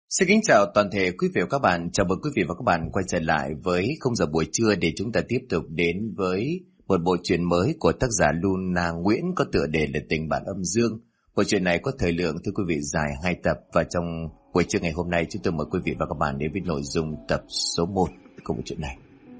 Xin kính chào toàn thể quý vị và các bạn. Chào mừng quý vị và các bạn quay trở lại với khung giờ buổi trưa để chúng ta tiếp tục đến với một bộ truyện mới của tác giả Luna Nguyễn có tựa đề là Tình Bạn Âm Dương. Bộ truyện này có thời lượng thưa quý vị dài 2 tập, và trong buổi trưa ngày hôm nay chúng tôi mời quý vị và các bạn đến với nội dung tập số 1 của bộ truyện này.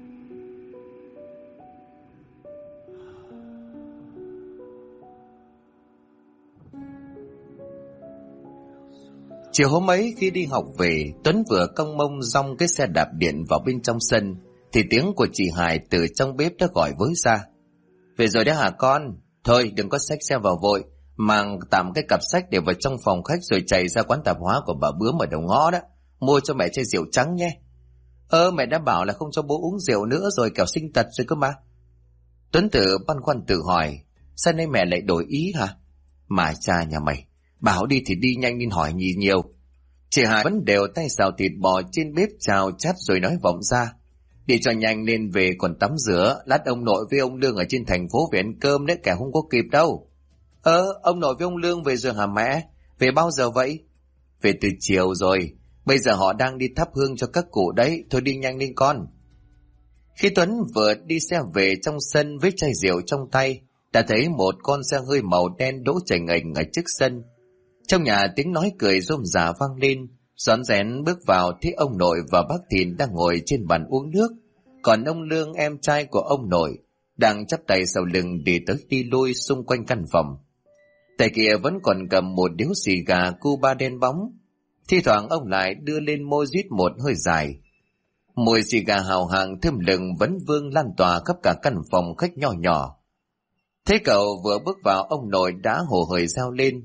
Chiều hôm ấy khi đi học về, Tuấn vừa cong mông dong cái xe đạp điện vào bên trong sân thì tiếng của chị Hải từ trong bếp đã gọi với ra. Về rồi đấy hả con? Thôi đừng có xách xe vào vội, mang tạm cái cặp sách để vào trong phòng khách rồi chạy ra quán tạp hóa của bà Bướm ở đầu ngõ đó, mua cho mẹ chai rượu trắng nhé. Mẹ đã bảo là không cho bố uống rượu nữa rồi, kẻo sinh tật rồi cơ mà. Tuấn tự băn khoăn tự hỏi, sao nay mẹ lại đổi ý hả? Mà cha nhà mày, bảo đi thì đi nhanh nên hỏi nhì nhiều. Chị Hải vẫn đều tay xào thịt bò trên bếp chào chát rồi nói vọng ra. Đi cho nhanh nên về còn tắm rửa, lát ông nội với ông Lương ở trên thành phố về ăn cơm đấy, kẻ không có kịp đâu. Ông nội với ông Lương về rồi hả mẹ? Về bao giờ vậy? Về từ chiều rồi, bây giờ họ đang đi thắp hương cho các cụ đấy, thôi đi nhanh lên con. Khi Tuấn vừa đi xe về trong sân với chai rượu trong tay, đã thấy một con xe hơi màu đen đỗ chành ềnh ở trước sân. Trong nhà tiếng nói cười rôm rả vang lên, rón rén bước vào thấy ông nội và bác Thìn đang ngồi trên bàn uống nước, còn ông Lương em trai của ông nội đang chắp tay sau lưng đi tới đi lui xung quanh căn phòng. Tay kia vẫn còn cầm một điếu xì gà Cuba đen bóng, thi thoảng ông lại đưa lên môi rít một hơi dài. Mùi xì gà hào hạng thơm lừng vẫn vương lan tỏa khắp cả căn phòng khách nho nhỏ. Thế cậu vừa bước vào, ông nội đã hồ hởi reo lên.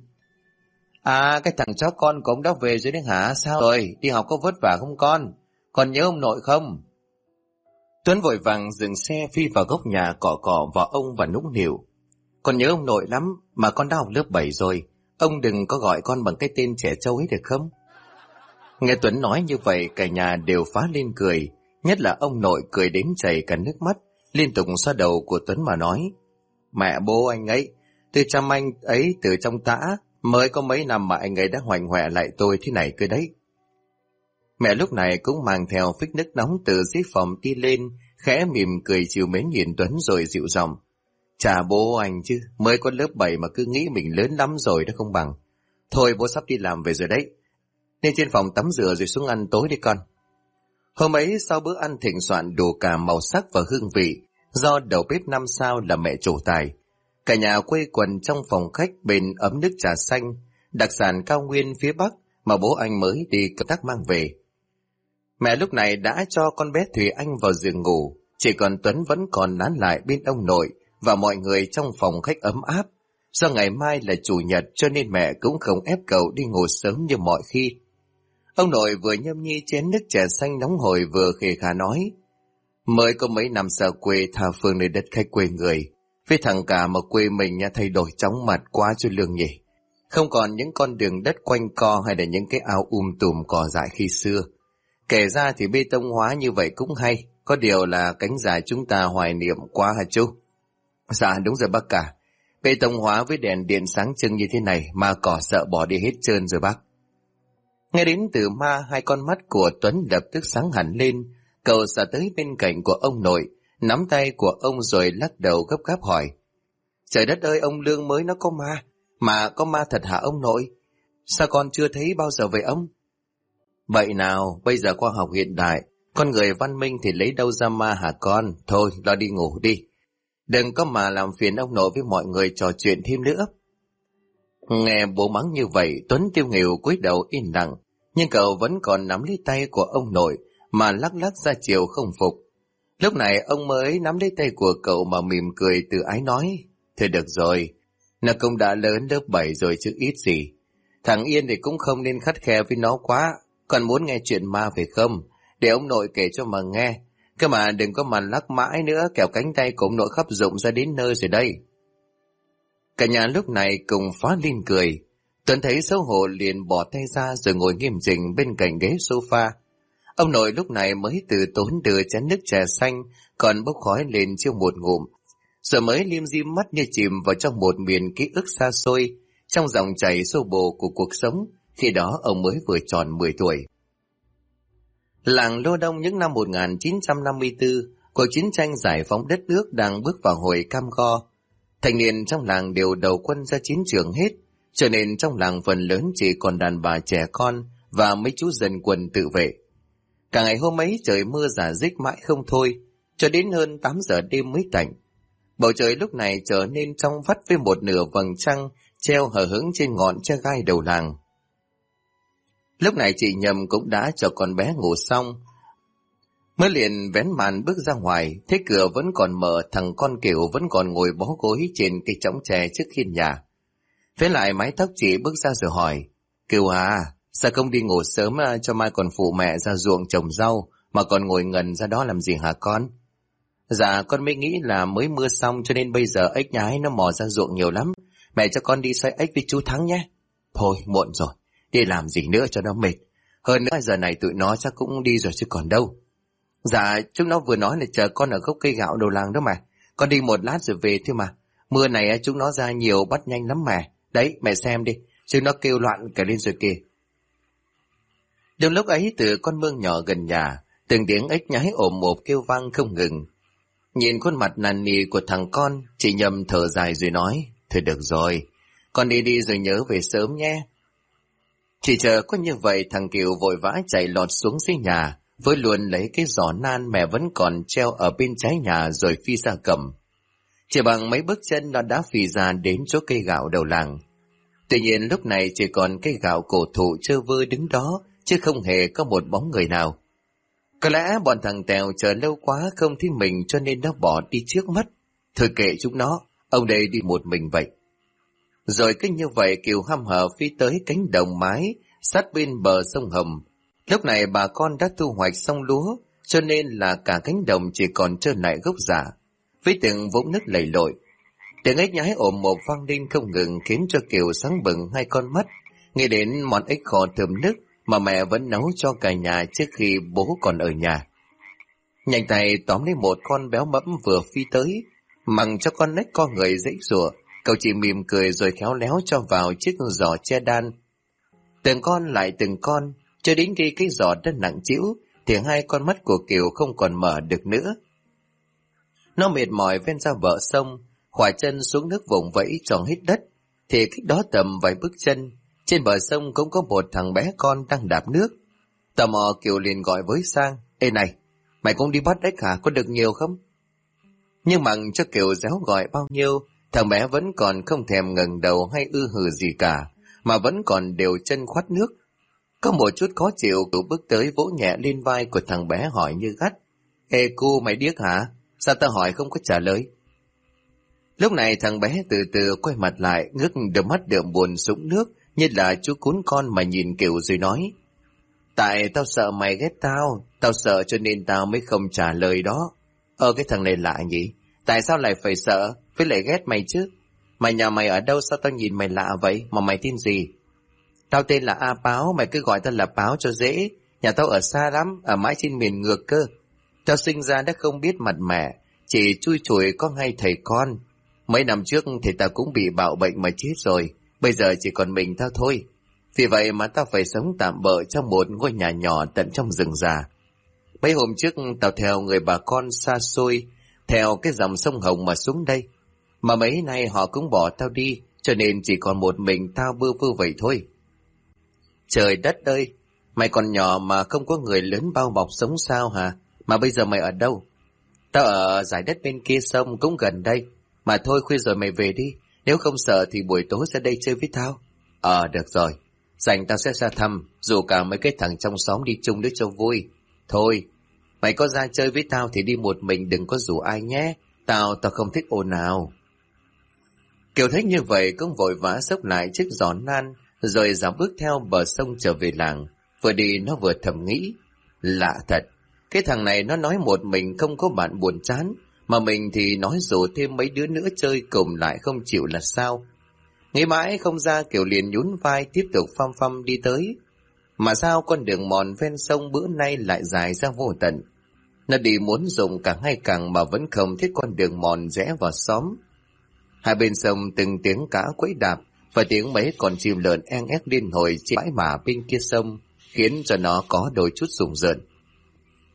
Cái thằng chó con của ông đã về rồi đấy hả? Sao rồi? Đi học có vất vả không con? Còn nhớ ông nội không? Tuấn vội vàng dừng xe phi vào góc nhà cọ cọ vào ông và nũng nịu. Con nhớ ông nội lắm, mà con đã học lớp 7 rồi. Ông đừng có gọi con bằng cái tên trẻ trâu ấy được không? Nghe Tuấn nói như vậy, cả nhà đều phá lên cười. Nhất là ông nội cười đến chảy cả nước mắt, liên tục xoa đầu của Tuấn mà nói. Mẹ bố anh ấy, tôi chăm anh ấy từ trong tã, mới có mấy năm mà anh ấy đã hoành hoẹ lại tôi thế này cơ đấy. Mẹ lúc này cũng mang theo phích nước nóng từ dưới phòng đi lên, khẽ mỉm cười chiều mến nhìn Tuấn rồi dịu giọng. Chà bố anh chứ, mới có lớp 7 mà cứ nghĩ mình lớn lắm rồi đó không bằng. Thôi bố sắp đi làm về rồi đấy, nên trên phòng tắm rửa rồi xuống ăn tối đi con. Hôm ấy sau bữa ăn thịnh soạn đủ cả màu sắc và hương vị, do đầu bếp 5 sao là mẹ chủ tài. Cả nhà quây quần trong phòng khách bên ấm nước trà xanh, đặc sản cao nguyên phía Bắc mà bố anh mới đi công tác mang về. Mẹ lúc này đã cho con bé Thùy Anh vào giường ngủ, chỉ còn Tuấn vẫn còn nán lại bên ông nội và mọi người trong phòng khách ấm áp. Do ngày mai là chủ nhật cho nên mẹ cũng không ép cậu đi ngủ sớm như mọi khi. Ông nội vừa nhâm nhi chén nước trà xanh nóng hổi vừa khề khà nói. Mới có mấy năm xa quê tha phương nơi đất khách quê người, với thằng cả mà quê mình nha, thay đổi chóng mặt quá cho Lương nhỉ. Không còn những con đường đất quanh co hay là những cái ao tùm cỏ dại khi xưa. Kể ra thì bê tông hóa như vậy cũng hay, có điều là cánh dài chúng ta hoài niệm quá hả chú? Dạ đúng rồi bác cả, bê tông hóa với đèn điện sáng trưng như thế này mà cỏ sợ bỏ đi hết trơn rồi bác. Nghe đến từ ma, hai con mắt của Tuấn lập tức sáng hẳn lên. Cậu xả tới bên cạnh của ông nội, nắm tay của ông rồi lắc đầu gấp gáp hỏi. Trời đất ơi, ông Lương mới nó có ma, mà có ma thật hả ông nội? Sao con chưa thấy bao giờ vậy ông? Vậy nào, bây giờ khoa học hiện đại, con người văn minh thì lấy đâu ra ma hả con? Thôi, lo đi ngủ đi. Đừng có mà làm phiền ông nội với mọi người trò chuyện thêm nữa. Nghe bố mắng như vậy, Tuấn tiêu nghỉu cúi đầu im lặng, nhưng cậu vẫn còn nắm lấy tay của ông nội mà lắc lắc ra chiều không phục. Lúc này ông mới nắm lấy tay của cậu mà mỉm cười từ ái nói. Thôi được rồi, nó cũng đã lớn lớp 7 rồi chứ ít gì. Thằng Yên thì cũng không nên khắt khe với nó quá. Còn muốn nghe chuyện ma phải không? Để ông nội kể cho mà nghe. Cơ mà đừng có mà lắc mãi nữa, kẻo cánh tay của ông nội khắp rụng ra đến nơi rồi đây. Cả nhà lúc này cùng phá lên cười. Tuấn thấy xấu hổ liền bỏ tay ra rồi ngồi nghiêm chỉnh bên cạnh ghế sofa. Ông nội lúc này mới từ tốn đưa chén nước trà xanh còn bốc khói lên chiêu một ngụm, rồi mới liêm diêm mắt như chìm vào trong một miền ký ức xa xôi, trong dòng chảy xô bồ của cuộc sống. Khi đó ông mới vừa tròn 10 tuổi. Làng Lô Đông những năm 1954, cuộc chiến tranh giải phóng đất nước đang bước vào hồi cam go. Thanh niên trong làng đều đầu quân ra chiến trường hết, cho nên trong làng phần lớn chỉ còn đàn bà trẻ con và mấy chú dân quân tự vệ. Cả ngày hôm ấy trời mưa rả rích mãi không thôi, cho đến hơn 8 giờ đêm mới tạnh. Bầu trời lúc này trở nên trong vắt với một nửa vầng trăng treo hờ hững trên ngọn tre gai đầu làng. Lúc này chị Nhầm cũng đã cho con bé ngủ xong, mới liền vén màn bước ra ngoài, thấy cửa vẫn còn mở, thằng con Kiều vẫn còn ngồi bó gối trên cây chõng tre trước hiên nhà. Vén lại mái tóc chị bước ra rồi hỏi, Kiều à, sao không đi ngủ sớm cho mai còn phụ mẹ ra ruộng trồng rau, mà còn ngồi ngần ra đó làm gì hả con? Dạ con mới nghĩ là mới mưa xong cho nên bây giờ ếch nhái nó mò ra ruộng nhiều lắm, mẹ cho con đi xoay ếch với chú Thắng nhé. Thôi muộn rồi, đi làm gì nữa cho nó mệt, hơn nữa giờ này tụi nó chắc cũng đi rồi chứ còn đâu. Dạ chúng nó vừa nói là chờ con ở gốc cây gạo đầu làng đó mà, con đi một lát rồi về thôi mà, mưa này chúng nó ra nhiều bắt nhanh lắm mà. Đấy mẹ xem đi, chúng nó kêu loạn cả lên rồi kìa. Đúng lúc ấy từ con mương nhỏ gần nhà, từng tiếng ếch nhái ồm ồm kêu vang không ngừng. Nhìn khuôn mặt nàn nì của thằng con, chị Nhầm thở dài rồi nói, thôi được rồi, con đi đi rồi nhớ về sớm nhé. Chỉ chờ có như vậy thằng Kiều vội vã chạy lọt xuống dưới nhà, với luôn lấy cái giỏ nan mẹ vẫn còn treo ở bên trái nhà rồi phi ra cầm. Chỉ bằng mấy bước chân nó đã phi ra đến chỗ cây gạo đầu làng. Tuy nhiên lúc này chỉ còn cây gạo cổ thụ trơ vơ đứng đó, chứ không hề có một bóng người nào. Có lẽ bọn thằng Tèo chờ lâu quá không thấy mình cho nên nó bỏ đi trước mất. Thôi kệ chúng nó, ông đây đi một mình vậy. Rồi cứ như vậy Kiều hăm hở phi tới cánh đồng mái sát bên bờ sông Hồng. Lúc này bà con đã thu hoạch xong lúa, cho nên là cả cánh đồng chỉ còn trơ lại gốc rả, với từng vũng nước lầy lội. Tiếng ếch nhái ồm một vang lên không ngừng khiến cho Kiều sáng bừng hai con mắt, nghĩ đến món ếch kho thơm nức mà mẹ vẫn nấu cho cả nhà trước khi bố còn ở nhà. Nhanh tay tóm lấy một con béo mẫm vừa phi tới, mằng cho con ếch co người dãy giụa, cậu chỉ mỉm cười rồi khéo léo cho vào chiếc giỏ che đan. Từng con lại từng con, cho đến khi cái giỏ đã nặng trĩu thì hai con mắt của Kiều không còn mở được nữa. Nó mệt mỏi ven ra bờ sông, khỏa chân xuống nước vùng vẫy tròn hết đất, thì cách đó tầm vài bước chân, trên bờ sông cũng có một thằng bé con đang đạp nước. Tò mò Kiều liền gọi với sang, ê này, mày cũng đi bắt ếch hả, có được nhiều không? Nhưng mà cho Kiều réo gọi bao nhiêu, thằng bé vẫn còn không thèm ngẩng đầu hay ư hừ gì cả, mà vẫn còn đều chân khoát nước. Có một chút khó chịu, Kiều bước tới vỗ nhẹ lên vai của thằng bé hỏi như gắt, ê cu mày điếc hả? Sao tao hỏi không có trả lời? Lúc này thằng bé từ từ quay mặt lại, ngước đôi mắt đượm buồn sũng nước như là chú cún con mà nhìn Kiều rồi nói, tại tao sợ mày ghét tao, tao sợ cho nên tao mới không trả lời đó. Cái thằng này lạ nhỉ, tại sao lại phải sợ với lại ghét mày chứ? Mày nhà mày ở đâu sao tao nhìn mày lạ vậy, mà mày tên gì? Tao tên là A Páo, mày cứ gọi tao là Páo cho dễ, nhà tao ở xa lắm, ở mãi trên miền ngược cơ. Tao sinh ra đã không biết mặt mẹ, chỉ chui chùi có ngay thầy con. Mấy năm trước thì tao cũng bị bạo bệnh mà chết rồi, bây giờ chỉ còn mình tao thôi. Vì vậy mà tao phải sống tạm bợ trong một ngôi nhà nhỏ tận trong rừng già. Mấy hôm trước tao theo người bà con xa xôi, theo cái dòng sông Hồng mà xuống đây. Mà mấy nay họ cũng bỏ tao đi, cho nên chỉ còn một mình tao bơ vơ vậy thôi. Trời đất ơi, mày còn nhỏ mà không có người lớn bao bọc sống sao hả? Mà bây giờ mày ở đâu? Tao ở dải đất bên kia sông cũng gần đây. Mà thôi khuya rồi mày về đi, nếu không sợ thì buổi tối ra đây chơi với tao. Được rồi, rảnh tao sẽ ra thăm, dù cả mấy cái thằng trong xóm đi chung nữa cho vui. Thôi, mày có ra chơi với tao thì đi một mình, đừng có rủ ai nhé. Tao không thích ồn ào. Kiều thấy như vậy cũng vội vã xốc lại chiếc giỏ nan, rồi dạo bước theo bờ sông trở về làng. Vừa đi nó vừa thầm nghĩ, lạ thật, cái thằng này nó nói một mình không có bạn buồn chán, mà mình thì nói rủ thêm mấy đứa nữa chơi cùng lại không chịu là sao. Nghĩ mãi không ra, Kiều liền nhún vai tiếp tục phăm phăm đi tới. Mà sao con đường mòn ven sông bữa nay lại dài ra vô tận. Nó đi muốn dùng cả hai cẳng mà vẫn không thấy con đường mòn rẽ vào xóm. Hai bên sông từng tiếng cá quẫy đạp và tiếng mấy con chim lợn en ép liên hồi trên bãi mả bên kia sông, khiến cho nó có đôi chút rùng rợn.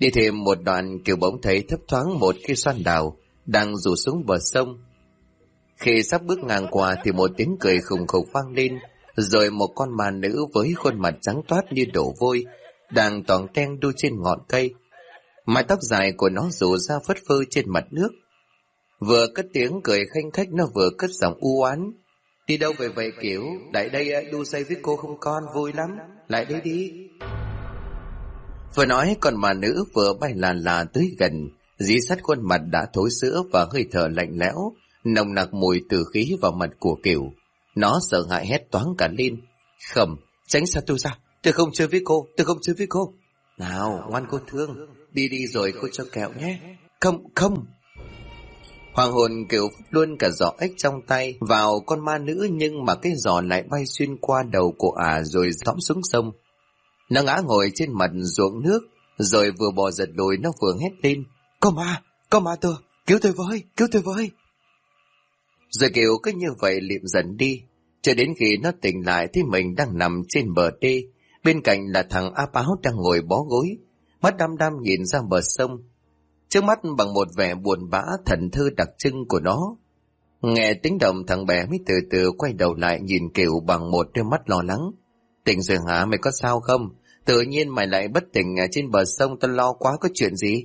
Đi thêm một đoạn Kiều bỗng thấy thấp thoáng một cái xoan đào đang rủ xuống bờ sông. Khi sắp bước ngang qua thì một tiếng cười khùng khục vang lên, rồi một con ma nữ với khuôn mặt trắng toát như đổ vôi đang toảng ten đu trên ngọn cây. Mái tóc dài của nó rủ ra phất phơ trên mặt nước. Vừa cất tiếng cười khanh khách, nó vừa cất giọng u oán: đi đâu về vậy Kiều? Lại đây đu dây với cô không con, vui lắm, lại đây đi. Vừa nói con ma nữ vừa bay là tới gần, dí sát khuôn mặt đã thối sữa và hơi thở lạnh lẽo nồng nặc mùi tử khí vào mặt của Kiều. Nó sợ hãi hét toáng cả lên: Khẩm, tránh xa tôi ra, tôi không chơi với cô, tôi không chơi với cô. Nào ngoan cô thương, đi đi rồi cô cho kẹo nhé. Không không. Hoàng hồn Kiều luôn cả giỏ ếch trong tay vào con ma nữ, nhưng mà cái giỏ lại bay xuyên qua đầu của rồi dõng xuống sông. Nó ngã ngồi trên mặt ruộng nước, rồi vừa bò giật lùi nó vừa hét lên: có ma tôi, cứu tôi với, cứu tôi với. Rồi Kiều cứ như vậy liệm dần đi, cho đến khi nó tỉnh lại thì mình đang nằm trên bờ đê, bên cạnh là thằng áp áo đang ngồi bó gối, mắt đăm đăm nhìn ra bờ sông. Trước mắt bằng một vẻ buồn bã thần thơ đặc trưng của nó. Nghe tiếng động, thằng bé mới từ từ quay đầu lại nhìn Kiều bằng một đôi mắt lo lắng. Tỉnh rồi hả, mày có sao không? Tự nhiên mày lại bất tỉnh trên bờ sông, tao lo quá, có chuyện gì?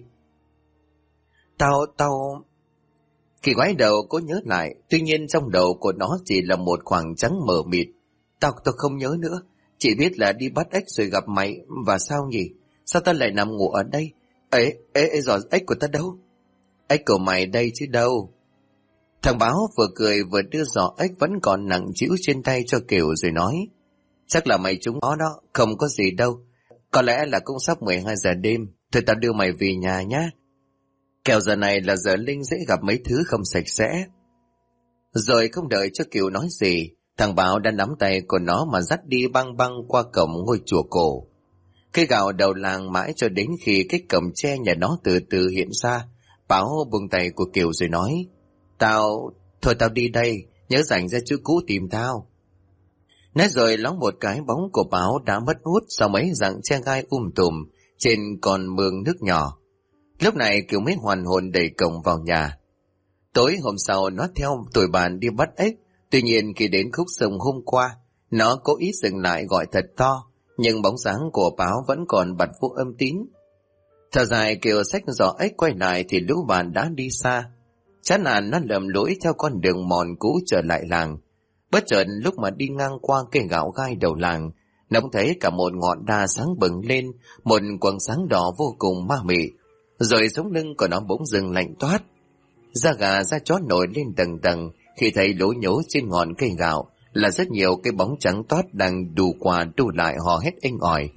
Tao... Khi ngoái đầu cố nhớ lại, tuy nhiên trong đầu của nó chỉ là một khoảng trắng mờ mịt. Tao không nhớ nữa, chỉ biết là đi bắt ếch rồi gặp mày, và sao nhỉ? Sao tao lại nằm ngủ ở đây? Ê, giỏ ếch của tao đâu? Ếch của mày đây chứ đâu. Thằng báo vừa cười vừa đưa giỏ ếch vẫn còn nặng trĩu trên tay cho Kiều rồi nói: chắc là mày trúng nó đó, không có gì đâu. Có lẽ là cũng sắp 12 giờ đêm, thôi tao đưa mày về nhà nhá. Kẻo giờ này là giờ linh dễ gặp mấy thứ không sạch sẽ. Rồi không đợi cho Kiều nói gì, thằng báo đã nắm tay của nó mà dắt đi băng băng qua cổng ngôi chùa cổ. Cái gạo đầu làng mãi cho đến khi cái cổng tre nhà nó từ từ hiện ra. Báo buông tay của Kiều rồi nói: Thôi tao đi đây, nhớ dành ra chữ cũ tìm tao. Nói rồi lóng một cái, bóng của Báo đã mất hút sau mấy dặm che gai tùm trên con mương nước nhỏ. Lúc này Kiều mới hoàn hồn đẩy cổng vào nhà. Tối hôm sau nó theo tụi bạn đi bắt ếch, tuy nhiên khi đến khúc sông hôm qua, nó cố ý dừng lại gọi thật to, nhưng bóng dáng của Báo vẫn còn bật vô âm tín. Thở dài Kiều xách giỏ ếch quay lại thì lũ bạn đã đi xa. Chán nản nó lầm lũi theo con đường mòn cũ trở lại làng. Bất chợt lúc mà đi ngang qua cây gạo gai đầu làng, nó thấy cả một ngọn đa sáng bừng lên, một quầng sáng đỏ vô cùng ma mị. Rồi sống lưng của nó bỗng dừng lạnh toát. Da gà da chó nổi lên tầng tầng khi thấy lố nhố trên ngọn cây gạo là rất nhiều cái bóng trắng toát đang đù qua đù lại hò hét inh ỏi.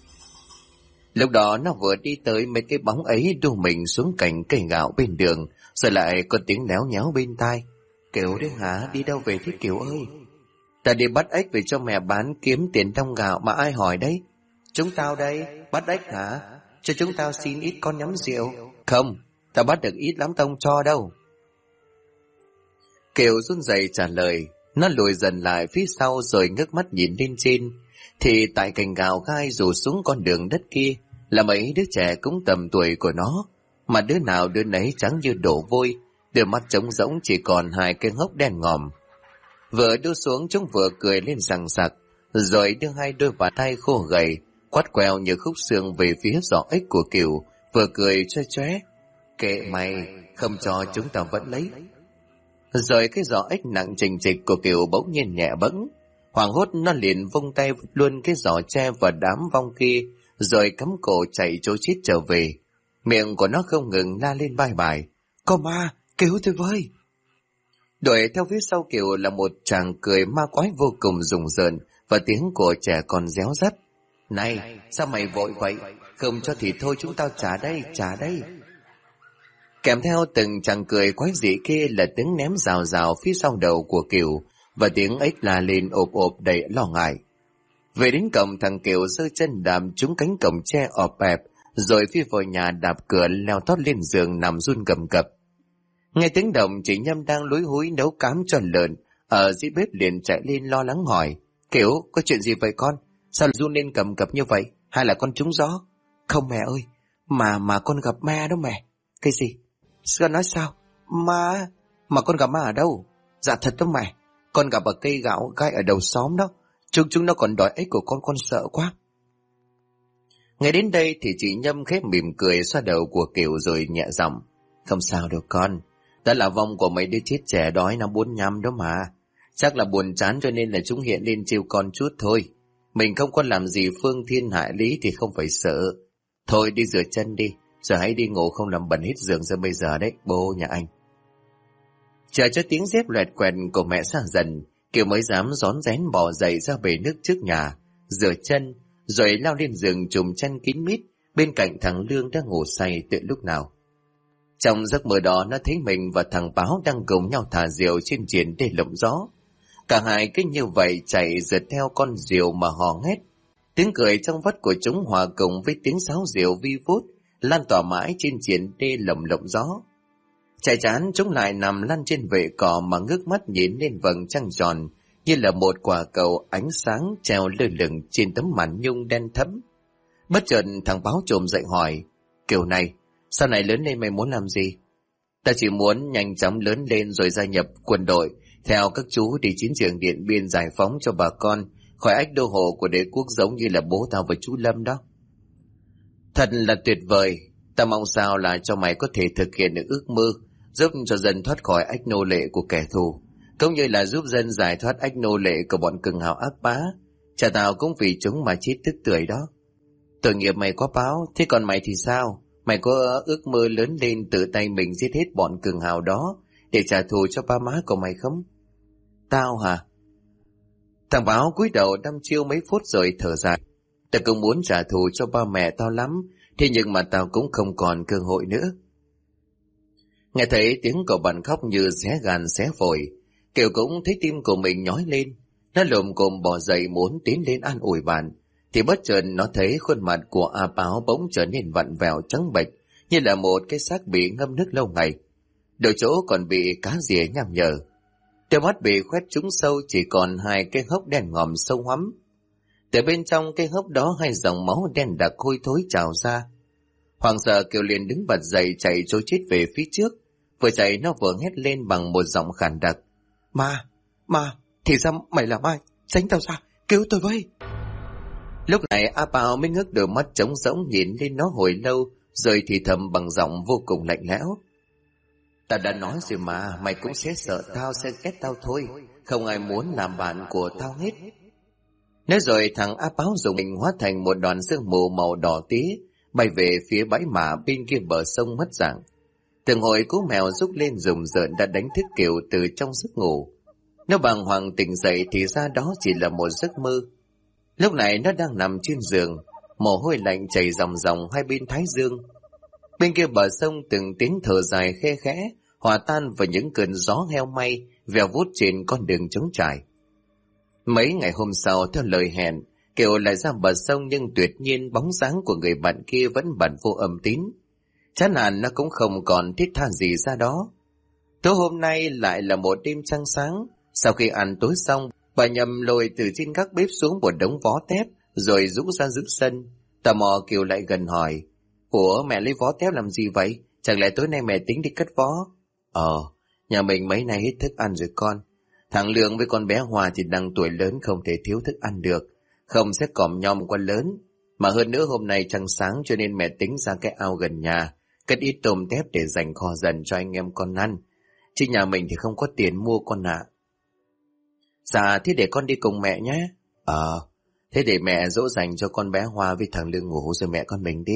Lúc đó nó vừa đi tới mấy cái bóng ấy đu mình xuống cạnh cây gạo bên đường, rồi lại có tiếng léo nhéo bên tai: Kiều đấy hả, đi đâu về thế Kiều ơi? Ta đi bắt ếch về cho mẹ bán kiếm tiền trong gạo, mà ai hỏi đấy? Chúng tao đây, bắt ếch hả? Cho chúng tao xin ít con nhắm rượu. Không, tao bắt được ít lắm tông cho đâu. Kiều run rẩy trả lời. Nó lùi dần lại phía sau rồi ngước mắt nhìn lên trên, thì tại cành gạo gai rủ xuống con đường đất kia là mấy đứa trẻ cũng tầm tuổi của nó, mà đứa nào đứa nấy trắng như đổ vôi, đôi mắt trống rỗng chỉ còn hai cái hốc đen ngòm. Vừa đưa xuống chúng vừa cười lên sằng sặc, rồi đưa hai đôi bàn tay khô gầy quắt queo như khúc xương về phía giỏ ếch của Kiều, vừa cười choe choé: Kệ mày, không cho chúng tao vẫn lấy. Rồi cái giỏ ếch nặng trình trịch của Kiều bỗng nhiên nhẹ bẫng. Hoảng hốt nó liền vung tay vứt luôn cái giỏ tre và đám vong kia, rồi cắm cổ chạy trối chết trở về. Miệng của nó không ngừng la lên bài bài: Có ma, cứu tôi với! Đuổi theo phía sau Kiều là một chàng cười ma quái vô cùng rùng rợn và tiếng của trẻ con réo rắt: Này, sao mày vội vậy? Không cho thì thôi, chúng tao trả đây, trả đây. Kèm theo từng chàng cười quái dị kia là tiếng ném rào rào phía sau đầu của Kiều, và tiếng ếch la lên ộp ộp đầy lo ngại. Về đến cổng, thằng Kiều giơ chân đạp trúng cánh cổng tre ọp ẹp, rồi phi vào nhà đạp cửa leo tót lên giường nằm run cầm cập. Nghe tiếng động, chị Nhâm đang lúi húi nấu cám cho lợn ở dưới bếp liền chạy lên lo lắng hỏi: Kiều, có chuyện gì vậy con? Sao run lên cầm cập như vậy? Hay là con trúng gió? Không mẹ ơi, Mà con gặp ma đó mẹ. Cái gì? Con nói sao? Ma? Mà con gặp ma ở đâu? Dạ thật đó mẹ. Con gặp ở cây gạo gai ở đầu xóm đó. Chúng nó còn đòi ếch của con sợ quá. Nghe đến đây thì chị Nhâm khép mỉm cười xoa đầu của Kiều rồi nhẹ giọng. Không sao đâu con. Đó là vong của mấy đứa chết trẻ đói năm 45 đó mà. Chắc là buồn chán cho nên là chúng hiện lên trêu con chút thôi. Mình không có làm gì phương thiên hại lý thì không phải sợ. Thôi đi rửa chân đi. Rồi hãy đi ngủ không làm bẩn hết giường ra bây giờ đấy, bố nhà anh. Chờ cho tiếng dép loẹt quẹt của mẹ xa dần, Kiều mới dám rón rén bò dậy ra bể nước trước nhà, rửa chân, rồi lao lên giường trùm chăn kín mít, bên cạnh thằng Lương đang ngủ say từ lúc nào. Trong giấc mơ đó nó thấy mình và thằng Báo đang cùng nhau thả diều trên triển để lộng gió. Cả hai cứ như vậy chạy rượt theo con diều mà hò hét. Tiếng cười trong vắt của chúng hòa cùng với tiếng sáo diều vi vút, lan tỏa mãi trên triển đê lộng lộng gió. Chạy chán chúng lại nằm lăn trên vệ cỏ mà ngước mắt nhìn lên vầng trăng tròn như là một quả cầu ánh sáng treo lơ lửng trên tấm màn nhung đen thẫm. Bất chợt thằng Báo trồm dậy hỏi, Kiều này, sau này lớn lên mày muốn làm gì? Ta chỉ muốn nhanh chóng lớn lên rồi gia nhập quân đội, theo các chú đi chiến trường Điện Biên giải phóng cho bà con khỏi ách đô hộ của đế quốc giống như là bố tao và chú Lâm đó. Thật là tuyệt vời, ta mong sao là cho mày có thể thực hiện được ước mơ, giúp cho dân thoát khỏi ách nô lệ của kẻ thù, cũng như là giúp dân giải thoát ách nô lệ của bọn cường hào ác bá. Cha tao cũng vì chúng mà chết tức tưởi đó. Tội nghiệp mày quá Báo, thế còn mày thì sao? Mày có ước mơ lớn lên tự tay mình giết hết bọn cường hào đó để trả thù cho ba má của mày không? Tao hả? Thằng Báo cúi đầu đăm chiêu mấy phút rồi thở dài. Tao cũng muốn trả thù cho ba mẹ tao lắm, thế nhưng mà tao cũng không còn cơ hội nữa. Nghe thấy tiếng cậu bạn khóc như xé gan xé phổi, Kiều cũng thấy tim của mình nhói lên. Nó lồm cồm bò dậy muốn tiến lên an ủi bạn, thì bất chợt nó thấy khuôn mặt của A Báo bỗng trở nên vặn vẹo trắng bệch, như là một cái xác bị ngâm nước lâu ngày. Đôi chỗ còn bị cá rỉa nham nhở. Đôi mắt bị khoét trúng sâu, chỉ còn hai cái hốc đen ngòm sâu hoắm. Từ bên trong cái hốc đó hai dòng máu đen đặc hôi thối trào ra. Hoảng sợ Kiều liền đứng bật dậy chạy trối chết về phía trước. Vừa chạy nó vừa hét lên bằng một giọng khàn đặc. Ma, thì ra mày là ai? Tránh tao ra, cứu tôi với. Lúc này A Pao mới ngước đôi mắt trống rỗng nhìn lên nó hồi lâu, rồi thì thầm bằng giọng vô cùng lạnh lẽo. Ta đã nói rồi mà, mày cũng sẽ sợ tao, sẽ ghét tao thôi. Không ai muốn làm bạn của tao hết. Nói rồi thằng A Pao dùng mình hóa thành một đoàn sương mù màu đỏ tía, bay về phía bãi mả bên kia bờ sông mất dạng. Từng hồi cú mèo rúc lên rùng rợn đã đánh thức Kiều từ trong giấc ngủ. Nó bàng hoàng tỉnh dậy thì ra đó chỉ là một giấc mơ. Lúc này nó đang nằm trên giường, mồ hôi lạnh chảy ròng ròng hai bên thái dương. Bên kia bờ sông từng tiếng thở dài khe khẽ hòa tan vào những cơn gió heo may vèo vút trên con đường trống trải. Mấy ngày hôm sau, theo lời hẹn, Kiều lại ra bờ sông, nhưng tuyệt nhiên bóng dáng của người bạn kia vẫn bặm vô âm tín. Chán nản nó cũng không còn thiết tha gì ra đó. Tối hôm nay lại là một đêm trăng sáng. Sau khi ăn tối xong, bà Nhâm lôi từ trên các bếp xuống một đống vó tép rồi rũ ra giữa sân. Tò mò Kiều lại gần hỏi, ủa mẹ lấy vó tép làm gì vậy? Chẳng lẽ tối nay mẹ tính đi cất vó? Nhà mình mấy nay hết thức ăn rồi con. Thằng Lương với con bé Hòa thì đang tuổi lớn, không thể thiếu thức ăn được, không sẽ còm nhom quá lớn. Mà hơn nữa hôm nay trăng sáng cho nên mẹ tính ra cái ao gần nhà, cất ít tôm tép để dành kho dần cho anh em con ăn. Chứ nhà mình thì không có tiền mua con ạ. Dạ, thế để con đi cùng mẹ nhé. Thế để mẹ dỗ dành cho con bé Hoa với thằng Lương ngủ rồi mẹ con mình đi.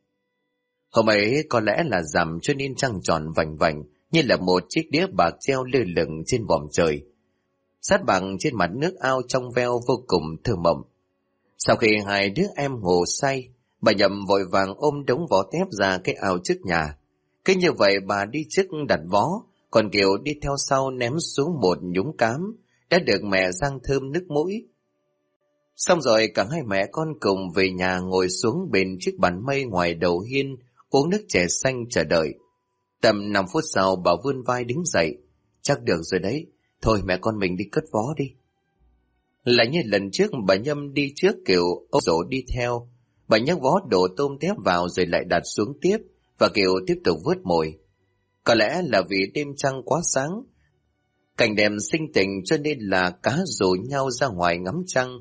Hôm ấy có lẽ là rằm cho nên trăng tròn vành vành như là một chiếc đĩa bạc treo lơ lửng trên vòm trời. Sát bằng trên mặt nước ao trong veo vô cùng thơ mộng. Sau khi hai đứa em ngủ say, bà Nhậm vội vàng ôm đống vó tép ra cái ao trước nhà. Cứ như vậy bà đi trước đặt vó, còn Kiều đi theo sau ném xuống một nhúng cám đã được mẹ rang thơm nước mũi. Xong rồi cả hai mẹ con cùng về nhà ngồi xuống bên chiếc bàn mây ngoài đầu hiên, uống nước chè xanh chờ đợi. Tầm 5 phút sau bà vươn vai đứng dậy. Chắc được rồi đấy, thôi mẹ con mình đi cất vó đi. Lại như lần trước bà Nhâm đi trước, Kiều ôm rổ đi theo. Bà nhấc vó đổ tôm tép vào rồi lại đặt xuống tiếp, và Kiều tiếp tục vớt mồi. Có lẽ là vì đêm trăng quá sáng, cảnh đẹp sinh tình cho nên là cá rủ nhau ra ngoài ngắm trăng,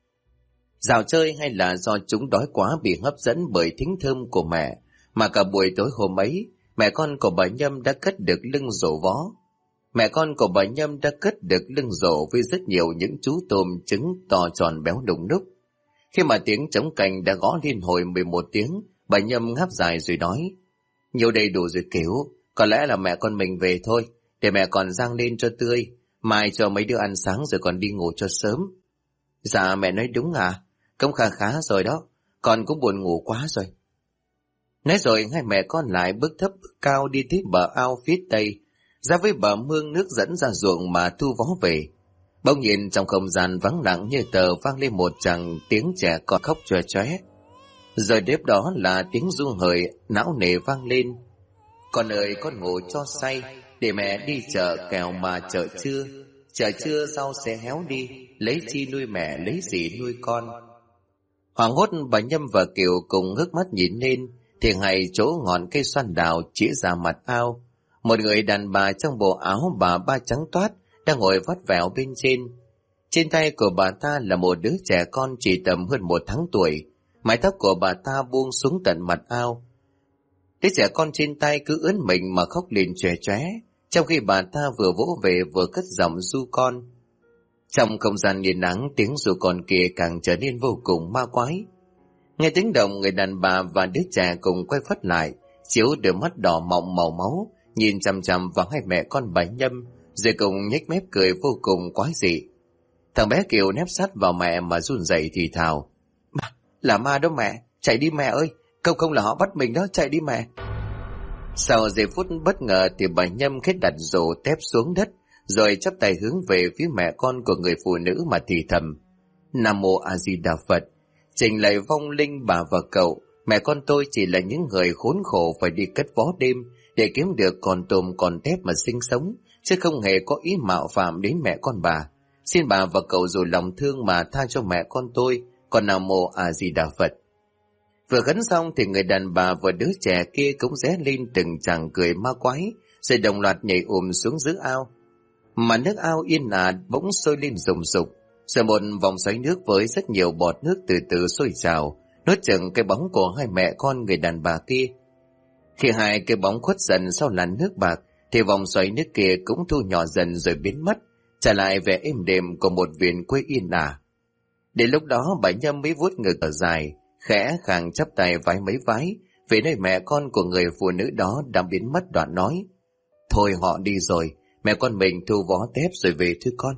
dạo chơi, hay là do chúng đói quá bị hấp dẫn bởi thính thơm của mẹ, mà cả buổi tối hôm ấy, mẹ con của bà Nhâm đã cất được lưng rổ vó. Mẹ con của bà Nhâm đã cất được lưng rổ với rất nhiều những chú tôm trứng to tròn béo đùng đúc. Khi mà tiếng trống cành đã gõ liên hồi 11 tiếng, bà Nhâm ngáp dài rồi nói: nhiều đầy đủ rồi Kiều, có lẽ là mẹ con mình về thôi, để mẹ còn rang lên cho tươi, mai cho mấy đứa ăn sáng rồi còn đi ngủ cho sớm. Dạ mẹ nói đúng à, cũng khá khá rồi đó, con cũng buồn ngủ quá rồi. Nói rồi hai mẹ con lại bước thấp bước cao đi tới bờ ao phía tây, ra với bờ mương nước dẫn ra ruộng mà thu vó về. Bỗng nhiên trong không gian vắng lặng như tờ vang lên một tràng tiếng trẻ con khóc chóe chóe. Rồi tiếp đó là tiếng ru hời não nề vang lên: con ơi con ngủ cho say, để mẹ đi chợ kèo mà chợ trưa rau sẽ héo đi, lấy chi nuôi mẹ lấy gì nuôi con. Hoảng hốt bà Nhâm và Kiều cùng ngước mắt nhìn lên, thì ngay chỗ ngọn cây xoan đào chĩa ra mặt ao, một người đàn bà trong bộ áo bà ba trắng toát đang ngồi vắt vẻo bên trên. Trên tay của bà ta là một đứa trẻ con chỉ tầm hơn 1 tháng tuổi, mái tóc của bà ta buông xuống tận mặt ao. Đứa trẻ con trên tay cứ ướn mình mà khóc liền chóe chóe, trong khi bà ta vừa vỗ về vừa cất giọng ru con. Trong không gian yên nắng, tiếng ru con kia càng trở nên vô cùng ma quái. Nghe tiếng động, người đàn bà và đứa trẻ cùng quay phắt lại, chiếu đôi mắt đỏ mọng màu máu, nhìn chằm chằm vào hai mẹ con bà Nhâm, rồi cùng nhếch mép cười vô cùng quái dị. Thằng bé Kiều nép sát vào mẹ mà run rẩy thì thào: là ma đó mẹ, chạy đi mẹ ơi, không là họ bắt mình đó, chạy đi mẹ. Sau giây phút bất ngờ thì bà Nhâm khét đặt rổ tép xuống đất, rồi chắp tay hướng về phía mẹ con của người phụ nữ mà thì thầm: Nam Mô A Di Đà Phật. Trình lạy vong linh bà và cậu, mẹ con tôi chỉ là những người khốn khổ phải đi cất vó đêm để kiếm được con tôm con tép mà sinh sống, chứ không hề có ý mạo phạm đến mẹ con bà. Xin bà và cậu dù lòng thương mà tha cho mẹ con tôi, còn Nam Mô A Di Đà Phật. Vừa khấn xong thì người đàn bà và đứa trẻ kia cũng ré lên từng tràng cười ma quái, rồi đồng loạt nhảy xuống giữa ao. Mà nước ao yên ả bỗng sôi lên rùng rục, rồi một vòng xoáy nước với rất nhiều bọt nước từ từ sôi trào, nuốt chửng cái bóng của hai mẹ con người đàn bà kia. Khi hai cái bóng khuất dần sau làn nước bạc, thì vòng xoáy nước kia cũng thu nhỏ dần rồi biến mất, trả lại vẻ êm đềm của một viện quê yên ả. Đến lúc đó bà Nhâm mới vuốt ngực thở dài, khẽ khàng chắp tay vái mấy vái về nơi mẹ con của người phụ nữ đó đang biến mất, đoạn nói: thôi họ đi rồi, mẹ con mình thu vó tép rồi về thưa con.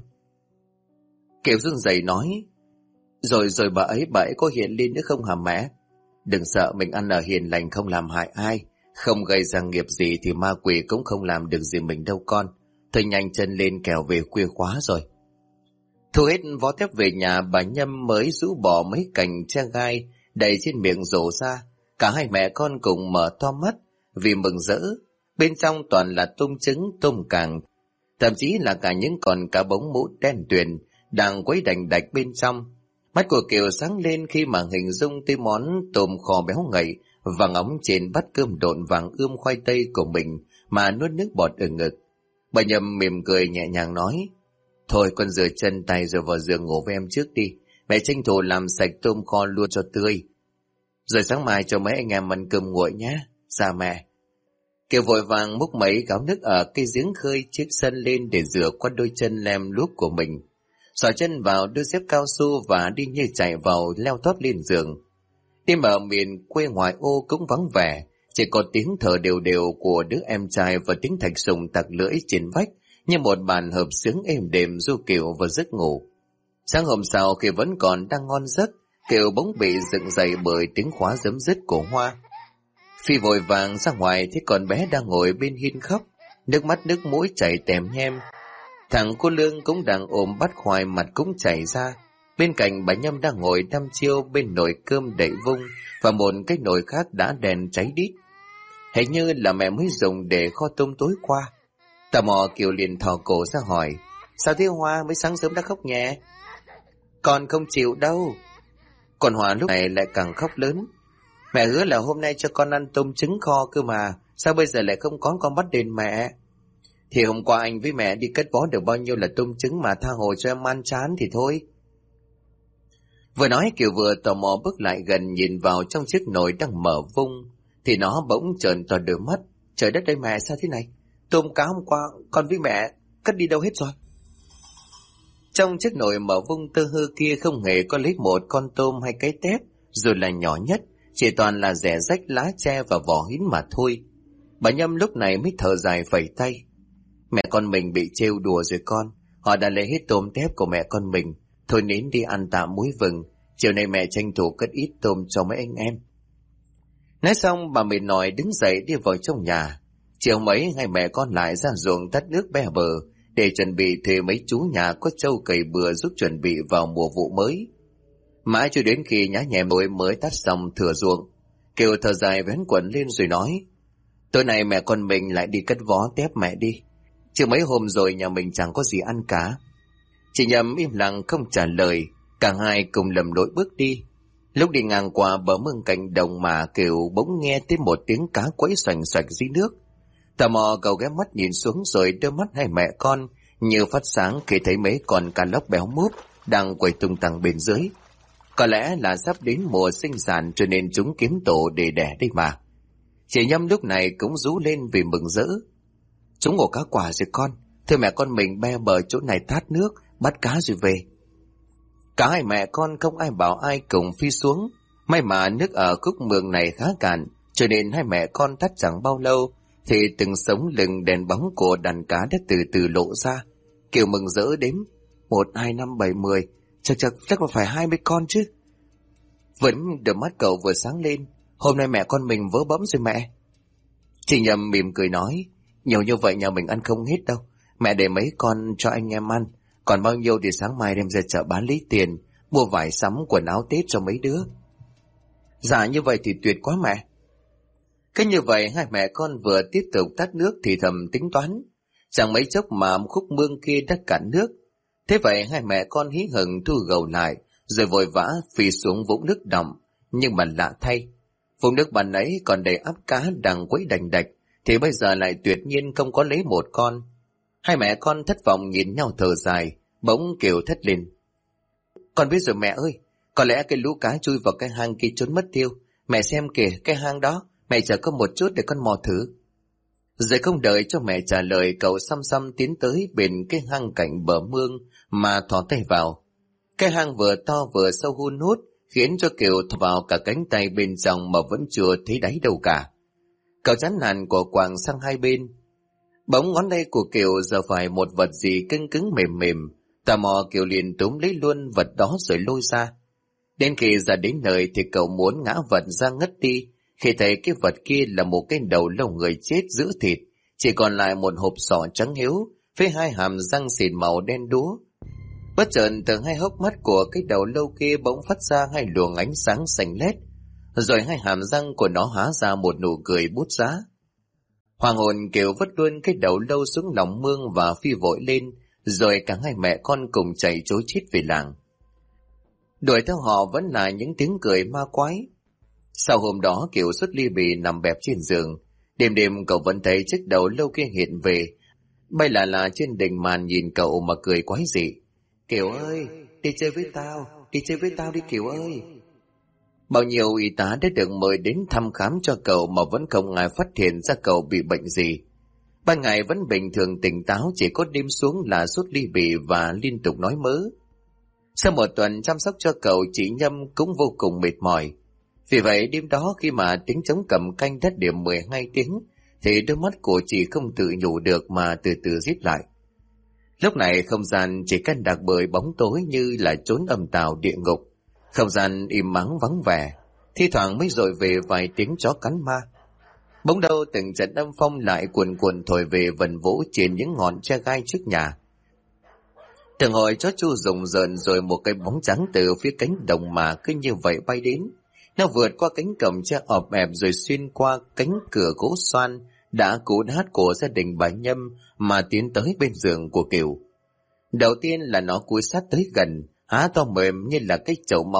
Kiều run rẩy nói: rồi bà ấy có hiện lên nữa không hả mẹ? Đừng sợ, mình ăn ở hiền lành không làm hại ai, không gây ra nghiệp gì thì ma quỷ cũng không làm được gì mình đâu con. Thôi nhanh chân lên kẻo về khuya quá rồi. Thu hết vó tép về nhà, bà Nhâm mới rũ bỏ mấy cành tre gai đầy trên miệng rổ ra. Cả hai mẹ con cùng mở to mắt vì mừng rỡ. Bên trong toàn là tôm trứng, tôm càng, thậm chí là cả những con cá bống mũ đen tuyền đang quấy đành đạch bên trong. Mắt của Kiều sáng lên khi mà hình dung tới món tôm kho béo ngậy và ngóng trên bát cơm độn vàng ươm khoai tây của mình mà nuốt nước bọt ở ngực. Bà Nhâm mỉm cười nhẹ nhàng nói: thôi con rửa chân tay rồi vào giường ngủ với em trước đi, mẹ tranh thủ làm sạch tôm kho luôn cho tươi, rồi sáng mai cho mấy anh em ăn cơm nguội nhé. Dạ mẹ. Kiều vội vàng múc mấy gáo nước ở cây giếng khơi trước sân lên để rửa qua đôi chân lem luốc của mình, xỏ chân vào đôi dép cao su và đi như chạy vào leo tót lên giường. Đêm ở miền quê ngoại ô cũng vắng vẻ, chỉ có tiếng thở đều đều của đứa em trai và tiếng thạch sùng tặc lưỡi trên vách như một bàn hợp xướng êm đềm du Kiều vào giấc ngủ. Sáng hôm sau khi vẫn còn đang ngon giấc, Kiều bỗng bị dựng dậy bởi tiếng khóa giấm dứt của Hoa. Phi vội vàng ra ngoài thấy con bé đang ngồi bên hiên khóc, nước mắt nước mũi chảy tèm nhem. Thằng cô Lương cũng đang ôm bát khoai, mặt cũng chảy ra. Bên cạnh bà Nhâm đang ngồi đăm chiêu bên nồi cơm đậy vung và một cái nồi khác đã đèn cháy đít, hình như là mẹ mới dùng để kho tôm tối qua. Tò mò Kiều liền thò cổ ra hỏi: sao thế Hoa, mới sáng sớm đã khóc nhẹ? Con không chịu đâu. Còn Hòa lúc này lại càng khóc lớn. Mẹ hứa là hôm nay cho con ăn tôm trứng kho cơ mà, sao bây giờ lại không có con bắt đền mẹ? Thì hôm qua anh với mẹ đi cất vó được bao nhiêu là tôm trứng mà tha hồ cho em ăn chán thì thôi. Vừa nói Kiều vừa tò mò bước lại gần nhìn vào trong chiếc nồi đang mở vung, thì nó bỗng trợn to đôi mắt. Trời đất ơi mẹ, sao thế này? Tôm cá hôm qua con với mẹ cất đi đâu hết rồi? Trong chiếc nồi mở vung tơ hư kia không hề có lấy một con tôm hay cái tép, dù là nhỏ nhất, chỉ toàn là rẻ rách lá tre và vỏ hín mà thôi. Bà Nhâm lúc này mới thở dài phẩy tay. Mẹ con mình bị trêu đùa rồi con, họ đã lấy hết tôm tép của mẹ con mình. Thôi nín đi ăn tạm muối vừng, chiều nay mẹ tranh thủ cất ít tôm cho mấy anh em. Nói xong bà mệt mỏi đứng dậy đi vào trong nhà. Chiều mấy hai mẹ con lại ra ruộng tắt nước be bờ để chuẩn bị thuê mấy chú nhà có trâu cày bừa giúp chuẩn bị vào mùa vụ mới. Mãi cho đến khi nhá nhẹ mồi mới tắt xong thửa ruộng, Kiều thở dài vén quần lên rồi nói: tối nay mẹ con mình lại đi cất vó tép mẹ đi, chứ mấy hôm rồi nhà mình chẳng có gì ăn cả. Chị Nhâm im lặng không trả lời, cả hai cùng lầm lỗi bước đi. Lúc đi ngang qua bờ mương cạnh đồng mà Kiều bỗng nghe thấy một tiếng cá quẫy xoành xoạch dưới nước. Tò mò cậu ghé mắt nhìn xuống rồi đôi mắt hai mẹ con như phát sáng khi thấy mấy con cá lóc béo múp đang quẩy tung tăng bên dưới. Có lẽ là sắp đến mùa sinh sản cho nên chúng kiếm tổ để đẻ đây mà. Chị Nhâm lúc này cũng rú lên vì mừng rỡ. Chúng ổ cá quả rồi con, thôi mẹ con mình be bờ chỗ này tát nước, bắt cá rồi về. Cả hai mẹ con không ai bảo ai cùng phi xuống. May mà nước ở khúc mương này khá cạn, cho nên hai mẹ con tắt chẳng bao lâu thì từng sống lưng đèn bóng của đàn cá đã từ từ lộ ra. Kiều mừng rỡ đếm 1, 2, 5, 7, 10, chắc là phải 20 con chứ. Vẫn đôi mắt cậu vừa sáng lên. Hôm nay mẹ con mình vỡ bẫm rồi mẹ. Chị Nhâm mỉm cười nói: nhiều như vậy nhà mình ăn không hết đâu, mẹ để mấy con cho anh em ăn, còn bao nhiêu thì sáng mai đem ra chợ bán lấy tiền, mua vải sắm quần áo Tết cho mấy đứa. Dạ như vậy thì tuyệt quá mẹ. Cứ như vậy hai mẹ con vừa tiếp tục tắt nước thì thầm tính toán. Chẳng mấy chốc mà khúc mương kia đã cạn nước. Thế vậy hai mẹ con hí hửng thu gầu lại, rồi vội vã phi xuống vũng nước đọng. Nhưng mà lạ thay, vùng nước bàn ấy còn đầy ắp cá đang quẫy đành đạch, thì bây giờ lại tuyệt nhiên không có lấy một con. Hai mẹ con thất vọng nhìn nhau thở dài, bỗng Kiều thét lên: con biết rồi mẹ ơi, có lẽ cái lũ cá chui vào cái hang kia trốn mất tiêu. Mẹ xem kìa cái hang đó, mẹ chờ có một chút để con mò thử. Rồi không đợi cho mẹ trả lời, cậu xăm xăm tiến tới bên cái hang cạnh bờ mương mà thò tay vào. Cái hang vừa to vừa sâu hun hút, khiến cho Kiều thò vào cả cánh tay bên trong mà vẫn chưa thấy đáy đâu cả. Cậu chán nản của quàng sang hai bên. Bỗng ngón tay của Kiều giờ phải một vật gì cứng cứng mềm mềm. Tò mò Kiều liền túm lấy luôn vật đó rồi lôi ra. Đến khi ra đến nơi thì cậu muốn ngã vật ra ngất đi, khi thấy cái vật kia là một cái đầu lâu người chết giữ thịt, chỉ còn lại một hộp sọ trắng hiếu với hai hàm răng xịn màu đen đúa. Bất chợt từ hai hốc mắt của cái đầu lâu kia bỗng phát ra hai luồng ánh sáng xanh lét, rồi hai hàm răng của nó há ra một nụ cười bút giá. Hoàng hồn Kiều vứt luôn cái đầu lâu xuống lòng mương và phi vội lên, rồi cả hai mẹ con cùng chạy trối chết về làng. Đuổi theo họ vẫn là những tiếng cười ma quái. Sau hôm đó Kiều xuất ly bì nằm bẹp trên giường. Đêm đêm cậu vẫn thấy chiếc đầu lâu kia hiện về, bay là trên đỉnh màn nhìn cậu mà cười quái dị. Kiều ơi, đi chơi với tao đi Kiều ơi. Bao nhiêu y tá đã được mời đến thăm khám cho cậu mà vẫn không ai phát hiện ra cậu bị bệnh gì. Ban ngày vẫn bình thường tỉnh táo, chỉ có đêm xuống là sốt ly bì và liên tục nói mớ. Sau một tuần chăm sóc cho cậu, chị Nhâm cũng vô cùng mệt mỏi. Vì vậy đêm đó khi mà tiếng trống cầm canh đã điểm 12 tiếng thì đôi mắt của chị không tự nhủ được mà từ từ díp lại. Lúc này không gian chỉ cách đặc bởi bóng tối như là chốn âm tào địa ngục. Không gian im ắng vắng vẻ, thi thoảng mới dội về vài tiếng chó cắn ma. Bỗng đâu từng trận âm phong lại cuồn cuộn thổi về vần vũ trên những ngọn tre gai trước nhà. Từng hồi chó chu rùng rợn, rồi một cái bóng trắng từ phía cánh đồng mà cứ như vậy bay đến. Nó vượt qua cánh cổng tre ọp ẹp rồi xuyên qua cánh cửa gỗ xoan đã cũ nát của gia đình bà Nhâm mà tiến tới bên giường của Kiều. Đầu tiên là nó cúi sát tới gần, há to mềm như là cái chậu máu,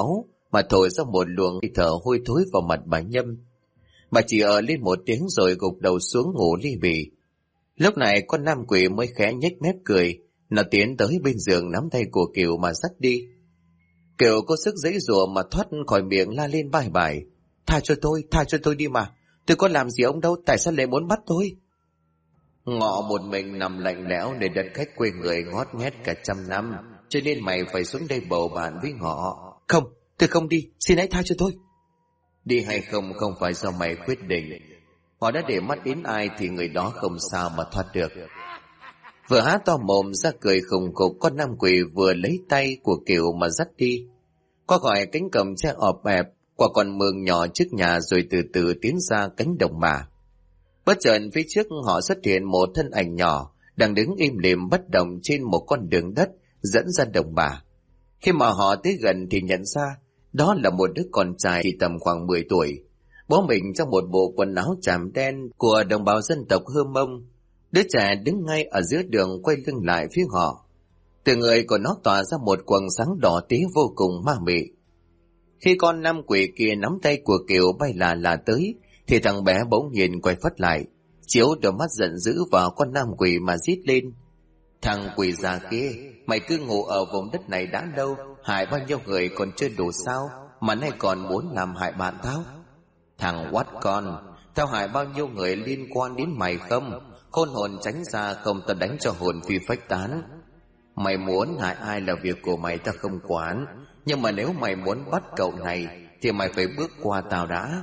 mà thổi ra một luồng hơi thở hôi thối vào mặt bà Nhâm. Bà chỉ ở lên một tiếng rồi gục đầu xuống ngủ li bì. Lúc này con nam quỷ mới khẽ nhếch mép cười, nó tiến tới bên giường nắm tay của Kiều mà dắt đi. Kiều có sức giãy giụa mà thoát khỏi miệng la lên bài bài: tha cho tôi đi mà, tôi có làm gì ông đâu, tại sao lại muốn bắt tôi? Ngọ một mình nằm lạnh lẽo để đất khách quê người ngót nghét cả 100 năm, cho nên mày phải xuống đây bầu bạn với Ngọ. Không, tôi không đi, xin hãy tha cho tôi. Đi hay không không phải do mày quyết định. Họ đã để mắt đến ai thì người đó không sao mà thoát được. Vừa há to mồm ra cười khùng khục, con nam quỷ vừa lấy tay của Kiều mà dắt đi. Qua khỏi cánh cổng tre ọp ẹp, qua con mương nhỏ trước nhà rồi từ từ tiến ra cánh đồng mà. Bất chợt phía trước họ xuất hiện một thân ảnh nhỏ đang đứng im lìm bất động trên một con đường đất dẫn ra đồng bà. Khi mà họ tới gần thì nhận ra đó là một đứa con trai chỉ tầm khoảng 10 tuổi, bó mình trong một bộ quần áo tràm đen của đồng bào dân tộc Hơ Mông. Đứa trẻ đứng ngay ở giữa đường quay lưng lại phía họ. Từ người của nó tỏa ra một quầng sáng đỏ tí vô cùng ma mị. Khi con nam quỷ kia nắm tay của Kiều bay là tới, thì thằng bé bỗng nhiên quay phắt lại, chiếu đôi mắt giận dữ vào con nam quỷ mà rít lên: thằng quỷ già kia, mày cứ ngủ ở vùng đất này đã lâu, hại bao nhiêu người còn chưa đủ sao, mà nay còn muốn làm hại bạn tao? Thằng quát con, tao hại bao nhiêu người liên quan đến mày không? Khôn hồn tránh ra không tao đánh cho hồn phi phách tán. Mày muốn hại ai là việc của mày, tao không quản, nhưng mà nếu mày muốn bắt cậu này thì mày phải bước qua tao đã.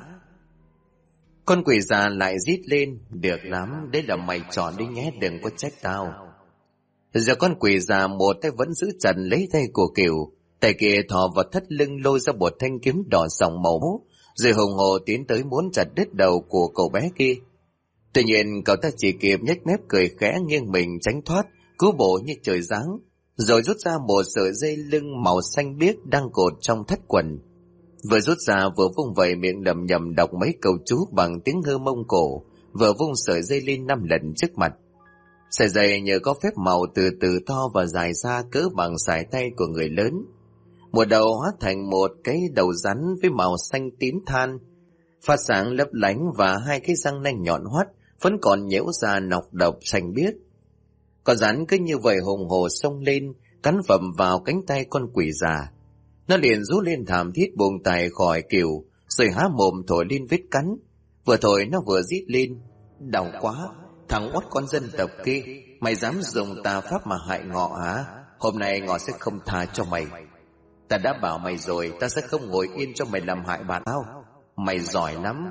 Con quỷ già lại rít lên: được lắm, đấy là mày chọn đi nhé, đừng có trách tao. Giờ con quỷ già một tay vẫn giữ chặt lấy tay của Kiều, tay kia thò vào thắt lưng lôi ra một thanh kiếm đỏ sòng màu, rồi hùng hồ tiến tới muốn chặt đứt đầu của cậu bé kia. Tuy nhiên cậu ta chỉ kịp nhếch mép cười khẽ, nghiêng mình tránh thoát, cứu bộ như trời giáng, rồi rút ra một sợi dây lưng màu xanh biếc đang cột trong thắt quần. Vừa rút ra vừa vung vẩy miệng lẩm nhẩm đọc mấy câu chú bằng tiếng Hơ Mông Cổ, vừa vung sợi dây lên 5 lần trước mặt. Sợi dây nhờ có phép màu từ từ to và dài ra cỡ bằng sải tay của người lớn. Một đầu hóa thành một cái đầu rắn với màu xanh tím than, phát sáng lấp lánh, và 2 cái răng nanh nhọn hoắt vẫn còn nhễu ra nọc độc xanh biếc. Con rắn cứ như vậy hùng hồ xông lên, cắn phầm vào cánh tay con quỷ già. Nó liền rú lên thảm thiết buông tay khỏi Kiều, rồi há mồm thổi lên vết cắn. Vừa thổi nó vừa rít lên: đau quá, thằng oắt con dân tộc kia, mày dám dùng tà pháp mà hại Ngọ hả? Hôm nay Ngọ sẽ không tha cho mày. Ta đã bảo mày rồi, ta sẽ không ngồi yên cho mày làm hại bạn tao. Mày giỏi lắm.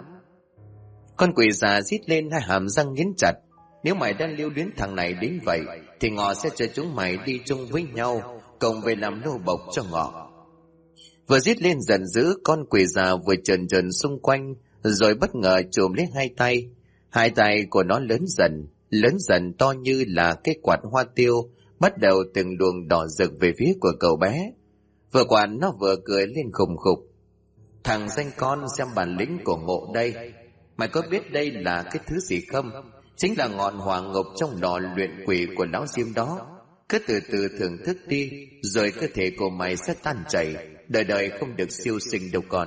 Con quỷ già rít lên, 2 hàm răng nghiến chặt: nếu mày đang lưu luyến thằng này đến vậy thì Ngọ sẽ cho chúng mày đi chung với nhau, cùng về làm nô bộc cho Ngọ. Vừa rít lên giận dữ, con quỷ già vừa trần trần xung quanh, rồi bất ngờ chùm lấy 2 tay. 2 tay của nó lớn dần to như là cái quạt hoa tiêu, bắt đầu từng luồng đỏ rực về phía của cậu bé. Vừa quạt nó vừa cười lên khùng khục: thằng danh con, xem bản lĩnh của Ngộ đây. Mày có biết đây là cái thứ gì không? Chính là ngọn hỏa ngục trong lò luyện quỷ của lão Diêm đó. Cứ từ từ thưởng thức đi, rồi cơ thể của mày sẽ tan chảy, đời đời không được siêu sinh đâu con.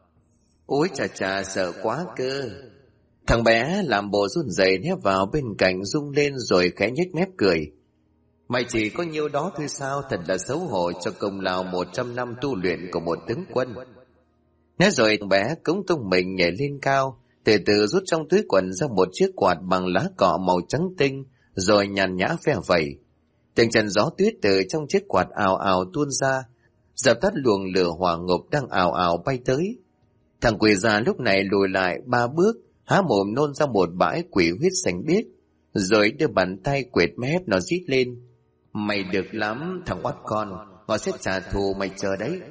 Ôi chà, sợ quá cơ. Thằng bé làm bộ run rẩy nép vào bên cạnh rung lên rồi khẽ nhếch mép cười: mày chỉ có nhiêu đó thôi sao, thật là xấu hổ cho công lao 100 năm tu luyện của một tướng quân. Nói rồi thằng bé cống tung mình nhảy lên cao, từ từ rút trong túi quần ra một chiếc quạt bằng lá cọ màu trắng tinh, rồi nhàn nhã phe vẩy. Từng trận gió tuyết từ trong chiếc quạt ào ào tuôn ra, dập tắt luồng lửa hỏa ngục đang ào ào bay tới. Thằng quỷ già lúc này lùi lại 3 bước, há mồm nôn ra một bãi quỷ huyết xanh biếc, rồi đưa bàn tay quệt mép nó rít lên: mày được lắm thằng oắt con, Ngọ sẽ trả thù mày chờ đấy.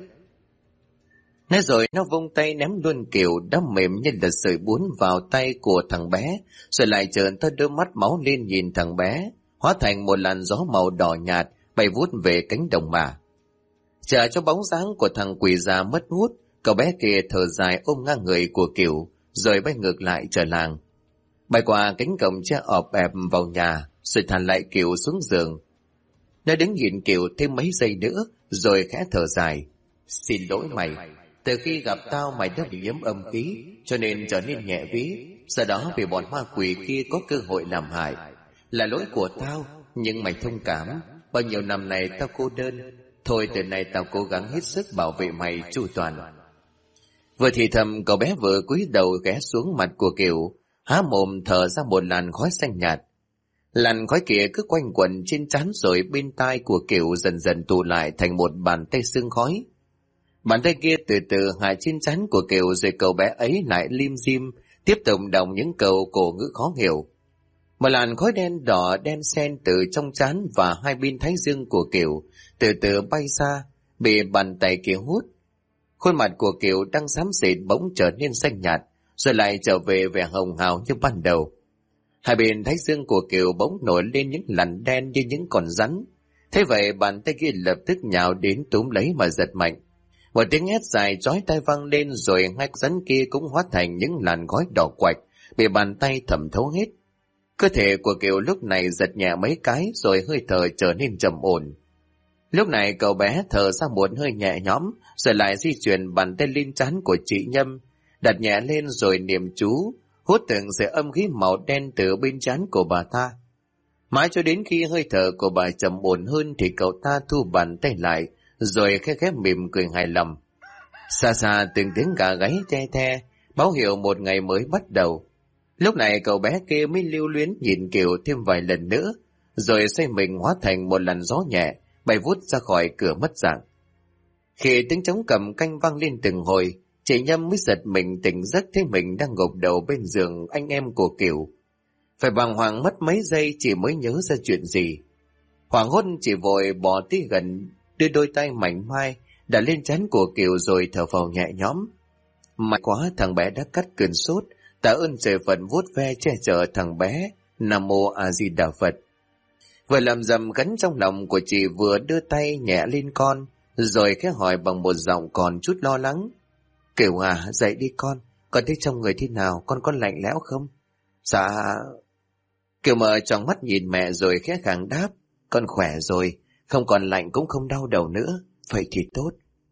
Nói rồi nó vung tay ném luôn Kiều đã mềm như là sợi bún vào tay của thằng bé, rồi lại trợn to đôi mắt máu lên nhìn thằng bé, hóa thành một làn gió màu đỏ nhạt bay vút về cánh đồng mà. Chờ cho bóng dáng của thằng quỷ già mất hút, cậu bé kia thở dài ôm ngang người của Kiều, rồi bay ngược lại trở làng, bay qua cánh cổng tre ọp ẹp vào nhà, rồi thả lại Kiều xuống giường. Nó đứng nhìn Kiều thêm mấy giây nữa, rồi khẽ thở dài: xin lỗi mày, Từ khi gặp tao mày đã bị nhiễm âm khí, cho nên trở nên nhẹ vía. Sau đó vì bọn ma quỷ kia có cơ hội làm hại. Là lỗi của tao, nhưng mày thông cảm. Bao nhiêu năm nay tao cô đơn. Thôi từ nay tao cố gắng hết sức bảo vệ mày chu toàn. Vừa thì thầm, cậu bé vừa cúi đầu ghé xuống mặt của Kiều, há mồm thở ra một làn khói xanh nhạt. Làn khói kia cứ quanh quẩn trên trán rồi bên tai của Kiều dần dần tụ lại thành một bàn tay sương khói. Bàn tay kia từ từ hạ trên trán của Kiều, rồi cậu bé ấy lại lim dim tiếp tục đọc những câu cổ ngữ khó hiểu. Một làn khói đen đỏ đen xen từ trong trán và hai bên thái dương của Kiều từ từ bay ra, bị bàn tay kia hút. Khuôn mặt của Kiều đang xám xịt bỗng trở nên xanh nhạt, rồi lại trở về vẻ hồng hào như ban đầu. Hai bên thái dương của Kiều bỗng nổi lên những lằn đen như những con rắn. Thế vậy bàn tay kia lập tức nhào đến túm lấy mà giật mạnh. Một tiếng hét dài chói tai vang lên, rồi hai rắn kia cũng hóa thành những làn khói đỏ quạch, bị bàn tay thẩm thấu hết. Cơ thể của Kiều lúc này giật nhẹ mấy cái, rồi hơi thở trở nên trầm ổn. Lúc này cậu bé thở ra một hơi nhẹ nhõm, rồi lại di chuyển bàn tay lên trán của chị Nhâm, đặt nhẹ lên rồi niệm chú, hút từng sợi âm khí màu đen từ bên trán của bà ta. Mãi cho đến khi hơi thở của bà trầm ổn hơn thì cậu ta thu bàn tay lại, rồi khẽ khẽ mỉm cười hài lòng. Xa xa từng tiếng gà gáy the the, báo hiệu một ngày mới bắt đầu. Lúc này cậu bé kia mới lưu luyến nhìn Kiều thêm vài lần nữa, rồi xoay mình hóa thành một làn gió nhẹ, bay vút ra khỏi cửa mất dạng. Khi tiếng trống cầm canh vang lên từng hồi, chị Nhâm mới giật mình tỉnh giấc thấy mình đang gục đầu bên giường anh em của Kiều. Phải bàng hoàng mất mấy giây chị mới nhớ ra chuyện gì. Hoảng hốt chị vội bỏ tí gần, đưa đôi tay mảnh mai đặt lên trán của Kiều rồi thở phào nhẹ nhõm. May quá thằng bé đã cắt cơn sốt, tạ ơn trời Phật vuốt ve che chở thằng bé. Nam mô A Di Đà Phật. Vừa làm dầm cắn trong lòng của chị, vừa đưa tay nhẹ lên con, rồi khẽ hỏi bằng một giọng còn chút lo lắng. Kiều à, dậy đi con thấy trong người thế nào, con có lạnh lẽo không? Dạ. Kiều mở tròn mắt nhìn mẹ rồi khẽ khàng đáp. Con khỏe rồi, không còn lạnh cũng không đau đầu nữa, vậy thì tốt.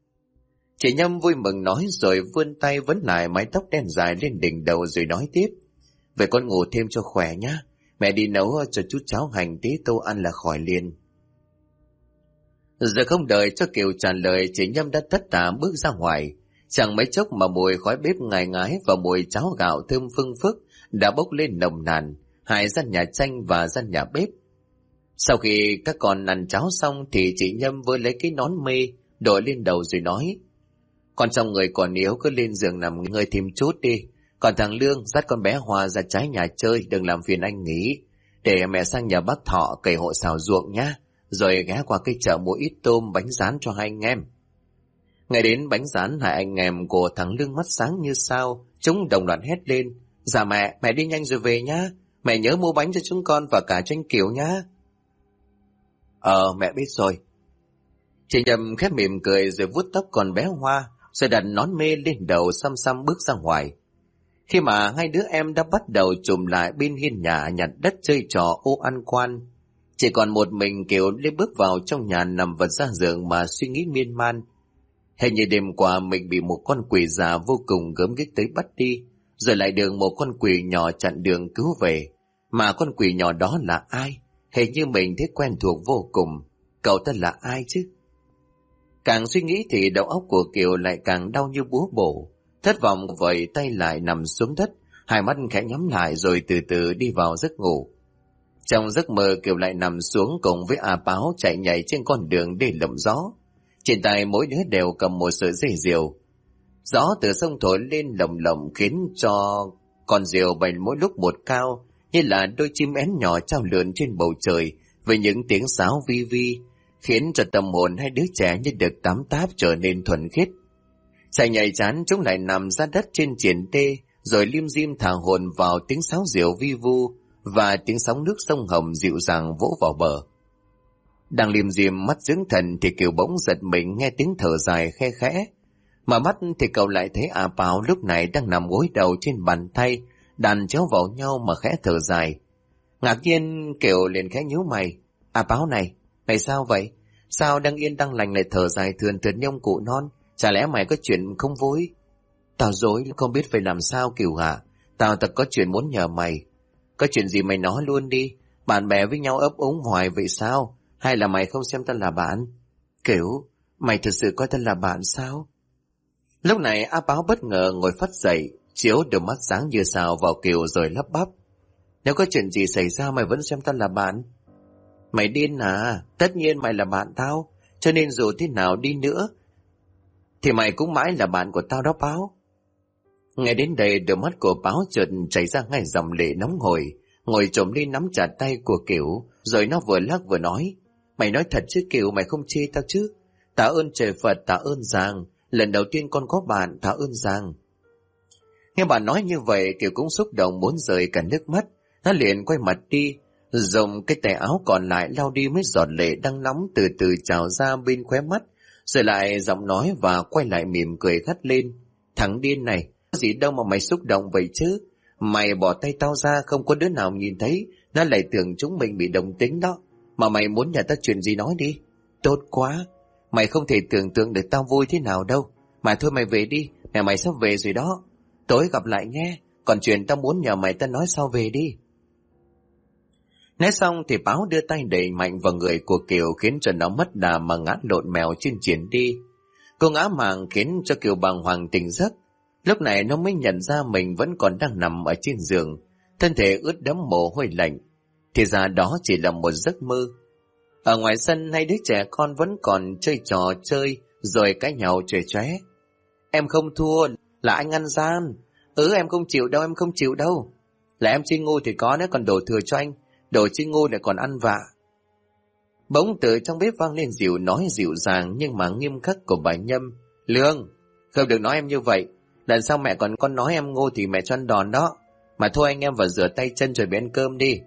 Chị Nhâm vui mừng nói rồi vươn tay vấn lại mái tóc đen dài lên đỉnh đầu rồi nói tiếp. Vậy con ngủ thêm cho khỏe nhá, mẹ đi nấu cho chút cháo hành tí tô ăn là khỏi liền. Giờ không đợi cho Kiều trả lời, chị Nhâm đã tất tả bước ra ngoài. Chẳng mấy chốc mà mùi khói bếp ngái ngái và mùi cháo gạo thơm phưng phức đã bốc lên nồng nàn, hai gian nhà tranh và gian nhà bếp. Sau khi các con ăn cháo xong thì chị Nhâm vừa lấy cái nón mê đội lên đầu rồi nói. Con trong người còn yếu, cứ lên giường nằm nghỉ ngơi thêm chút đi. Còn thằng Lương dắt con bé Hoa ra trái nhà chơi, đừng làm phiền anh nghỉ. Để mẹ sang nhà bác Thọ cày hộ xào ruộng nhá. Rồi ghé qua cây chợ mua ít tôm bánh rán cho hai anh em. Ngày đến bánh rán, hai anh em của thằng Lương mắt sáng như sao, chúng đồng loạt hét lên. Dạ mẹ đi nhanh rồi về nhá. Mẹ nhớ mua bánh cho chúng con và cả cho anh Kiều nhá. Mẹ biết rồi. Chị Nhâm khép mỉm cười rồi vuốt tóc con bé Hoa, rồi đặt nón mê lên đầu xăm xăm bước ra ngoài. Khi mà hai đứa em đã bắt đầu chùm lại bên hiên nhà nhặt đất chơi trò ô ăn quan, chỉ còn một mình Kiều lên bước vào trong nhà nằm vật ra giường mà suy nghĩ miên man. Hình như đêm qua mình bị một con quỷ già vô cùng gớm ghiếc tới bắt đi, rồi lại được một con quỷ nhỏ chặn đường cứu về. Mà con quỷ nhỏ đó là ai? Hình như mình thấy quen thuộc vô cùng. Cậu ta là ai chứ? Càng suy nghĩ thì đầu óc của Kiều lại càng đau như búa bổ. Thất vọng vẩy tay lại nằm xuống đất, hai mắt khẽ nhắm lại rồi từ từ đi vào giấc ngủ. Trong giấc mơ Kiều lại nằm xuống cùng với A Báo chạy nhảy trên con đường để lộng gió. Trên tay mỗi đứa đều cầm một sợi dây diều. Gió từ sông thổi lên lồng lộng khiến cho con diều bay mỗi lúc một cao, như là đôi chim én nhỏ trao lượn trên bầu trời với những tiếng sáo vi vi, khiến cho tâm hồn hai đứa trẻ như được tắm táp trở nên thuần khiết. Chạy nhảy chán chúng lại nằm ra đất trên triển tê, rồi lim dim thả hồn vào tiếng sáo diều vi vu và tiếng sóng nước sông Hồng dịu dàng vỗ vào bờ. Đang lim dim mắt dưỡng thần thì Kiều bỗng giật mình nghe tiếng thở dài khe khẽ. Mà mắt thì cậu lại thấy A Báo lúc này đang nằm gối đầu trên bàn tay, đàn chéo vào nhau mà khẽ thở dài. Ngạc nhiên Kiều liền khẽ nhíu mày. A Báo này sao vậy? Sao đang yên đang lành lại thở dài thườn thượt nhông cụ non? Chả lẽ mày có chuyện không vui? Tao dối không biết phải làm sao Kiều hả? Tao thật có chuyện muốn nhờ mày. Có chuyện gì mày nói luôn đi. Bạn bè với nhau ấp úng hoài vậy sao? Hay là mày không xem tao là bạn? Kiểu, mày thật sự coi tao là bạn sao? Lúc này A Báo bất ngờ ngồi phắt dậy, chiếu đôi mắt sáng như sao vào Kiều rồi lắp bắp. Nếu có chuyện gì xảy ra mày vẫn xem tao là bạn? Mày điên à? Tất nhiên mày là bạn tao, cho nên dù thế nào đi nữa thì mày cũng mãi là bạn của tao đó Báo. Nghe đến đây đôi mắt của Báo chợt chảy ra ngay dòng lệ nóng hổi, ngồi chồm lên nắm chặt tay của Kiều, rồi nó vừa lắc vừa nói. Mày nói thật chứ Kiều, mày không chê tao chứ? Tạ ơn trời Phật, tạ ơn Giang, lần đầu tiên con có bạn, tạ ơn Giang. Nghe bà nói như vậy, Kiều cũng xúc động muốn rơi cả nước mắt. Nó liền quay mặt đi, dùng cái tay áo còn lại lau đi mấy giọt lệ đang nóng từ từ trào ra bên khóe mắt, rồi lại giọng nói và quay lại mỉm cười gắt lên. Thằng điên này, có gì đâu mà mày xúc động vậy chứ? Mày bỏ tay tao ra không có đứa nào nhìn thấy, nó lại tưởng chúng mình bị đồng tính đó. Mà mày muốn nhờ tao chuyện gì nói đi. Tốt quá, mày không thể tưởng tượng được tao vui thế nào đâu. Mà thôi mày về đi, mẹ mày sắp về rồi đó. Tối gặp lại nghe, còn chuyện tao muốn nhờ mày tao nói sau về đi. Nói xong thì Báo đưa tay đẩy mạnh vào người của Kiều, khiến cho nó mất đà mà ngã lộn mèo trên triển đi. Cô ngã màng khiến cho Kiều bàng hoàng tỉnh giấc. Lúc này nó mới nhận ra mình vẫn còn đang nằm ở trên giường, thân thể ướt đẫm mồ hôi lạnh. Thì ra đó chỉ là một giấc mơ. Ở ngoài sân hai đứa trẻ con vẫn còn chơi trò chơi rồi cãi nhau chóe chóe. Em không thua, là anh ăn gian. Em không chịu đâu, em không chịu đâu. Là em chơi ngu thì có, nếu còn đổ thừa cho anh. Đồ chơi ngu lại còn ăn vạ. Bỗng từ trong bếp vang lên dịu nói dịu dàng nhưng mà nghiêm khắc của bà Nhâm. Lương, không được nói em như vậy. Lần sau mẹ còn con nói em ngu thì mẹ cho ăn đòn đó. Mà thôi anh em vào rửa tay chân rồi đi ăn cơm đi.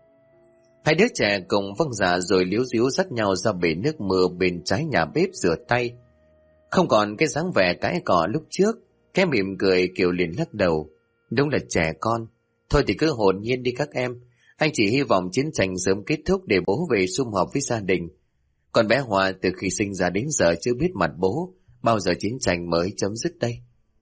Hai đứa trẻ cùng vâng dạ rồi líu díu dắt nhau ra bể nước mưa bên trái nhà bếp rửa tay. Không còn cái dáng vẻ cãi cọ lúc trước. Cái mỉm cười Kiều liền lắc đầu. Đúng là trẻ con. Thôi thì cứ hồn nhiên đi các em. Anh chỉ hy vọng chiến tranh sớm kết thúc để bố về sum họp với gia đình. Còn bé Hòa từ khi sinh ra đến giờ chưa biết mặt bố, bao giờ chiến tranh mới chấm dứt đây.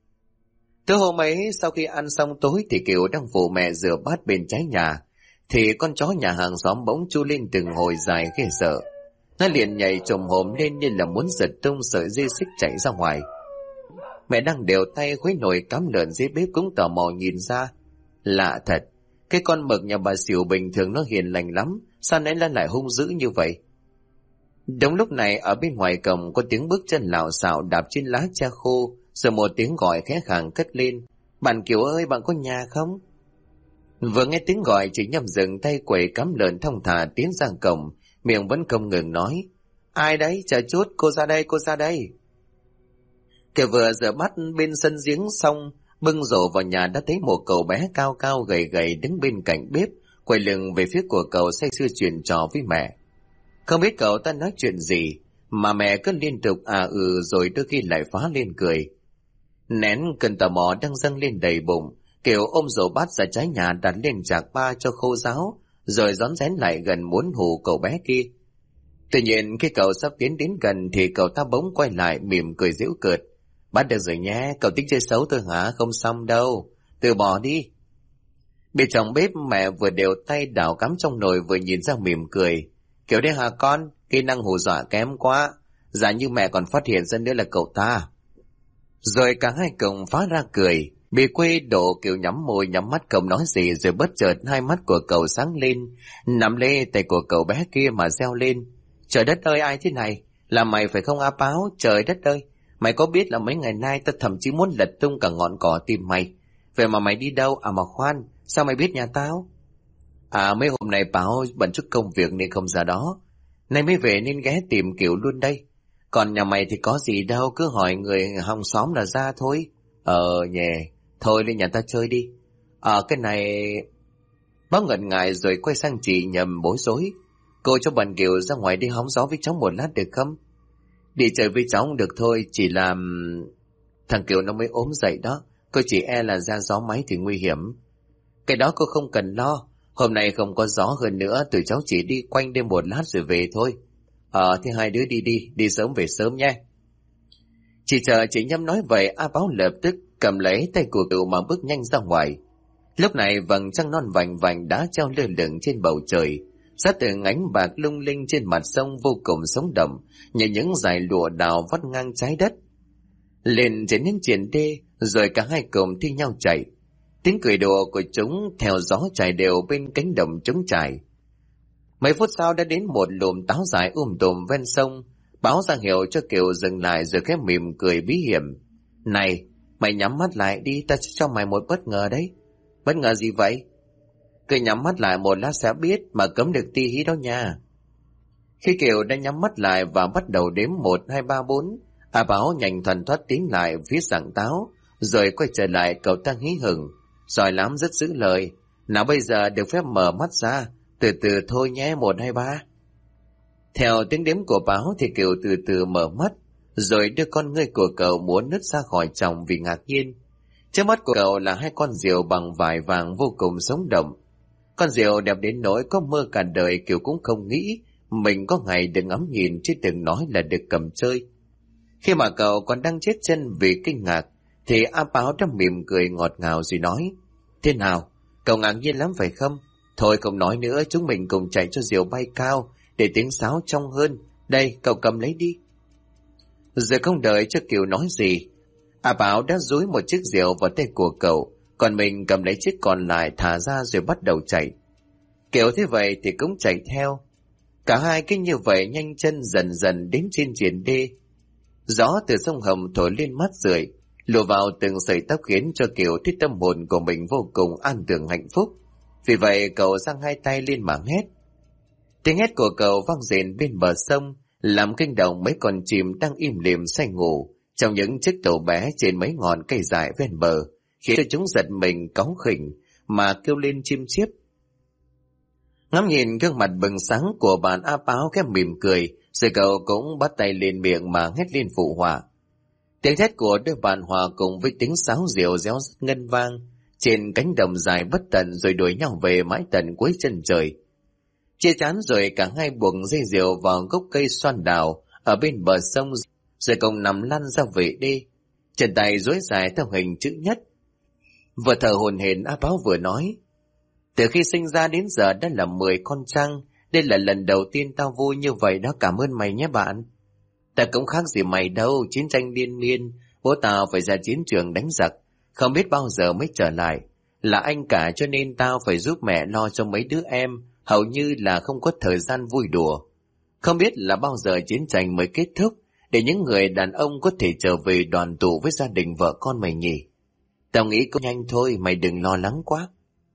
Tối hôm ấy sau khi ăn xong tối thì Kiều đang phụ mẹ rửa bát bên trái nhà, thì con chó nhà hàng xóm bỗng chu lên từng hồi dài ghê sợ. Nó liền nhảy chồm hổm lên như là muốn giật tung sợi dây xích chạy ra ngoài. Mẹ đang đều tay khuấy nồi cám lợn dưới bếp cũng tò mò nhìn ra. Lạ thật, cái con mực nhà bà Xỉu bình thường nó hiền lành lắm, sao nãy lại hung dữ như vậy? Đúng lúc này ở bên ngoài cổng có tiếng bước chân lạo xạo đạp trên lá tre khô, rồi một tiếng gọi khẽ khàng cất lên. Bạn Kiều ơi, bạn có nhà không? Vừa nghe tiếng gọi, chị Nhâm dừng tay quẩy cám lợn thong thả tiến ra cổng, miệng vẫn không ngừng nói. Ai đấy, chờ chút, cô ra đây, cô ra đây. Kiều vừa rửa bát bên sân giếng xong, bưng rổ vào nhà đã thấy một cậu bé cao cao gầy gầy đứng bên cạnh bếp, quay lưng về phía của cậu say sưa chuyện trò với mẹ. Không biết cậu ta nói chuyện gì, mà mẹ cứ liên tục rồi đôi khi lại phá lên cười. Nén cơn tò mò đang dâng lên đầy bụng, Kiều ôm rổ bát ra trái nhà đặt lên chạc ba cho khô ráo, rồi rón rén lại gần muốn hù cậu bé kia. Tuy nhiên khi cậu sắp tiến đến gần thì cậu ta bỗng quay lại mỉm cười giễu cợt. Bắt được rồi nhé, cậu tính chơi xấu tôi hả? Không xong đâu, từ bỏ đi. Bên trong bếp mẹ vừa đều tay đảo cắm trong nồi vừa nhìn ra mỉm cười. Kiểu đấy hả con, kỹ năng hù dọa kém quá. Giả như mẹ còn phát hiện ra nữa là cậu ta. Rồi cả hai cùng phá ra cười. Bị quê đổ Kiều nhắm môi nhắm mắt không nói gì, rồi bất chợt hai mắt của cậu sáng lên, nắm lấy tay của cậu bé kia mà reo lên. Trời đất ơi, ai thế này? Là mày phải không A Báo? Trời đất ơi, mày có biết là mấy ngày nay ta thậm chí muốn lật tung cả ngọn cỏ tìm mày. Vậy mà mày đi đâu? À mà khoan, sao mày biết nhà tao? À mấy hôm nay Báo bận chút công việc nên không ra đó. Nay mới về nên ghé tìm Kiều luôn đây. Còn nhà mày thì có gì đâu, cứ hỏi người hàng xóm là ra thôi. Nhè, thôi lên nhà ta chơi đi. Cái này... Báo ngần ngại rồi quay sang chị Nhầm bối rối. Cô cho bạn Kiều ra ngoài đi hóng gió với cháu một lát được không? Đi chơi với cháu cũng được thôi, chỉ là... Thằng Kiều nó mới ốm dậy đó, cô chỉ e là ra gió máy thì nguy hiểm. Cái đó cô không cần lo, hôm nay không có gió hơn nữa, tụi cháu chỉ đi quanh đêm một lát rồi về thôi. Thế hai đứa đi sớm về sớm nhé. Chỉ chờ chị Nhâm nói vậy, A Báo lập tức cầm lấy tay của cậu mà bước nhanh ra ngoài. Lúc này vầng trăng non vành vành đã treo lơ lửng trên bầu trời, sát từ ánh bạc lung linh trên mặt sông vô cùng sống động, như những dải lụa đào vắt ngang trái đất lên trên những triển đê, rồi cả hai cùng thi nhau chạy. Tiếng cười đùa của chúng theo gió chảy đều bên cánh đồng trống trải. Mấy phút sau đã đến một lùm táo dài tùm ven sông. Báo ra hiệu cho Kiều dừng lại rồi khẽ mỉm cười bí hiểm. Này, mày nhắm mắt lại đi, ta sẽ cho mày một bất ngờ đấy. Bất ngờ gì vậy? Cứ nhắm mắt lại một lát sẽ biết, mà cấm được tí hí đó nha. Khi Kiều đã nhắm mắt lại và bắt đầu đếm 1, 2, 3, 4, A Báo nhanh thuần thoát tiến lại phía giảng táo, rồi quay trở lại. Cậu ta hí hửng. Giỏi lắm, rất giữ lời. Nào bây giờ được phép mở mắt ra, từ từ thôi nhé, 1, 2, 3. Theo tiếng đếm của Báo thì Kiều từ từ mở mắt, rồi đưa con ngươi của cậu muốn nứt ra khỏi tròng vì ngạc nhiên. Trước mắt của cậu là hai con diều bằng vải vàng vô cùng sống động. Con diều đẹp đến nỗi có mơ cả đời Kiều cũng không nghĩ mình có ngày được ngắm nhìn, chứ đừng nói là được cầm chơi. Khi mà cậu còn đang chết chân vì kinh ngạc, thì A Báo đã mỉm cười ngọt ngào rồi nói: Thế nào, cậu ngạc nhiên lắm phải không? Thôi không nói nữa, chúng mình cùng chạy cho diều bay cao, để tiếng sáo trong hơn. Đây, cậu cầm lấy đi. Rồi không đợi cho Kiều nói gì, A Báo đã dúi một chiếc diều vào tay của cậu, còn mình cầm lấy chiếc còn lại thả ra rồi bắt đầu chạy. Kiều thế vậy thì cũng chạy theo. Cả hai cứ như vậy nhanh chân dần dần đến trên triển đê. Gió từ sông Hồng thổi lên mát rượi, lùa vào từng sợi tóc khiến cho Kiều thấy tâm hồn của mình vô cùng an tưởng hạnh phúc. Vì vậy cậu giang hai tay lên mà hét. Tiếng hét của cậu vang rền bên bờ sông, làm kinh động mấy con chim đang im lìm say ngủ trong những chiếc tàu bé trên mấy ngọn cây dài ven bờ, khiến cho chúng giật mình cáu khỉnh mà kêu lên chim chiếp. Ngắm nhìn gương mặt bừng sáng của bạn, A Báo khẽ mỉm cười, rồi cậu cũng bắt tay lên miệng mà hét lên phụ họa. Tiếng hét của đôi bạn hòa cùng với tiếng sáo diều réo ngân vang trên cánh đồng dài bất tận, rồi đuổi nhau về mãi tận cuối chân trời. Chia chán rồi cả hai buộc dây diều vào gốc cây xoan đào ở bên bờ sông, rồi cùng nằm lăn ra về đê, chân tay duỗi dài theo hình chữ nhất. Vừa thở hổn hển, A Báo vừa nói: Từ khi sinh ra đến giờ đã là 10 con trăng, đây là lần đầu tiên tao vui như vậy đó, cảm ơn mày nhé bạn. Ta cũng khác gì mày đâu, chiến tranh liên miên, bố tao phải ra chiến trường đánh giặc, không biết bao giờ mới trở lại. Là anh cả cho nên tao phải giúp mẹ lo cho mấy đứa em, hầu như là không có thời gian vui đùa. Không biết là bao giờ chiến tranh mới kết thúc, để những người đàn ông có thể trở về đoàn tụ với gia đình vợ con mày nhỉ. Tao nghĩ cũng nhanh thôi, mày đừng lo lắng quá.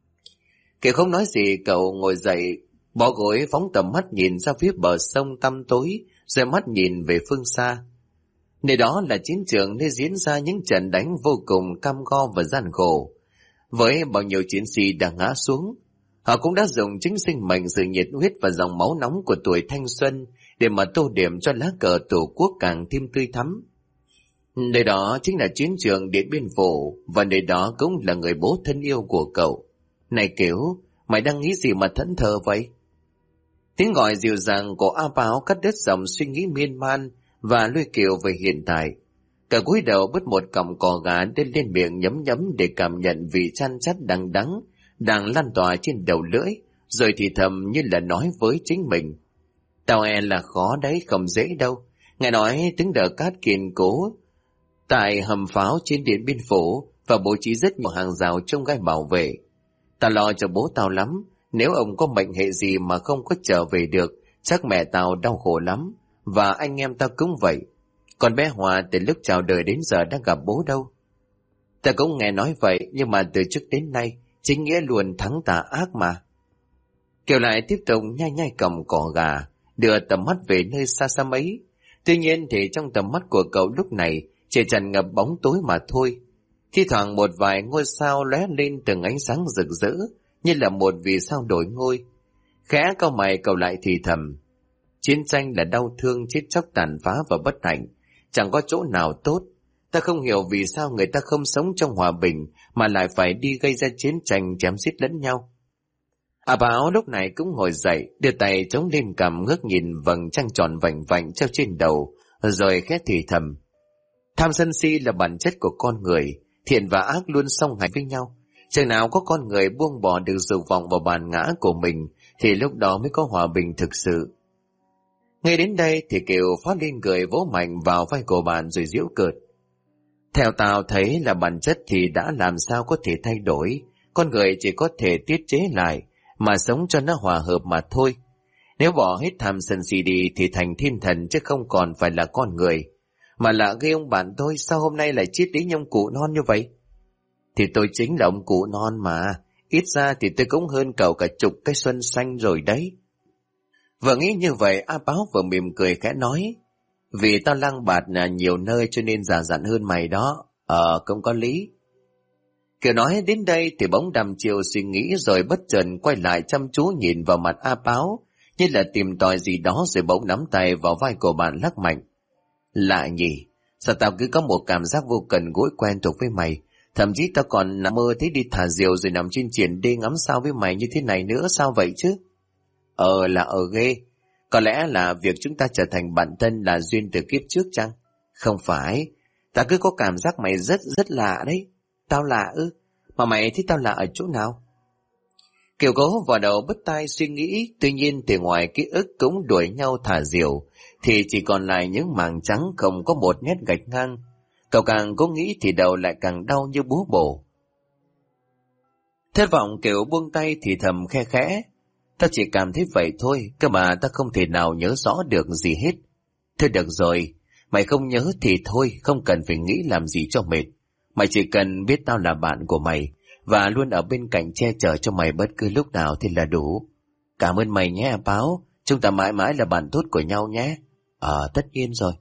Kiều không nói gì, cậu ngồi dậy, bỏ gối phóng tầm mắt nhìn ra phía bờ sông tăm tối, rồi mắt nhìn về phương xa. Nơi đó là chiến trường, nơi diễn ra những trận đánh vô cùng cam go và gian khổ. Với bao nhiêu chiến sĩ đã ngã xuống, họ cũng đã dùng chính sinh mệnh, sự nhiệt huyết và dòng máu nóng của tuổi thanh xuân để mà tô điểm cho lá cờ tổ quốc càng thêm tươi thắm. Nơi đó chính là chiến trường Điện Biên Phủ, và nơi đó cũng là người bố thân yêu của cậu. Này Kiều, mày đang nghĩ gì mà thẫn thờ vậy? Tiếng gọi dịu dàng của A Báo cắt đứt dòng suy nghĩ miên man và lôi Kiều về hiện tại. Cả cúi đầu bứt một cọng cò gà đưa lên miệng nhấm nhấm để cảm nhận vị chan chát đắng đắng đang lan tỏa trên đầu lưỡi, rồi thì thầm như là nói với chính mình: Tao e là khó đấy, không dễ đâu. Nghe nói tiếng đờ cát kiên cố tại hầm pháo trên Điện Biên Phủ và bố trí rất nhiều hàng rào trông gai bảo vệ. Tao lo cho bố tao lắm, nếu ông có mệnh hệ gì mà không có trở về được, chắc mẹ tao đau khổ lắm, và anh em tao cũng vậy. Còn bé Hòa từ lúc chào đời đến giờ đã gặp bố đâu. Ta cũng nghe nói vậy, nhưng mà từ trước đến nay chính nghĩa luôn thắng tà ác mà. Kiều lại tiếp tục nhai nhai cọng cỏ gà, đưa tầm mắt về nơi xa xăm ấy. Tuy nhiên thì trong tầm mắt của cậu lúc này chỉ tràn ngập bóng tối mà thôi. Thi thoảng một vài ngôi sao lóe lên từng ánh sáng rực rỡ, như là một vì sao đổi ngôi. Khẽ cau mày, cậu lại thì thầm: Chiến tranh là đau thương, chết chóc, tàn phá và bất hạnh, chẳng có chỗ nào tốt. Ta không hiểu vì sao người ta không sống trong hòa bình mà lại phải đi gây ra chiến tranh chém giết lẫn nhau. A Báo lúc này cũng ngồi dậy, đưa tay chống lên cằm, ngước nhìn vầng trăng tròn vành vạnh treo trên đầu, rồi khẽ thì thầm: Tham sân si là bản chất của con người, thiện và ác luôn song hành với nhau. Chừng nào có con người buông bỏ được dục vọng vào bản ngã của mình thì lúc đó mới có hòa bình thực sự. Ngay đến đây thì Kiều phát lên cười vỗ mạnh vào vai của bạn rồi giễu cợt. Theo tao thấy là bản chất thì đã làm sao có thể thay đổi, con người chỉ có thể tiết chế lại mà sống cho nó hòa hợp mà thôi. Nếu bỏ hết tham sân si đi thì thành thiên thần chứ không còn phải là con người. Mà lạ ghê ông bạn tôi, sao hôm nay lại triết lý như ông cụ non như vậy? Thì tôi chính là ông cụ non mà, ít ra thì tôi cũng hơn cậu cả chục cái xuân xanh rồi đấy. Vừa nghĩ như vậy, A Báo vừa mỉm cười khẽ nói, vì tao lang bạt nhiều nơi cho nên già dặn hơn mày đó. Cũng có lý. Kiểu nói đến đây thì bỗng đăm chiều suy nghĩ rồi bất chợt quay lại chăm chú nhìn vào mặt A Báo, như là tìm tòi gì đó rồi bỗng nắm tay vào vai của bạn lắc mạnh. Lạ nhỉ, sao tao cứ có một cảm giác vô cần gũi quen thuộc với mày, thậm chí tao còn nằm mơ thấy đi thả diều rồi nằm trên triển đê ngắm sao với mày như thế này nữa, sao vậy chứ? Là ghê, có lẽ là việc chúng ta trở thành bạn thân là duyên từ kiếp trước chăng? Không phải, tao cứ có cảm giác mày rất rất lạ đấy. Tao lạ ư? Mà mày thấy tao lạ ở chỗ nào? Kiều cố vào đầu bứt tai suy nghĩ, tuy nhiên thì ngoài ký ức cũng đuổi nhau thả diều, thì chỉ còn lại những mảng trắng không có một nét gạch ngang. Cậu càng cố nghĩ thì đầu lại càng đau như búa bổ. Thất vọng Kiều buông tay thì thầm khe khẽ. Tao chỉ cảm thấy vậy thôi, cơ mà tao không thể nào nhớ rõ được gì hết. Thôi được rồi, mày không nhớ thì thôi, không cần phải nghĩ làm gì cho mệt. Mày chỉ cần biết tao là bạn của mày, và luôn ở bên cạnh che chở cho mày bất cứ lúc nào thì là đủ. Cảm ơn mày nhé A Báo, chúng ta mãi mãi là bạn tốt của nhau nhé. Tất nhiên rồi.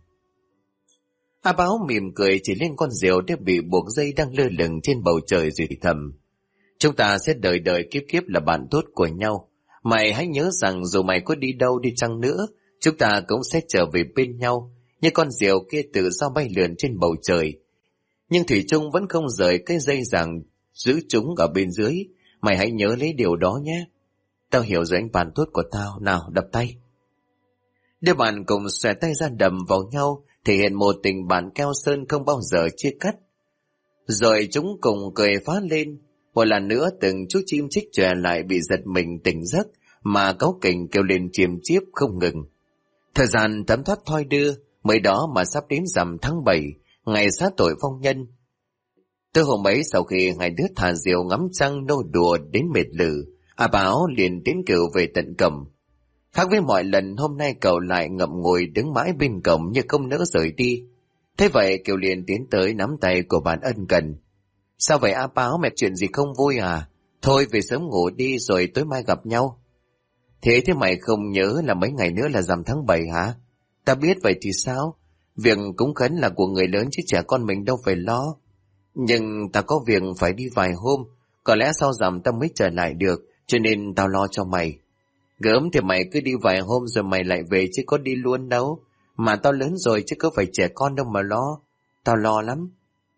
A Báo mỉm cười chỉ lên con diều đã bị buộc dây đang lơ lửng trên bầu trời rồi thì thầm. Chúng ta sẽ đời đời kiếp kiếp là bạn tốt của nhau. Mày hãy nhớ rằng dù mày có đi đâu đi chăng nữa, chúng ta cũng sẽ trở về bên nhau, như con diều kia tự do bay lượn trên bầu trời. Nhưng thủy chung vẫn không rời cái dây rằng giữ chúng ở bên dưới. Mày hãy nhớ lấy điều đó nhé. Tao hiểu rồi anh bạn tốt của tao. Nào, đập tay. Đôi bạn cùng xòe tay ra đầm vào nhau, thể hiện một tình bạn keo sơn không bao giờ chia cắt. Rồi chúng cùng cười phá lên. Một lần nữa từng chú chim chích chòe lại bị giật mình tỉnh giấc, mà cáu kỉnh kêu lên chiêm chiếp không ngừng. Thời gian thấm thoát thoi đưa, mới đó mà sắp đến rằm tháng 7, ngày sát tội vong nhân. Từ hôm ấy sau khi hai đứa thả diều ngắm trăng nô đùa đến mệt lử, A Báo liền tiến cửu về tận cổng. Khác với mọi lần, hôm nay cậu lại ngậm ngùi đứng mãi bên cổng như không nỡ rời đi. Thế vậy Kiều liền tiến tới nắm tay của bạn ân cần. Sao vậy A Báo, mẹ chuyện gì không vui à? Thôi về sớm ngủ đi rồi tối mai gặp nhau. Thế mày không nhớ là mấy ngày nữa là rằm tháng 7 hả? Ta biết vậy thì sao? Việc cúng khấn là của người lớn chứ trẻ con mình đâu phải lo. Nhưng ta có việc phải đi vài hôm, có lẽ sau rằm ta mới trở lại được, cho nên tao lo cho mày. Gớm thì mày cứ đi vài hôm rồi mày lại về chứ có đi luôn đâu. Mà tao lớn rồi chứ có phải trẻ con đâu mà lo. Tao lo lắm.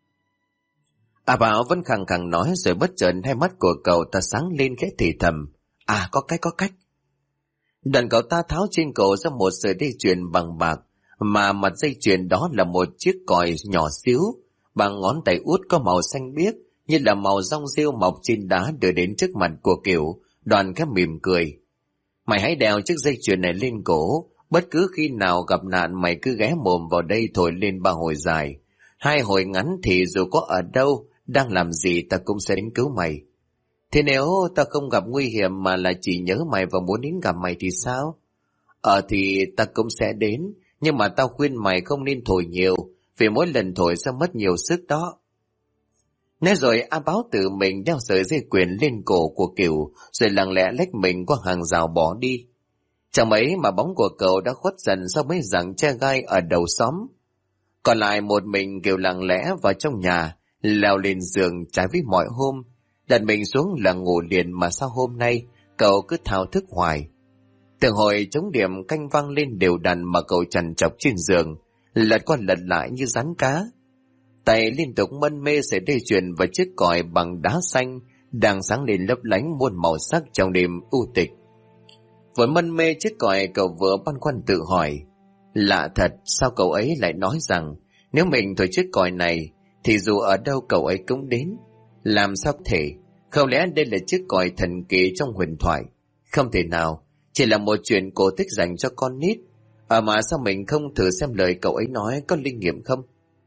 A Bảo vẫn khăng khăng nói rồi bất chợt hai mắt của cậu ta sáng lên khẽ thì thầm. Có cách. Đoạn cậu ta tháo trên cổ ra một sợi dây chuyền bằng bạc, mà mặt dây chuyền đó là một chiếc còi nhỏ xíu, bằng ngón tay út có màu xanh biếc, như là màu rong rêu mọc trên đá đưa đến trước mặt của Kiều. Đoàn khẽ mỉm cười. Mày hãy đeo chiếc dây chuyền này lên cổ, bất cứ khi nào gặp nạn mày cứ ghé mồm vào đây thổi lên 3 hồi dài. 2 hồi ngắn thì dù có ở đâu, đang làm gì ta cũng sẽ đến cứu mày. Thế nếu ta không gặp nguy hiểm mà là chỉ nhớ mày và muốn đến gặp mày thì sao? Thì ta cũng sẽ đến, nhưng mà tao khuyên mày không nên thổi nhiều, vì mỗi lần thổi sẽ mất nhiều sức đó. Nói rồi A Báo tự mình đeo sợi dây chuyền lên cổ của Kiều, rồi lặng lẽ lách mình qua hàng rào bỏ đi. Chẳng mấy mà bóng của cậu đã khuất dần sau mấy rặng tre gai ở đầu xóm. Còn lại một mình Kiều lặng lẽ vào trong nhà, leo lên giường trái với mọi hôm. Đặt mình xuống là ngủ liền, mà sao hôm nay cậu cứ thao thức hoài. Từng hồi trống điểm canh vang lên đều đặn mà cậu trằn trọc trên giường, lật qua lật lại như rắn cá. Tay liên tục mân mê sợi dây chuyền và chiếc còi bằng đá xanh đang sáng lên lấp lánh muôn màu sắc trong đêm u tịch. Vừa mân mê chiếc còi, cậu vừa băn khoăn tự hỏi, lạ thật, sao cậu ấy lại nói rằng Nếu mình thổi chiếc còi này thì dù ở đâu cậu ấy cũng đến. Làm sao thể? Không lẽ đây là chiếc còi thần kỳ trong huyền thoại? Không thể nào, chỉ là một chuyện cổ tích dành cho con nít. Mà sao mình không thử xem lời cậu ấy nói có linh nghiệm không?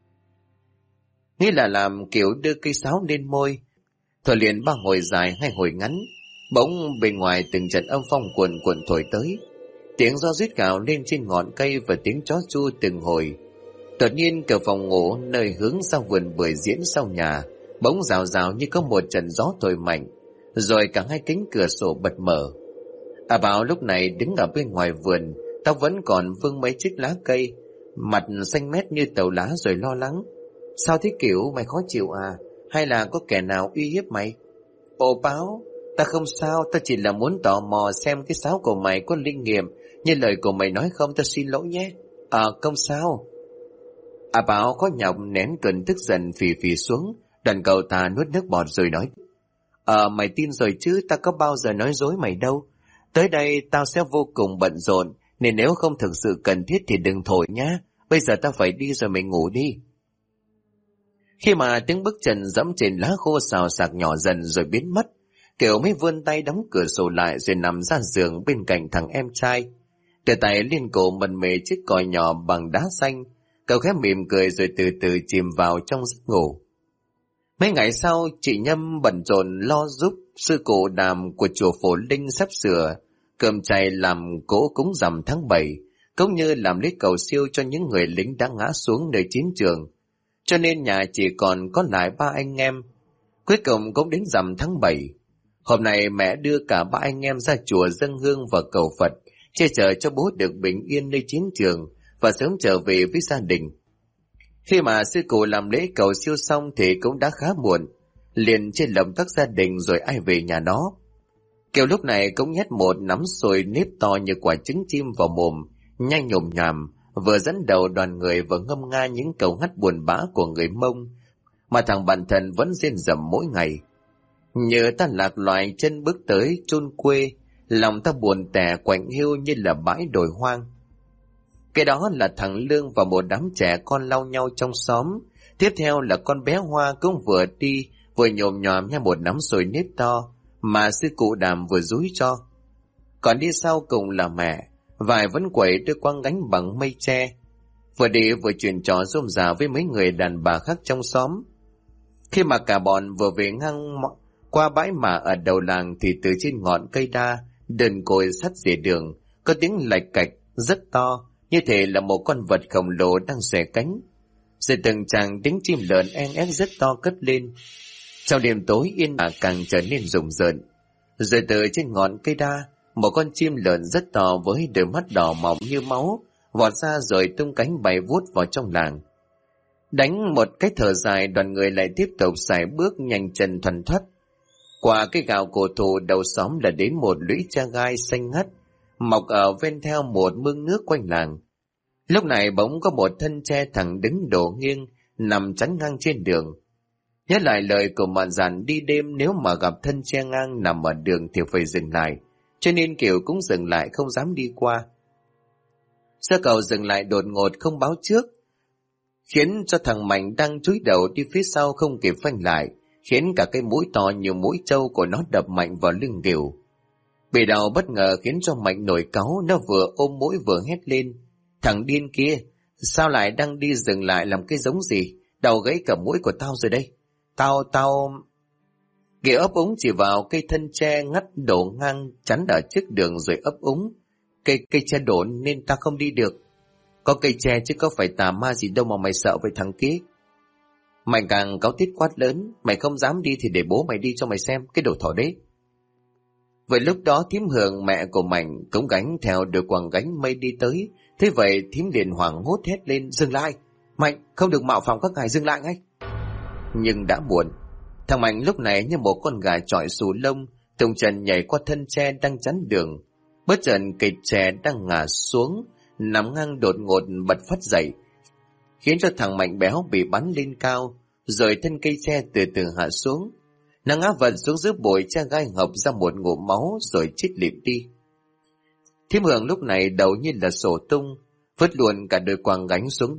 Nghĩ là làm kiểu đưa cây sáo lên môi, thổi liền 3 hồi dài 2 hồi ngắn. Bỗng bên ngoài từng trận âm phong cuồn cuộn thổi tới. Tiếng gió rít gào lên trên ngọn cây và tiếng chó chu từng hồi. Đột nhiên cửa phòng ngủ nơi hướng sang vườn bưởi diễn sau nhà bỗng rào rào như có một trận gió thổi mạnh, rồi cả 2 cánh cửa sổ bật mở. Bảo lúc này đứng ở bên ngoài vườn, tóc vẫn còn vương mấy chiếc lá cây, mặt xanh mét như tàu lá rồi lo lắng. Sao thế Kiểu, mày khó chịu à? Hay là có kẻ nào uy hiếp mày? Ồ Báo, ta không sao, ta chỉ là muốn tò mò xem cái sáo của mày có linh nghiệm như lời của mày nói không, ta xin lỗi nhé. Không sao. Báo có nhọc nén cơn tức giận phì phì xuống, đoàn cậu ta nuốt nước bọt rồi nói. Mày tin rồi chứ, ta có bao giờ nói dối mày đâu. Tới đây tao sẽ vô cùng bận rộn, nên nếu không thực sự cần thiết thì đừng thổi nhá. Bây giờ tao phải đi rồi, mày ngủ đi. Khi mà tiếng bước chân dẫm trên lá khô xào xạc nhỏ dần rồi biến mất, Kiều mới vươn tay đóng cửa sổ lại rồi nằm ra giường bên cạnh thằng em trai. Đưa tay lên cổ mần mề chiếc còi nhỏ bằng đá xanh, cậu khẽ mỉm cười rồi từ từ chìm vào trong giấc ngủ. Mấy ngày sau, chị Nhâm bận rộn lo giúp sư cụ Đàm của chùa Phổ Linh sắp sửa cơm chay làm cỗ cúng rằm tháng 7, cũng như làm lễ cầu siêu cho những người lính đã ngã xuống nơi chiến trường. Cho nên nhà chỉ còn có lại 3 anh em. Cuối cùng cũng đến rằm tháng 7. Hôm nay mẹ đưa cả 3 anh em ra chùa dâng hương và cầu Phật, che chở cho bố được bình yên nơi chiến trường và sớm trở về với gia đình. Khi mà sư cụ làm lễ cầu siêu xong thì cũng đã khá muộn, liền trên lồng các gia đình rồi ai về nhà đó. Kiều lúc này cũng nhét một nắm xôi nếp to như quả trứng chim vào mồm, nhanh nhồm nhòm, vừa dẫn đầu đoàn người vừa ngâm nga những câu hát buồn bã của người Mông mà thằng bạn thân vẫn rên rầm mỗi ngày. Nhớ ta lạc loài chân bước tới chôn quê, lòng ta buồn tẻ quạnh hiu như là bãi đồi hoang. Cái đó là thằng Lương và một đám trẻ con lau nhau trong xóm. Tiếp theo là con bé Hoa cũng vừa đi vừa nhồm nhòm nha một nắm xôi nếp to mà sư cụ Đàm vừa dúi cho. Còn đi sau cùng là mẹ, vải vẫn quẩy đưa quăng gánh bằng mây tre, vừa đi vừa chuyện trò rôm rả với mấy người đàn bà khác trong xóm. Khi mà cả bọn vừa về ngang qua bãi mả ở đầu làng thì từ trên ngọn cây đa đơn côi sắt rìa đường có tiếng lạch cạch rất to, như thể là một con vật khổng lồ đang xòe cánh. Rồi từng tràng tiếng chim lợn en ép rất to cất lên. Trong đêm tối yên ả càng trở nên rùng rợn. Rồi từ trên ngọn cây đa, một con chim lợn rất to với đôi mắt đỏ mọng như máu vọt ra rồi tung cánh bay vút vào trong làng. Đánh một cái thở dài, đoàn người lại tiếp tục sải bước nhanh chân thoăn thoắt. Qua cái gạo cổ thụ đầu xóm là đến một lũy tre gai xanh ngắt mọc ở ven theo một mương nước quanh làng. Lúc này bỗng có một thân tre thẳng đứng đổ nghiêng nằm chắn ngang trên đường. Nhớ lại lời của mạn dặn đi đêm nếu mà gặp thân tre ngang nằm ở đường thì phải dừng lại, cho nên Kiều cũng dừng lại không dám đi qua. Sơ cầu dừng lại đột ngột không báo trước, khiến cho thằng Mạnh đang chúi đầu đi phía sau không kịp phanh lại, khiến cả cái mũi to như mũi trâu của nó đập mạnh vào lưng Kiều. Bị đau bất ngờ khiến cho Mạnh nổi cáu, nó vừa ôm mũi vừa hét lên. Thằng điên kia, sao lại đang đi dừng lại làm cái giống gì? Đầu gãy cả mũi của tao rồi đây. Tao... Kiều ấp úng chỉ vào cây thân tre ngắt đổ ngang chắn ở trước đường rồi ấp úng. Cây tre đổ nên ta không đi được. Có cây tre chứ có phải tà ma gì đâu mà mày sợ với thằng kia. Mạnh càng cáu tiết quát lớn. Mày không dám đi thì để bố mày đi cho mày xem, cái đồ thỏ đấy. Vậy lúc đó Thím Hường mẹ của Mạnh cũng gánh theo được quàng gánh mây đi tới. Thế vậy Thím liền hoảng hốt hét lên. Dừng lại, Mạnh, không được mạo phạm các ngài, dừng lại ngay. Nhưng đã muộn. Thằng Mạnh lúc này như một con gà chọi xù lông, tung chân nhảy qua thân tre đang chắn đường. Bất chợt cây tre đang ngả xuống, nằm ngang đột ngột bật phát dậy, khiến cho thằng Mạnh béo bị bắn lên cao, rồi thân cây tre từ từ hạ xuống. Nó ngã vật xuống dưới bụi tre gai ngập ra một ngụm máu rồi chết lịm đi. Thím Hường lúc này đầu như là sổ tung, vứt luôn cả đôi quàng gánh xuống đất,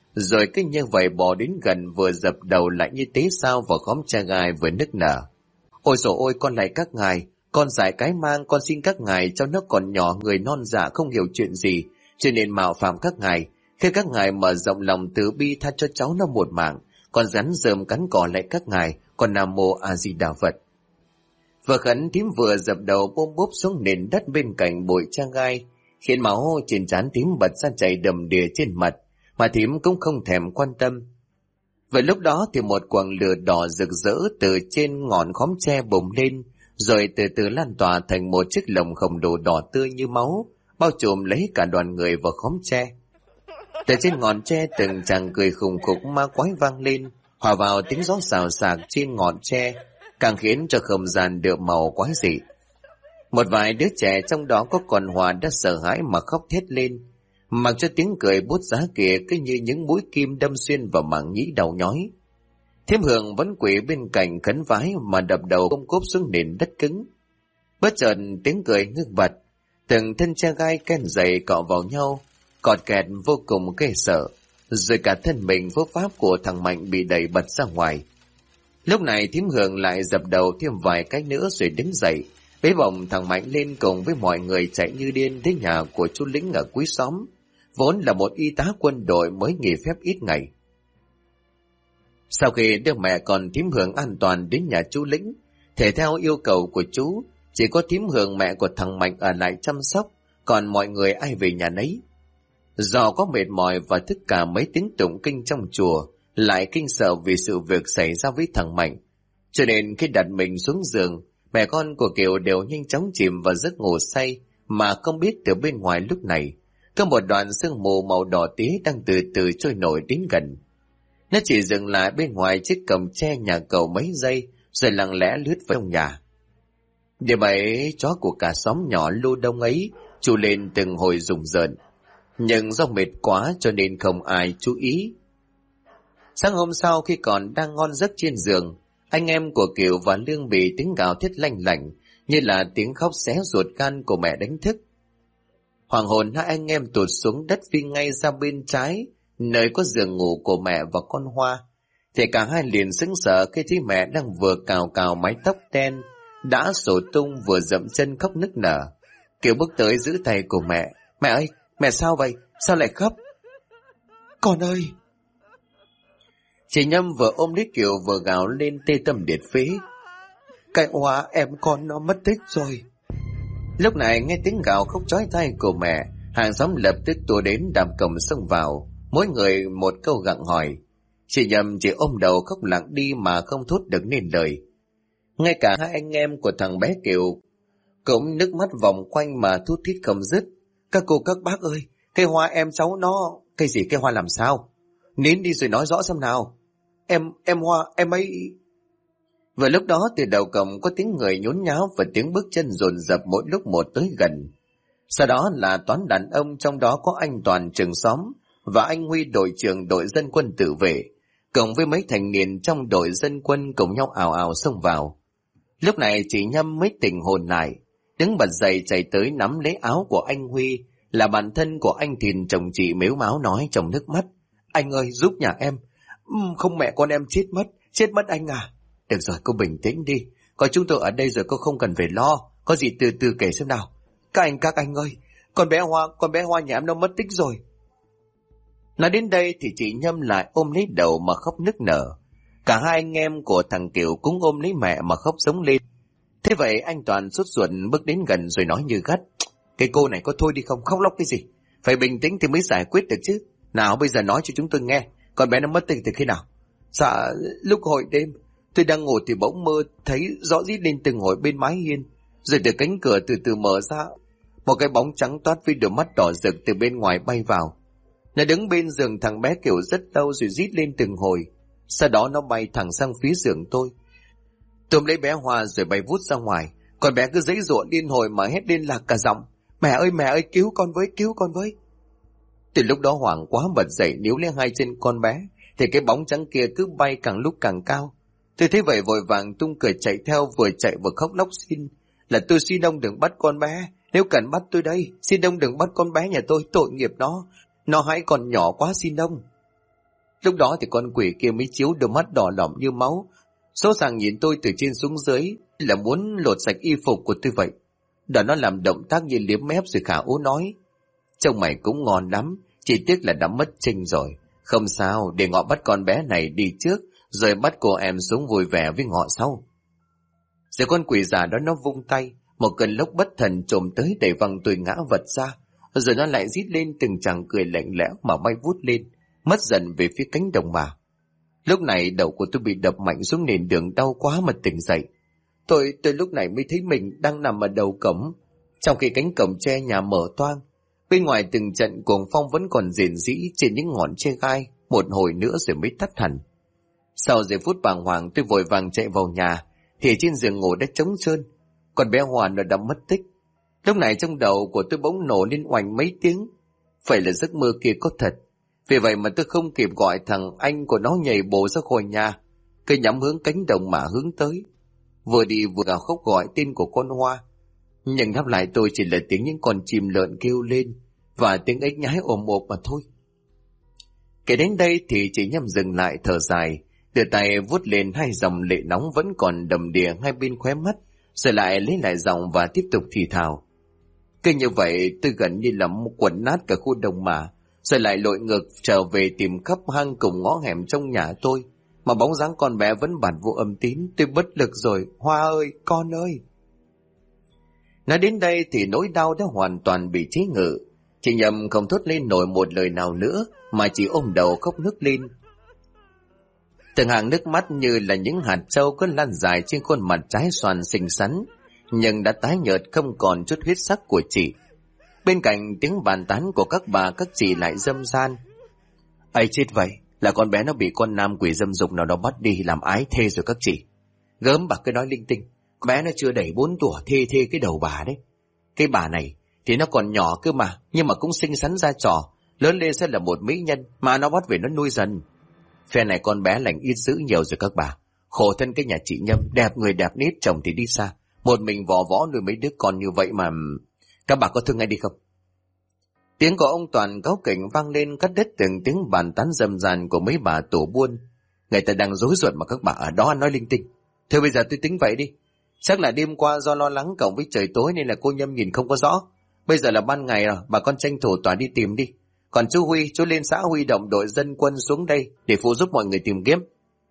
rồi cứ như vậy bò đến gần, vừa dập đầu lại như tế sao vào khóm tre gai, vừa nức nở. Ôi dồi ôi, con lạy các ngài, con giải cái mang, con xin các ngài, cho nó còn nhỏ, người non dạ không hiểu chuyện gì, cho nên mạo phạm các ngài. Khi các ngài mở rộng lòng từ bi tha cho cháu nó một mạng, con rắn rơm cắn cỏ lại các ngài, con Nam Mô A Di Đà Phật. Vừa khấn, thím vừa dập đầu bôm bốp xuống nền đất bên cạnh bụi tre gai, khiến máu trên trán thím bật ra chảy đầm đìa trên mặt, mà thím cũng không thèm quan tâm. Vậy lúc đó thì một quầng lửa đỏ rực rỡ từ trên ngọn khóm tre bùng lên, rồi từ từ lan tỏa thành một chiếc lồng khổng lồ đỏ tươi như máu, bao trùm lấy cả đoàn người vào khóm tre. Từ trên ngọn tre từng chàng cười khùng khục ma quái vang lên, hòa vào tiếng gió xào xạc trên ngọn tre, càng khiến cho không gian đượm màu quái dị. Một vài đứa trẻ trong đó có con Hòa đã sợ hãi mà khóc thét lên, mặc cho tiếng cười bút giá kia cứ như những mũi kim đâm xuyên vào mảng nhĩ đầu nhói. Thiêm Hường vẫn quỳ bên cạnh khấn vái mà đập đầu ôm cốp xuống nền đất cứng. Bất chợt tiếng cười ngưng bặt, từng thân tre gai ken dày cọ vào nhau, cọt kẹt vô cùng ghê sợ, rồi cả thân mình vô pháp của thằng Mạnh bị đẩy bật ra ngoài. Lúc này Thiêm Hường lại dập đầu thêm vài cái nữa rồi đứng dậy, bế bổng thằng Mạnh lên cùng với mọi người chạy như điên đến nhà của chú Lĩnh ở cuối xóm, vốn là một y tá quân đội mới nghỉ phép ít ngày. Sau khi đưa mẹ con Thiêm Hường an toàn đến nhà chú Lĩnh, thể theo yêu cầu của chú, chỉ có Thiêm Hường mẹ của thằng Mạnh ở lại chăm sóc, còn mọi người ai về nhà nấy. Do có mệt mỏi và thức cả mấy tiếng tụng kinh trong chùa, lại kinh sợ vì sự việc xảy ra với thằng Mạnh, cho nên khi đặt mình xuống giường, mẹ con của Kiều đều nhanh chóng chìm vào giấc ngủ say, mà không biết từ bên ngoài lúc này có một đoàn sương mù màu đỏ tía đang từ từ trôi nổi đến gần. Nó chỉ dừng lại bên ngoài chiếc cổng tre nhà cậu mấy giây, rồi lặng lẽ lướt vào trong nhà. Điểm ấy chó của cả xóm nhỏ Lô Đông ấy tru lên từng hồi rùng rợn, nhưng do mệt quá cho nên không ai chú ý. Sáng hôm sau khi còn đang ngon giấc trên giường, anh em của Kiều và Lương bị tiếng gào thét lanh lảnh như là tiếng khóc xé ruột gan của mẹ đánh thức. Hoàng hồn hai anh em tụt xuống đất phi ngay ra bên trái, nơi có giường ngủ của mẹ và con Hoa. Thì cả hai liền sững sờ khi thấy mẹ đang vừa cào cào mái tóc đen đã xổ tung, vừa dậm chân khóc nức nở. Kiều bước tới giữ tay của mẹ. Mẹ ơi, mẹ sao vậy? Sao lại khóc? Con ơi! Chị Nhâm vừa ôm lấy Kiều vừa gào lên tê tâm liệt phế. Cái Hoa em con nó mất tích rồi. Lúc này nghe tiếng gào khóc chói tai của mẹ, hàng xóm lập tức ùa đến đạp cổng xông vào, mỗi người một câu gặng hỏi. Chị Nhâm chỉ ôm đầu khóc lặng đi mà không thốt được nên lời. Ngay cả hai anh em của thằng bé Kiều cũng nước mắt vòng quanh mà thút thít không dứt. Các cô các bác ơi, cái Hoa em cháu nó... Cái gì cái Hoa làm sao? Nín đi rồi nói rõ xem nào. Em Hoa, em ấy... Vừa lúc đó từ đầu cổng có tiếng người nhốn nháo và tiếng bước chân dồn dập mỗi lúc một tới gần. Sau đó là toán đàn ông, trong đó có anh Toàn trưởng xóm và anh Huy đội trưởng đội dân quân tự vệ, cộng với mấy thành niên trong đội dân quân cùng nhau ào ào xông vào. Lúc này chị Nhâm mới tỉnh hồn lại, đứng bật dậy chạy tới nắm lấy áo của anh Huy, là bạn thân của anh Thìn chồng chị, mếu máo nói trong nước mắt. Anh ơi giúp nhà em, không mẹ con em chết mất anh à. Được rồi, cô bình tĩnh đi, có chúng tôi ở đây rồi, cô không cần phải lo, có gì từ từ kể xem nào. Các anh ơi, con bé Hoa nhà em nó mất tích rồi. Nói đến đây thì chị Nhâm lại ôm lấy đầu mà khóc nức nở. Cả hai anh em của thằng Kiều cũng ôm lấy mẹ mà khóc giống lên. Thế vậy anh Toàn sốt ruột bước đến gần rồi nói như gắt. Cái cô này có thôi đi không, khóc lóc cái gì, phải bình tĩnh thì mới giải quyết được chứ. Nào bây giờ nói cho chúng tôi nghe, con bé nó mất tích từ khi nào? Dạ lúc hồi đêm tôi đang ngủ thì bỗng mơ thấy rõ rít lên từng hồi bên mái hiên, rồi từ cánh cửa từ từ mở ra, một cái bóng trắng toát với đôi mắt đỏ rực từ bên ngoài bay vào. Nó đứng bên giường thằng bé Kiều rất lâu rồi rít lên từng hồi. Sau đó nó bay thẳng sang phía giường tôi, tôm lấy bé Hoa rồi bay vút ra ngoài. Con bé cứ giãy giụa điên hồi mà hét lên lạc cả giọng. Mẹ ơi cứu con với. Từ lúc đó hoảng quá bật dậy níu lên hai chân con bé, thì cái bóng trắng kia cứ bay càng lúc càng cao. Tôi thấy vậy vội vàng tung cửa chạy theo, vừa chạy vừa khóc lóc xin là tôi xin ông đừng bắt con bé, nếu cần bắt tôi đây, xin ông đừng bắt con bé nhà tôi, tội nghiệp nó hãy còn nhỏ quá, xin ông. Lúc đó thì con quỷ kia mới chiếu đôi mắt đỏ lòm như máu, sốt sàng nhìn tôi từ trên xuống dưới, là muốn lột sạch y phục của tôi vậy. Đó nó làm động tác như liếm mép rồi khả ố nói: "Trông mày cũng ngon lắm, chỉ tiếc là đã mất trinh rồi. Không sao, để ngọ bắt con bé này đi trước, rồi bắt cô em xuống vui vẻ với ngọ sau." Rồi con quỷ già đó nó vung tay, một cơn lốc bất thần trồm tới đẩy văng tôi ngã vật ra, rồi nó lại rít lên từng tràng cười lạnh lẽo mà bay vút lên, mất dần về phía cánh đồng mà. Lúc này đầu của tôi bị đập mạnh xuống nền đường, đau quá mà tỉnh dậy. Tôi lúc này mới thấy mình đang nằm ở đầu cổng, trong khi cánh cổng tre nhà mở toang. Bên ngoài từng trận cuồng phong vẫn còn rền rĩ trên những ngọn tre gai, một hồi nữa rồi mới tắt hẳn. Sau giây phút bàng hoàng, tôi vội vàng chạy vào nhà, thì trên giường ngủ đã trống trơn, còn bé Hòa nó đã mất tích. Lúc này trong đầu của tôi bỗng nổ lên oành mấy tiếng, phải là giấc mơ kia có thật. Vì vậy mà tôi không kịp gọi thằng anh của nó nhảy bổ ra khỏi nhà, cứ nhắm hướng cánh đồng mà hướng tới, vừa đi vừa gào khóc gọi tên của con Hoa. Nhưng đáp lại tôi chỉ là tiếng những con chim lợn kêu lên và tiếng ếch nhái ồm ồm mà thôi. Kể đến đây thì chị Nhâm dừng lại thở dài, đưa tay vuốt lên hai dòng lệ nóng vẫn còn đầm đìa ngay bên khóe mắt, rồi lại lấy lại giọng và tiếp tục thì thào: "Cứ như vậy tôi gần như là một quần nát cả khu đồng mà, rồi lại lội ngược trở về tìm khắp hang cùng ngõ hẻm trong nhà tôi, mà bóng dáng con bé vẫn bạt vô âm tín. Tôi bất lực rồi, Hoa ơi, con ơi." Nói đến đây thì nỗi đau đã hoàn toàn bị chế ngự. Chị Nhâm không thốt lên nổi một lời nào nữa, mà chỉ ôm đầu khóc nức lên. Từng hàng nước mắt như là những hạt trâu cứ lan dài trên khuôn mặt trái xoan xinh xắn, nhưng đã tái nhợt không còn chút huyết sắc của chị. Bên cạnh tiếng bàn tán của các bà các chị lại râm ran: "Ấy chết vậy, là con bé nó bị con nam quỷ dâm dục nào đó bắt đi làm ái thê rồi các chị." Gớm bà cứ nói linh tinh, con bé nó chưa đầy 4 tuổi thê cái đầu bà đấy. Cái bà này thì nó còn nhỏ cơ mà, nhưng mà cũng xinh xắn ra trò, lớn lên sẽ là một mỹ nhân mà nó bắt về nó nuôi dần. Phe này con bé lành ít dữ nhiều rồi các bà. Khổ thân cái nhà chị Nhâm, đẹp người đẹp nết, chồng thì đi xa, một mình vò võ nuôi mấy đứa con như vậy mà. Các bà có thương ai đi không? Tiếng của ông Toàn cáu kỉnh vang lên cắt đứt từng tiếng bàn tán rầm ràn của mấy bà tổ buôn. Người ta đang rối ruột mà các bà ở đó nói linh tinh. Thôi bây giờ tôi tính vậy đi. Chắc là đêm qua do lo lắng cộng với trời tối nên là cô Nhâm nhìn không có rõ. Bây giờ là ban ngày rồi, bà con tranh thủ tỏa đi tìm đi. Còn chú Huy, chú lên xã huy động đội dân quân xuống đây để phụ giúp mọi người tìm kiếm.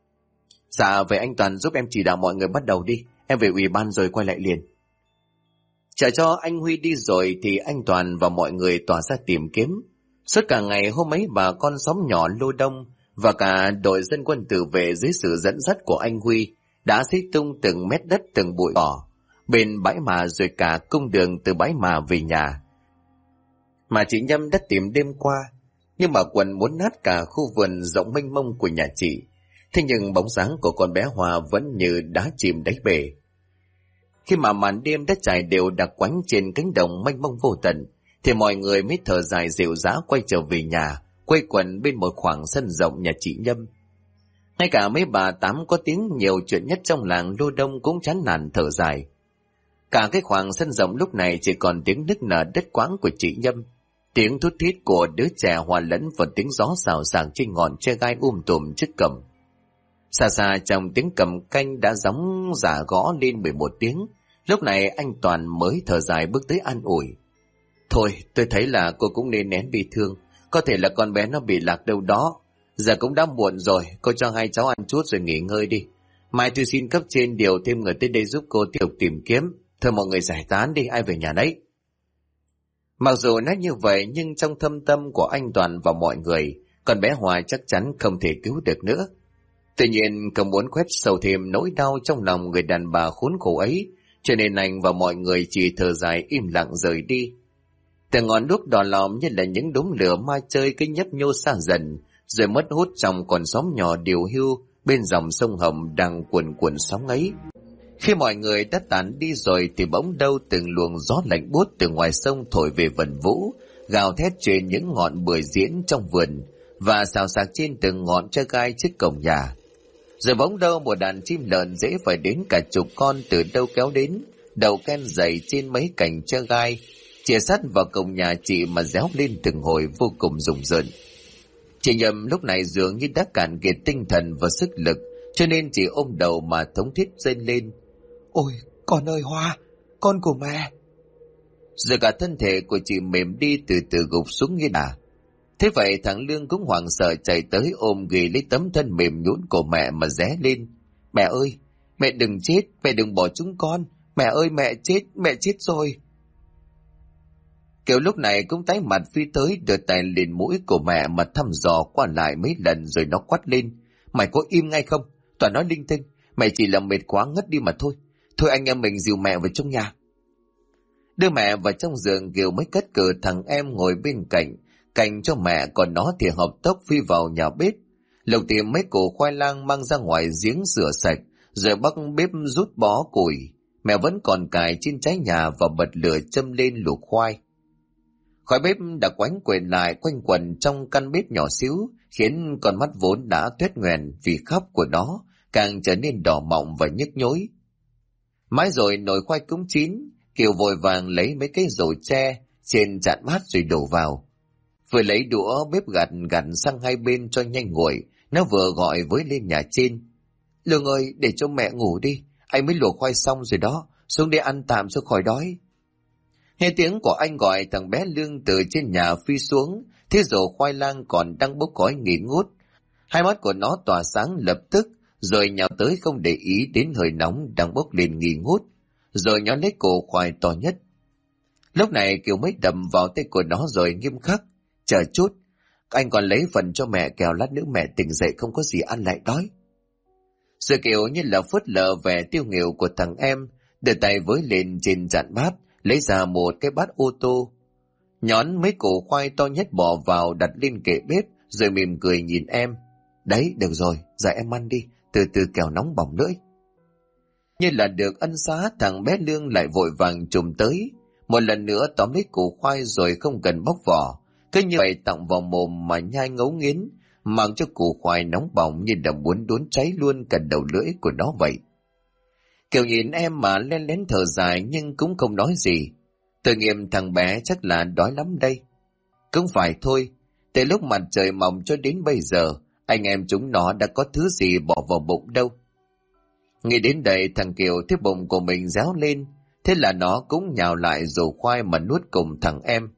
Dạ, vậy anh Toàn giúp em chỉ đạo mọi người bắt đầu đi. Em về ủy ban rồi quay lại liền. Chờ cho anh Huy đi rồi thì anh Toàn và mọi người tỏa ra tìm kiếm. Suốt cả ngày hôm ấy bà con xóm nhỏ Lô Đông và cả đội dân quân tự vệ dưới sự dẫn dắt của anh Huy đã xới tung từng mét đất từng bụi cỏ bên bãi mả, rồi cả cung đường từ bãi mả về nhà mà chị Nhâm đã tìm đêm qua. Nhưng mà quần muốn nát cả khu vườn rộng mênh mông của nhà chị. Thế nhưng bóng dáng của con bé Hòa vẫn như đá chìm đáy bể. Khi mà màn đêm đã trải đều đặc quánh trên cánh đồng mênh mông vô tận, thì mọi người mới thở dài dịu dã quay trở về nhà, quây quần bên một khoảng sân rộng nhà chị Nhâm. Ngay cả mấy bà tám có tiếng nhiều chuyện nhất trong làng Lô Đông cũng chán nản thở dài. Cả cái khoảng sân rộng lúc này chỉ còn tiếng nức nở đất quãng của chị Nhâm, tiếng thút thít của đứa trẻ hòa lẫn vào tiếng gió xào xạc trên ngọn tre gai tùm trước cổng. Xa xa trong tiếng cầm canh đã gióng giả gõ lên 11 tiếng. Lúc này anh Toàn mới thở dài bước tới an ủi: "Thôi, tôi thấy là cô cũng nên nén bi thương. Có thể là con bé nó bị lạc đâu đó. Giờ cũng đã muộn rồi, cô cho hai cháu ăn chút rồi nghỉ ngơi đi. Mai tôi xin cấp trên điều thêm người tới đây giúp cô tiếp tục tìm kiếm. Thôi mọi người giải tán đi, ai về nhà đấy." Mặc dù nói như vậy nhưng trong thâm tâm của anh Toàn và mọi người, con bé Hòa chắc chắn không thể cứu được nữa. Tuy nhiên không muốn khoét sâu thêm nỗi đau trong lòng người đàn bà khốn khổ ấy, cho nên anh và mọi người chỉ thở dài im lặng rời đi. Từng ngọn đuốc đỏ lòm như là những đốm lửa ma chơi cứ nhấp nhô xa dần, rồi mất hút trong con xóm nhỏ điều hưu bên dòng sông Hồng đang cuồn cuộn sóng ấy. Khi mọi người đã tản đi rồi thì bỗng đâu từng luồng gió lạnh buốt từ ngoài sông thổi về vần vũ, gào thét trên những ngọn bưởi diễn trong vườn và xào xạc trên từng ngọn tre gai trước cổng nhà. Rồi bỗng đâu một đàn chim lợn dễ phải đến cả chục con từ đâu kéo đến, đầu ken dày trên mấy cành tre gai, chìa sắt vào cổng nhà chị mà réo lên từng hồi vô cùng rùng rợn. Chị Nhầm lúc này dường như đã cạn kiệt tinh thần và sức lực, cho nên chỉ ôm đầu mà thống thiết rên lên. Ôi, con ơi Hoa, con của mẹ. Rồi cả thân thể của chị mềm đi, từ từ gục xuống như đà. Thế vậy thằng Lương cũng hoảng sợ chạy tới ôm ghì lấy tấm thân mềm nhũn của mẹ mà ré lên. Mẹ ơi, mẹ đừng chết, mẹ đừng bỏ chúng con. Mẹ ơi, mẹ chết rồi. Kiều lúc này cũng tái mặt phi tới, đưa tay lên mũi của mẹ mà thăm dò qua lại mấy lần, rồi nó quát lên. Mày có im ngay không? Toàn nói linh tinh, mẹ chỉ là mệt quá ngất đi mà thôi. Thôi anh em mình dìu mẹ vào trong nhà. Đưa mẹ vào trong giường, Kiều mới cất cử thằng em ngồi bên cạnh, cạnh cho mẹ, còn nó thì hộp tốc phi vào nhà bếp. Lục tìm mấy củ khoai lang mang ra ngoài giếng rửa sạch, rồi bắt bếp rút bó củi. Mẹ vẫn còn cài trên trái nhà và bật lửa châm lên luộc khoai. Khói bếp đã quánh quện lại quanh quẩn trong căn bếp nhỏ xíu, khiến con mắt vốn đã tuét ngoèn vì khóc của nó càng trở nên đỏ mọng và nhức nhối. Mãi rồi nồi khoai cũng chín, Kiều vội vàng lấy mấy cái rổ tre trên chạn bát rồi đổ vào. Vừa lấy đũa bếp gạt sang hai bên cho nhanh nguội, nó vừa gọi với lên nhà trên. Lương ơi, để cho mẹ ngủ đi, anh mới luộc khoai xong rồi đó, xuống đây ăn tạm cho khỏi đói. Nghe tiếng của anh gọi, thằng bé Lương từ trên nhà phi xuống, thế rổ khoai lang còn đang bốc khói nghỉ ngút. Hai mắt của nó tỏa sáng lập tức, rồi nhào tới không để ý đến hơi nóng đang bốc lên nghi ngút, rồi nhón lấy cổ khoai to nhất. Lúc này Kiều mới đầm vào tay của nó rồi nghiêm khắc. Chờ chút, anh còn lấy phần cho mẹ, kẻo lát nữa mẹ tỉnh dậy không có gì ăn lại đói. Rồi Kiều như là phớt lờ vẻ tiêu nghỉu của thằng em, đưa tay với lên trên chạn bát, lấy ra một cái bát ô tô, nhón mấy củ khoai to nhất bỏ vào đặt lên kệ bếp, rồi mỉm cười nhìn em. Đấy, được rồi, giờ em ăn đi, từ từ kẻo nóng bỏng lưỡi. Như là được ân xá, thằng bé Lương lại vội vàng trùm tới, một lần nữa tóm lấy củ khoai rồi không cần bóc vỏ, cứ như vậy tặng vào mồm mà nhai ngấu nghiến, mang cho củ khoai nóng bỏng như là muốn đốn cháy luôn cả đầu lưỡi của nó vậy. Kiều nhìn em mà len lén thở dài nhưng cũng không nói gì. Tội nghiệp thằng bé chắc là đói lắm đây. Cũng phải thôi, từ lúc mặt trời mọc cho đến bây giờ, anh em chúng nó đã có thứ gì bỏ vào bụng đâu. Nghĩ đến đây thằng Kiều thấy bụng của mình réo lên, thế là nó cũng nhào lại rổ khoai mà nuốt cùng thằng em.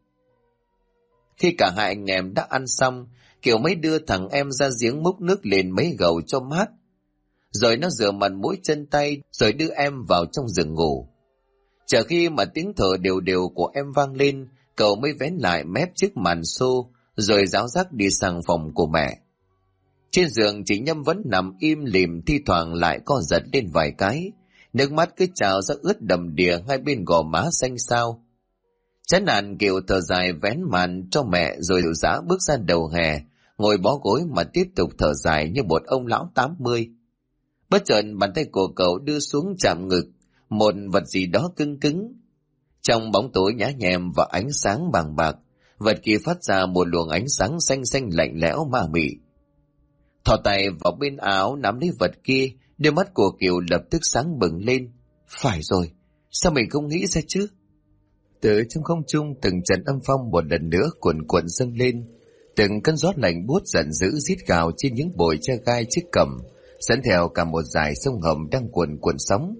Khi cả hai anh em đã ăn xong, Kiều mới đưa thằng em ra giếng múc nước lên mấy gầu cho mát. Rồi nó rửa mặt mũi chân tay, rồi đưa em vào trong giường ngủ. Chờ khi mà tiếng thở đều đều của em vang lên, cậu mới vén lại mép chiếc màn xô, rồi ráo rác đi sang phòng của mẹ. Trên giường chị Nhâm vẫn nằm im lìm, thi thoảng lại co giật lên vài cái, nước mắt cứ trào ra ướt đầm đìa hai bên gò má xanh xao. Chán nản Kiều thở dài vén màn cho mẹ rồi dịu dã bước ra đầu hè, ngồi bó gối mà tiếp tục thở dài như một ông lão 80. Bất chợt bàn tay của cậu đưa xuống chạm ngực một vật gì đó cứng cứng. Trong bóng tối nhá nhem và ánh sáng bàng bạc, vật kia phát ra một luồng ánh sáng xanh xanh lạnh lẽo ma mị. Thò tay vào bên áo nắm lấy vật kia, đôi mắt của Kiều lập tức sáng bừng lên. Phải rồi, sao mình không nghĩ ra chứ? Từ trong không trung từng trận âm phong một lần nữa cuồn cuộn dâng lên, từng cơn gió lạnh buốt giận dữ rít gào trên những bụi tre gai chiếc cẩm, dẫn theo cả một dải sông Hồng đang cuồn cuộn sóng.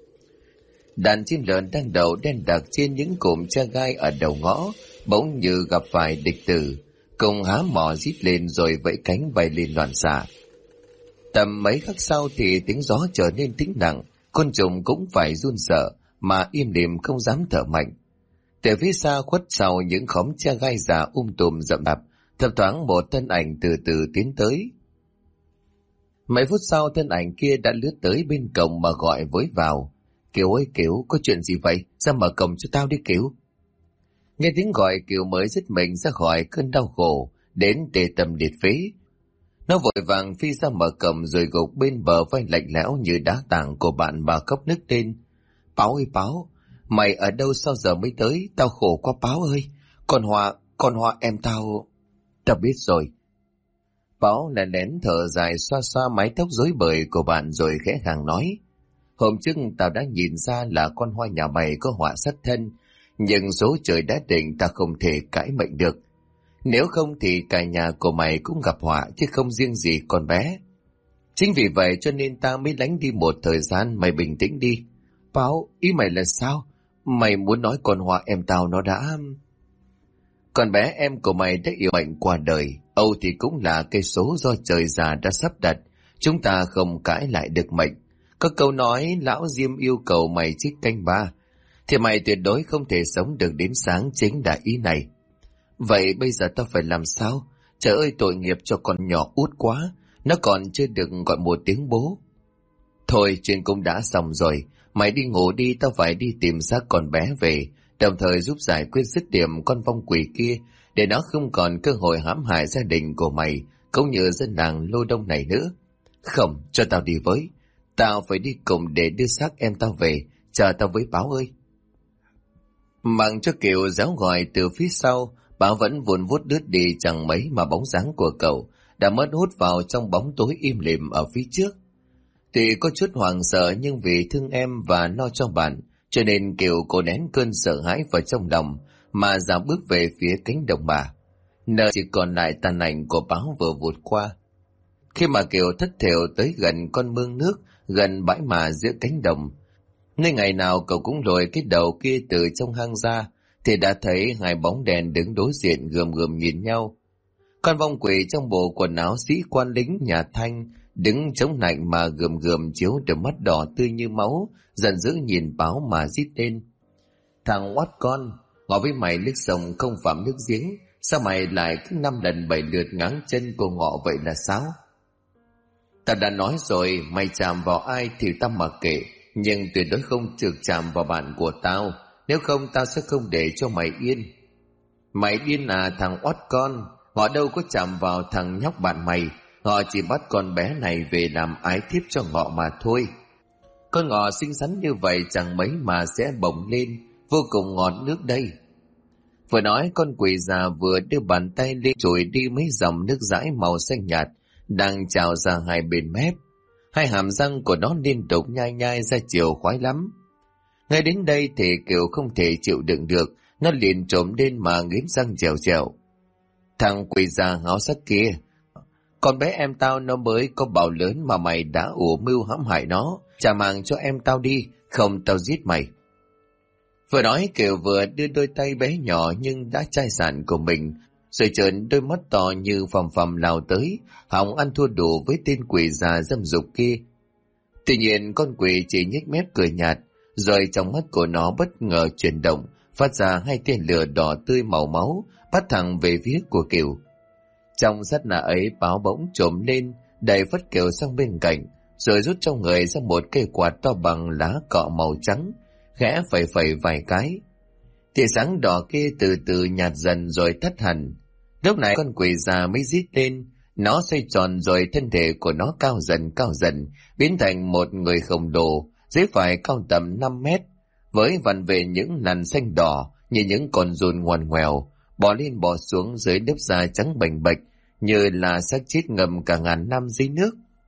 Đàn chim lợn đang đậu đen đặc trên những cụm tre gai ở đầu ngõ bỗng như gặp phải địch tử, cùng há mỏ rít lên rồi vẫy cánh bay lên loạn xạ. Tầm mấy khắc sau thì tiếng gió trở nên tĩnh lặng, côn trùng cũng phải run sợ mà im lìm không dám thở mạnh. Từ phía xa khuất sau những khóm tre gai già tùm rậm rạp, thấp thoáng một thân ảnh từ từ tiến tới. Mấy phút sau thân ảnh kia đã lướt tới bên cổng mà gọi với vào. Kiều ơi Kiều, có chuyện gì vậy? Ra mở cổng cho tao đi Kiều. Nghe tiếng gọi Kiều mới dứt mình ra khỏi cơn đau khổ, đến tê tâm liệt phế. Nó vội vàng phi ra mở cổng rồi gục bên bờ vai lạnh lẽo như đá tảng của bạn mà khóc nức lên. Báo ơi Báo, mày ở đâu sao giờ mới tới? Tao khổ quá Báo ơi. Con Hoa em tao... Tao biết rồi. Báo lén lén thở dài xoa xoa mái tóc rối bời của bạn rồi khẽ khàng nói. Hôm trước tao đã nhìn ra là con Hoa nhà mày có họa sát thân, nhưng số trời đã định ta không thể cãi mệnh được. Nếu không thì cả nhà của mày cũng gặp họa, chứ không riêng gì con bé. Chính vì vậy cho nên ta mới lánh đi một thời gian, mày bình tĩnh đi. Báo, ý mày là sao? Mày muốn nói con Hoa em tao nó đã... Con bé em của mày đã yêu mệnh qua đời. Âu thì cũng là cây số do trời già đã sắp đặt. Chúng ta không cãi lại được mệnh. Có câu nói lão Diêm yêu cầu mày trích canh ba, thì mày tuyệt đối không thể sống được đến sáng, chính là ý này. Vậy bây giờ tao phải làm sao? Trời ơi, tội nghiệp cho con nhỏ út quá. Nó còn chưa được gọi một tiếng bố. Thôi, chuyện cũng đã xong rồi. Mày đi ngủ đi, tao phải đi tìm xác con bé về, đồng thời giúp giải quyết dứt điểm con vong quỷ kia, để nó không còn cơ hội hãm hại gia đình của mày, cũng như dân làng Lô Đông này nữa. Không, cho tao đi với. Tao phải đi cùng để đưa xác em tao về. Chờ tao với Báo ơi. Mặc cho Kiều réo gọi từ phía sau, Báo vẫn vun vút lướt đi, chẳng mấy mà bóng dáng của cậu đã mất hút vào trong bóng tối im lìm ở phía trước. Tuy có chút hoảng sợ, nhưng vì thương em và lo cho bạn, cho nên Kiều cố nén cơn sợ hãi vào trong lòng mà dạo bước về phía cánh đồng bà, nơi chỉ còn lại tàn ảnh của Báo vừa vụt qua. Khi mà Kiều thất thểu tới gần con mương nước, gần bãi mả giữa cánh đồng, nơi ngày nào cậu cũng lồi cái đầu kia từ trong hang ra, thì đã thấy hai bóng đèn đứng đối diện gườm gườm nhìn nhau. Con vong quỷ trong bộ quần áo sĩ quan lính nhà Thanh đứng chống lạnh mà gườm gườm chiếu đôi mắt đỏ tươi như máu, giận dữ nhìn Báo mà rít lên. Thằng oát con, ngỏ với mày nước sông không phạm nước giếng, sao mày lại cứ 5 lần 7 lượt ngáng chân cô ngọ vậy là sao? Ta đã nói rồi, mày chạm vào ai thì tao mặc kệ, nhưng tuyệt đối không được chạm vào bạn của tao, nếu không tao sẽ không để cho mày yên. Mày điên à thằng oát con, họ đâu có chạm vào thằng nhóc bạn mày, họ chỉ bắt con bé này về làm ái thiếp cho họ mà thôi. Con ngọ xinh xắn như vậy chẳng mấy mà sẽ bồng lên, vô cùng ngọt nước đây. Vừa nói, con quỷ già vừa đưa bàn tay lên chùi đi mấy dòng nước dãi màu xanh nhạt đang trào ra hai bên mép. Hai hàm răng của nó liên tục nhai nhai ra chiều khoái lắm. Ngay đến đây thì Kiều không thể chịu đựng được, nó liền trồm lên mà nghiến răng trèo trèo. Thằng quỷ già háo sắc kia, con bé em tao nó mới có bầu lớn mà mày đã ủ mưu hãm hại nó, trả mạng cho em tao đi, không tao giết mày. Vừa nói Kiều vừa đưa đôi tay bé nhỏ nhưng đã chai sạn của mình, rồi trợn đôi mắt to như phầm phầm lao tới, hỏng ăn thua đủ với tên quỷ già dâm dục kia. Tuy nhiên con quỷ chỉ nhếch mép cười nhạt, rồi trong mắt của nó bất ngờ chuyển động, phát ra hai tia lửa đỏ tươi màu máu, bắt thẳng về phía của Kiều. Trong sát na ấy, Báo bỗng trồm lên, đẩy Phất Kiều sang bên cạnh, rồi rút trong người ra một cây quạt to bằng lá cọ màu trắng, khẽ phẩy phẩy vài cái. Tia sáng đỏ kia từ từ nhạt dần rồi tắt hẳn. Lúc này con quỷ già mới rít lên, nó xoay tròn rồi thân thể của nó cao dần, biến thành một người khổng lồ, dưới phải cao tầm 5 mét, với vằn về những làn xanh đỏ như những con giun ngoằn ngoèo, bò lên bò xuống dưới lớp da trắng bềnh bệch, như là xác chết ngầm cả ngàn năm dưới nước.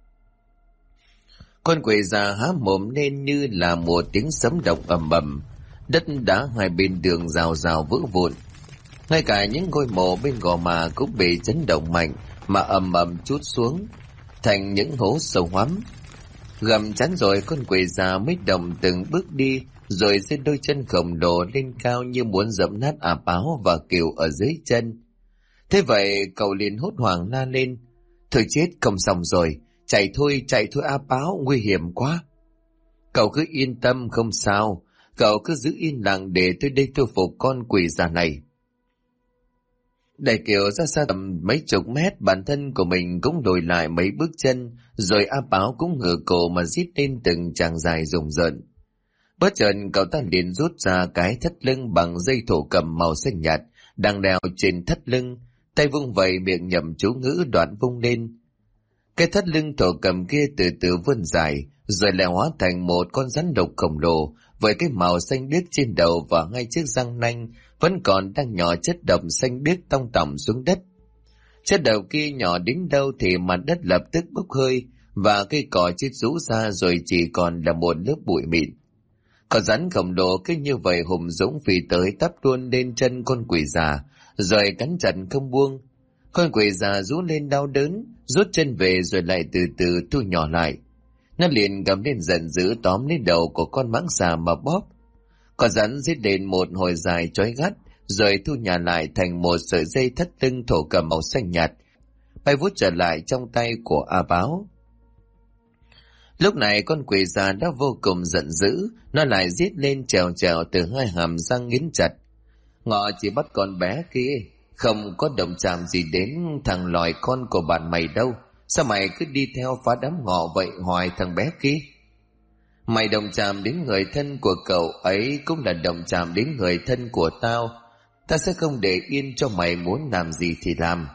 Con quỷ già há mồm lên như là một tiếng sấm động ầm ầm, đất đá hai bên đường rào rào vỡ vụn. Ngay cả những ngôi mộ bên gò mà cũng bị chấn động mạnh mà ầm ầm trút xuống thành những hố sâu hoắm. Gầm chắn rồi, con quỷ già mới động từng bước đi, rồi giơ đôi chân khổng lồ lên cao như muốn dẫm nát Báo và Kiều ở dưới chân. Thế vậy cậu liền hốt hoảng la lên: thôi chết, không xong rồi, chạy thôi Báo, nguy hiểm quá. Cậu cứ yên tâm, không sao, cậu cứ giữ yên lặng để tôi đây thu phục con quỷ già này. Đẩy Kiều ra xa tầm mấy chục mét, bản thân của mình cũng lùi lại mấy bước chân, rồi Báo cũng ngửa cổ mà rít lên từng tràng dài rùng rợn. Bất chợt cậu ta liền rút ra cái thắt lưng bằng dây thổ cầm màu xanh nhạt đang đeo trên thắt lưng, tay vung vẩy miệng nhẩm chú ngữ đoạn vung lên. Cái thắt lưng thổ cầm kia từ từ vươn dài, rồi lại hóa thành một con rắn độc khổng lồ với cái màu xanh biếc trên đầu và ngay chiếc răng nanh vẫn còn đang nhỏ chất độc xanh biếc tông tỏng xuống đất. Chất độc kia nhỏ đến đâu thì mặt đất lập tức bốc hơi và cây cỏ chết rũ ra, rồi chỉ còn là một lớp bụi mịn. Con rắn khổng lồ cứ như vậy hùng dũng phì tới tấp luôn lên chân con quỷ già, rồi cắn chặt không buông. Con quỷ già rú lên đau đớn, rút chân về rồi lại từ từ thu nhỏ lại. Nó liền gầm lên giận dữ tóm lấy đầu của con mãng xà mà bóp. Con rắn rít lên một hồi dài chói gắt, rồi thu nhỏ lại thành một sợi dây thắt lưng thổ cầm màu xanh nhạt, bay vút trở lại trong tay của A Báo. Lúc này con quỷ già đã vô cùng giận dữ, nó lại rít lên trèo trèo từ hai hàm răng nghiến chặt. Ngọ chỉ bắt con bé kia, không có động chạm gì đến thằng lòi con của bạn mày đâu. Sao mày cứ đi theo phá đám Ngọ vậy hoài thằng bé kia? Mày động chạm đến người thân của cậu ấy cũng là động chạm đến người thân của tao. Ta sẽ không để yên cho mày muốn làm gì thì làm.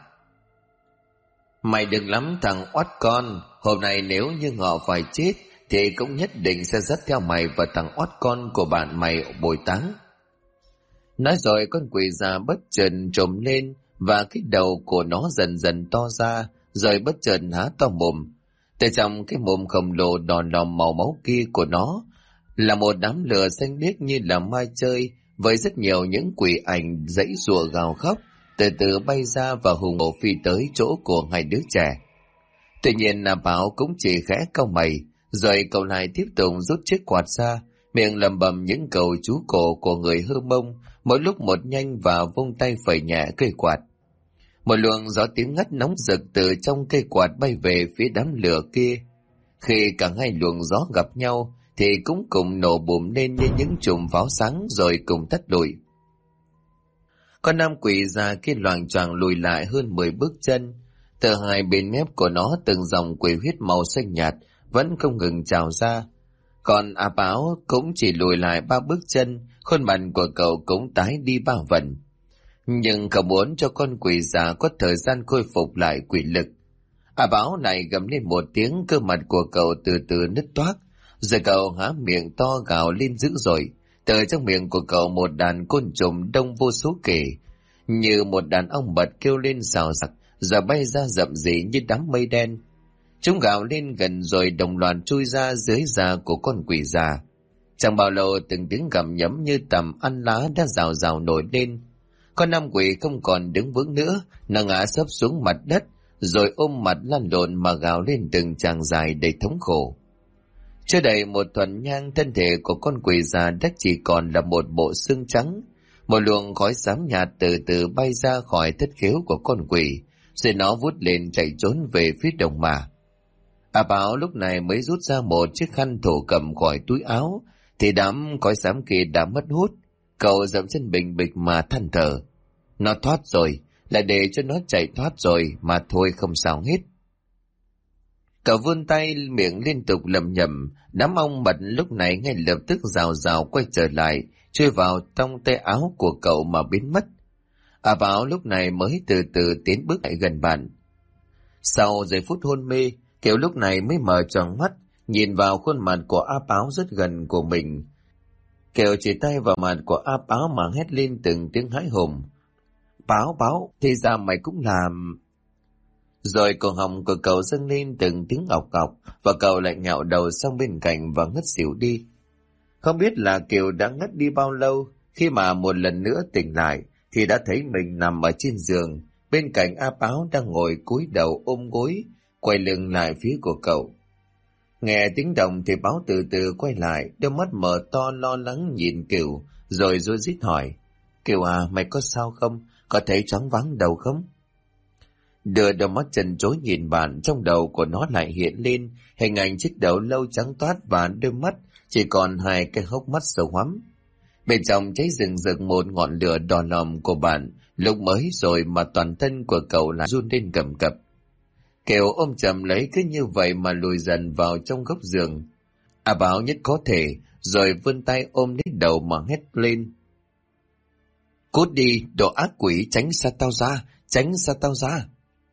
Mày đừng lắm thằng oát con, hôm nay nếu như Ngọ phải chết thì cũng nhất định sẽ dắt theo mày và thằng oát con của bạn mày bồi táng. Nói rồi con quỷ già bất chợt trồm lên và cái đầu của nó dần dần to ra, rồi bất chợt há to mồm. Từ trong cái mồm khổng lồ đỏ lòm màu máu kia của nó là một đám lửa xanh biếc như là mai chơi, với rất nhiều những quỷ ảnh giãy giụa gào khóc, từ từ bay ra và hùng hổ phi tới chỗ của hai đứa trẻ. Tuy nhiên A Báo cũng chỉ khẽ cau mày, rồi cậu lại tiếp tục rút chiếc quạt ra, miệng lẩm bẩm những câu chú cổ của người Hơ Mông, mỗi lúc một nhanh và vung tay phẩy nhẹ cây quạt. Một luồng gió tiếng ngắt nóng rực từ trong cây quạt bay về phía đám lửa kia. Khi cả hai luồng gió gặp nhau thì cũng cùng nổ bùm lên như những chùm pháo sáng rồi cùng tắt lụi. Con nam quỷ già kia loạng choạng lùi lại hơn 10 bước chân. Từ hai bên mép của nó từng dòng quỷ huyết màu xanh nhạt vẫn không ngừng trào ra. Còn A Báo cũng chỉ lùi lại 3 bước chân, khuôn mặt của cậu cũng tái đi 3 vần. Nhưng cậu muốn cho con quỷ già có thời gian khôi phục lại quỷ lực. A Báo lại gầm lên một tiếng, cơ mặt của cậu từ từ nứt toác, rồi cậu há miệng to gào lên dữ dội. Từ trong miệng của cậu một đàn côn trùng đông vô số kể, như một đàn ong mật kêu lên xào xạc, rồi bay ra rậm rì như đám mây đen. Chúng gào lên gần rồi đồng loạt chui ra dưới da của con quỷ già. Chẳng bao lâu từng tiếng gầm nhấm như tầm ăn lá đã rào rào nổi lên. Con nam quỷ không còn đứng vững nữa, nó ngã sấp xuống mặt đất, rồi ôm mặt lăn lộn mà gào lên từng tràng dài đầy thống khổ. Chưa đầy một tuần nhang, thân thể của con quỷ già đã chỉ còn là một bộ xương trắng. Một luồng khói xám nhạt từ từ bay ra khỏi thất khiếu của con quỷ, rồi nó vút lên chạy trốn về phía đồng mà. A Báo lúc này mới rút ra một chiếc khăn thổ cầm khỏi túi áo, thì đám khói xám kia đã mất hút. Cậu dậm chân bình bịch mà than thở. Nó thoát rồi, lại để cho nó chạy thoát rồi mà thôi, không sao hết. Cậu vươn tay miệng liên tục lẩm nhẩm, đám ong mật lúc này ngay lập tức rào rào quay trở lại, chui vào trong tay áo của cậu mà biến mất. A Báo lúc này mới từ từ tiến bước lại gần bạn. Sau giây phút hôn mê, Kiều lúc này mới mở tròn mắt, nhìn vào khuôn mặt của A Báo rất gần của mình. Kiều chỉ tay vào mặt của A Báo mà hét lên từng tiếng hãi hùng. Báo, thì ra mày cũng làm... Rồi cổ họng của cậu dâng lên từng tiếng ọc ọc, và cậu lại ngạo đầu sang bên cạnh và ngất xỉu đi. Không biết là Kiều đã ngất đi bao lâu, khi mà một lần nữa tỉnh lại thì đã thấy mình nằm ở trên giường, bên cạnh A Báo đang ngồi cúi đầu ôm gối, quay lưng lại phía của cậu. Nghe tiếng động thì Báo từ từ quay lại, đôi mắt mở to lo lắng nhìn Kiều, rồi rối rít hỏi. Kiều à, mày có sao không? Có thấy choáng váng đầu không? Đưa đôi mắt trần trối nhìn bạn, trong đầu của nó lại hiện lên hình ảnh chiếc đầu lâu trắng toát và đôi mắt chỉ còn hai cái hốc mắt sâu hoắm. Bên trong cháy rừng rực một ngọn lửa đỏ lòm của bạn, lúc mới rồi mà toàn thân của cậu lại run lên cầm cập. Kiều ôm chầm lấy cứ như vậy mà lùi dần vào trong góc giường. A Báo nhất có thể, rồi vươn tay ôm lấy đầu mà hét lên. Cút đi, đồ ác quỷ, tránh xa tao ra.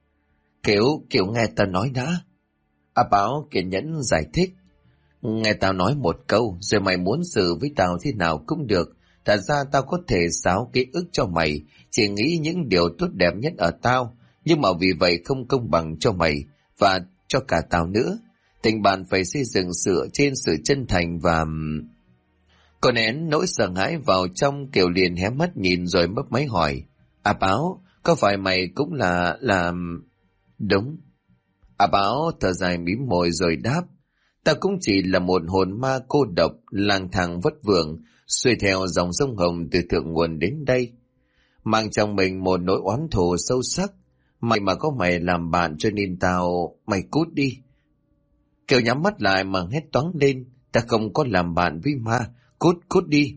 Kiều nghe tao nói đã. A Báo kiên nhẫn giải thích. Nghe tao nói một câu, rồi mày muốn xử với tao thế nào cũng được. Thật ra tao có thể xáo ký ức cho mày, chỉ nghĩ những điều tốt đẹp nhất ở tao, nhưng mà vì vậy không công bằng cho mày, và cho cả tao nữa. Tình bạn phải xây dựng dựa trên sự chân thành và... Còn nén nỗi sợ hãi vào trong, Kiều liền hé mắt nhìn rồi mấp máy hỏi. Báo, có phải mày cũng là... Đúng. Báo thở dài mím môi rồi đáp. Ta cũng chỉ là một hồn ma cô độc, lang thang vất vưởng, xuôi theo dòng sông Hồng từ thượng nguồn đến đây. Mang trong mình một nỗi oán thù sâu sắc. Mày mà có mày làm bạn cho nên mày cút đi. Kiều nhắm mắt lại mà hét toáng lên. Ta không có làm bạn với ma, cút đi.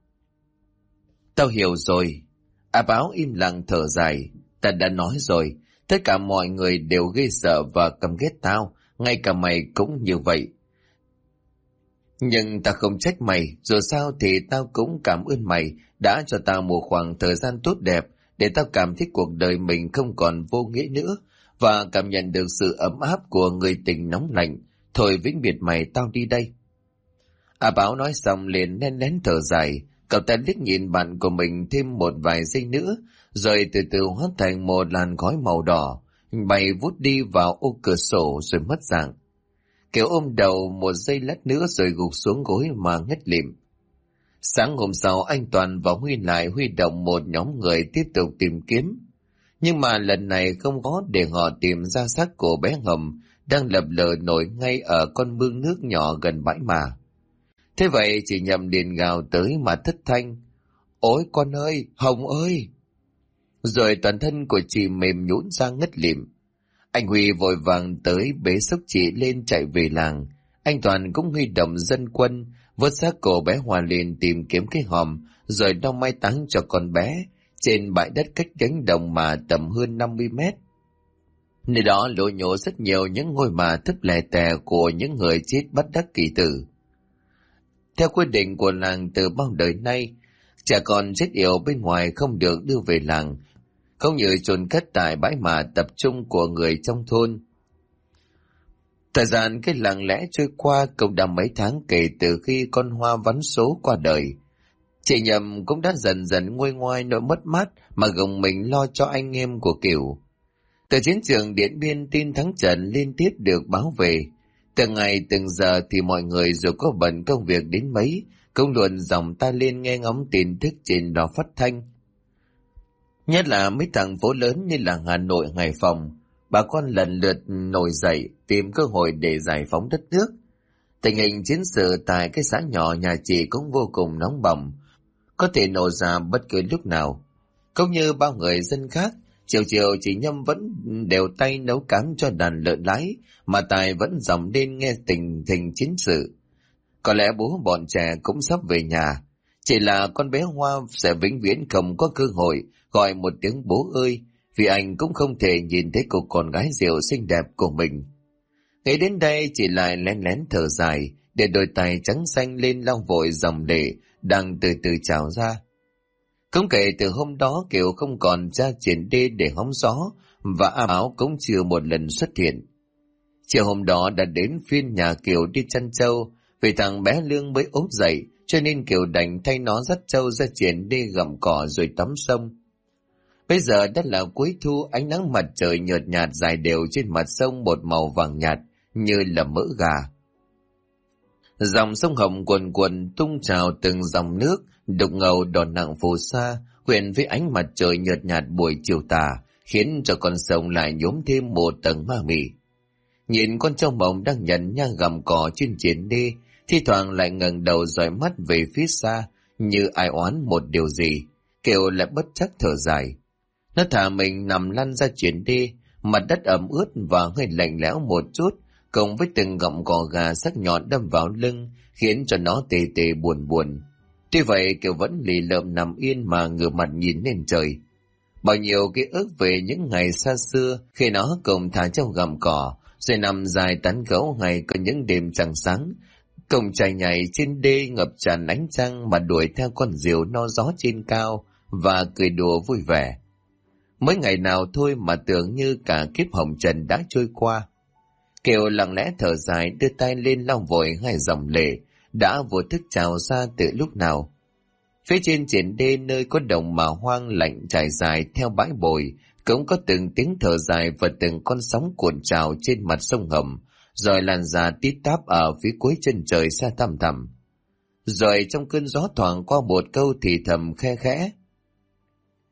Tao hiểu rồi. Báo im lặng thở dài. Ta đã nói rồi, tất cả mọi người đều ghê sợ và căm ghét tao, ngay cả mày cũng như vậy. Nhưng ta không trách mày, dù sao thì tao cũng cảm ơn mày đã cho tao một khoảng thời gian tốt đẹp để tao cảm thấy cuộc đời mình không còn vô nghĩa nữa và cảm nhận được sự ấm áp của người tình nóng lạnh. Thôi vĩnh biệt mày, tao đi đây. Báo nói xong liền lén thở dài. Cậu ta liếc nhìn bạn của mình thêm một vài giây nữa, rồi từ từ hóa thành một làn khói màu đỏ, bay vút đi vào ô cửa sổ rồi mất dạng. Kiều ôm đầu một giây lát nữa rồi gục xuống gối mà ngất lịm. Sáng hôm sau, anh Toàn và Huy lại huy động một nhóm người tiếp tục tìm kiếm. Nhưng mà lần này không có để họ tìm ra xác của bé Hồng đang lập lờ nổi ngay ở con mương nước nhỏ gần bãi mà. Thế vậy chị Nhậm liền gào tới mà thất thanh. Ôi con ơi, Hồng ơi! Rồi toàn thân của chị mềm nhũn ra ngất lịm. Anh Huy vội vàng tới bế xốc chị lên chạy về làng. Anh Toàn cũng huy động dân quân, vớt xác cổ bé Hòa lên tìm kiếm cái hòm, rồi đong mai táng cho con bé, trên bãi đất cách cánh đồng mà tầm hơn 50 mét. Nơi đó lộ nhổ rất nhiều những ngôi mả thấp lè tè của những người chết bất đắc kỳ tử. Theo quy định của làng từ bao đời nay, trẻ con chết yểu bên ngoài không được đưa về làng, không như chôn cất tại bãi mả tập trung của người trong thôn. Thời gian cái lặng lẽ trôi qua cũng đã mấy tháng kể từ khi con Hoa vắn số qua đời. Chị Nhậm cũng đã dần dần nguôi ngoai nỗi mất mát mà gồng mình lo cho anh em của Kiều. Từ chiến trường Điện Biên, tin thắng trận liên tiếp được báo về. Từng ngày từng giờ thì mọi người dù có bận công việc đến mấy cũng luôn dòng ta lên nghe ngóng tin tức trên đó phát thanh. Nhất là mấy thành phố lớn như là Hà Nội, Hải Phòng, bà con lần lượt nổi dậy tìm cơ hội để giải phóng đất nước. Tình hình chiến sự tại cái xã nhỏ nhà chị cũng vô cùng nóng bỏng, có thể nổ ra bất cứ lúc nào. Cũng như bao người dân khác, chiều chiều chị Nhâm vẫn đều tay nấu cám cho đàn lợn lái, mà Tài vẫn dòng lên nghe tình hình chiến sự. Có lẽ bố bọn trẻ cũng sắp về nhà, chỉ là con bé Hoa sẽ vĩnh viễn không có cơ hội gọi một tiếng bố ơi, vì anh cũng không thể nhìn thấy cô con gái rượu xinh đẹp của mình. Nghĩ đến đây chị lại lén lén thở dài, để đôi tay trắng xanh lên lau vội dòng lệ đang từ từ trào ra. Cũng kể từ hôm đó Kiều không còn ra triển đê để hóng gió, và Áo cũng chưa một lần xuất hiện. Chiều hôm đó đã đến phiên nhà Kiều đi chăn trâu, vì thằng bé Lương mới ốp dậy, cho nên Kiều đành thay nó dắt trâu ra triển đê gặm cỏ rồi tắm sông. Bây giờ đã là cuối thu, ánh nắng mặt trời nhợt nhạt dài đều trên mặt sông một màu vàng nhạt như là mỡ gà. Dòng sông Hồng cuồn cuộn tung trào từng dòng nước, đục ngầu đỏ nặng phù sa, quyện với ánh mặt trời nhợt nhạt buổi chiều tà, khiến cho con sông lại nhuốm thêm một tầng ma mị. Nhìn con trâu mộng đang nhận nhang gặm cỏ trên triển đê, thi thoảng lại ngẩng đầu dõi mắt về phía xa, như ai oán một điều gì, Kiều lại bất chắc thở dài. Nó thả mình nằm lăn ra triển đê, mặt đất ẩm ướt và hơi lạnh lẽo một chút, cộng với từng gặm cỏ gà sắc nhọn đâm vào lưng, khiến cho nó tê tê buồn buồn. Tuy vậy Kiều vẫn lì lợm nằm yên mà ngửa mặt nhìn lên trời. Bao nhiêu ký ức về những ngày xa xưa khi nó cùng thả trâu gặm cỏ, rồi nằm dài tán gẫu ngày có những đêm trăng sáng, cùng chạy nhảy trên đê ngập tràn ánh trăng mà đuổi theo con diều no gió trên cao và cười đùa vui vẻ. Mấy ngày nào thôi mà tưởng như cả kiếp hồng trần đã trôi qua. Kiều lặng lẽ thở dài, đưa tay lên lau vội hai dòng lệ đã vô thức trào ra từ lúc nào. Phía trên triển đê nơi có đồng mà hoang lạnh trải dài theo bãi bồi, cũng có từng tiếng thở dài và từng con sóng cuộn trào trên mặt sông Hồng, rồi làn da tít táp ở phía cuối chân trời xa thăm thẳm. Rồi trong cơn gió thoảng qua một câu thì thầm khe khẽ.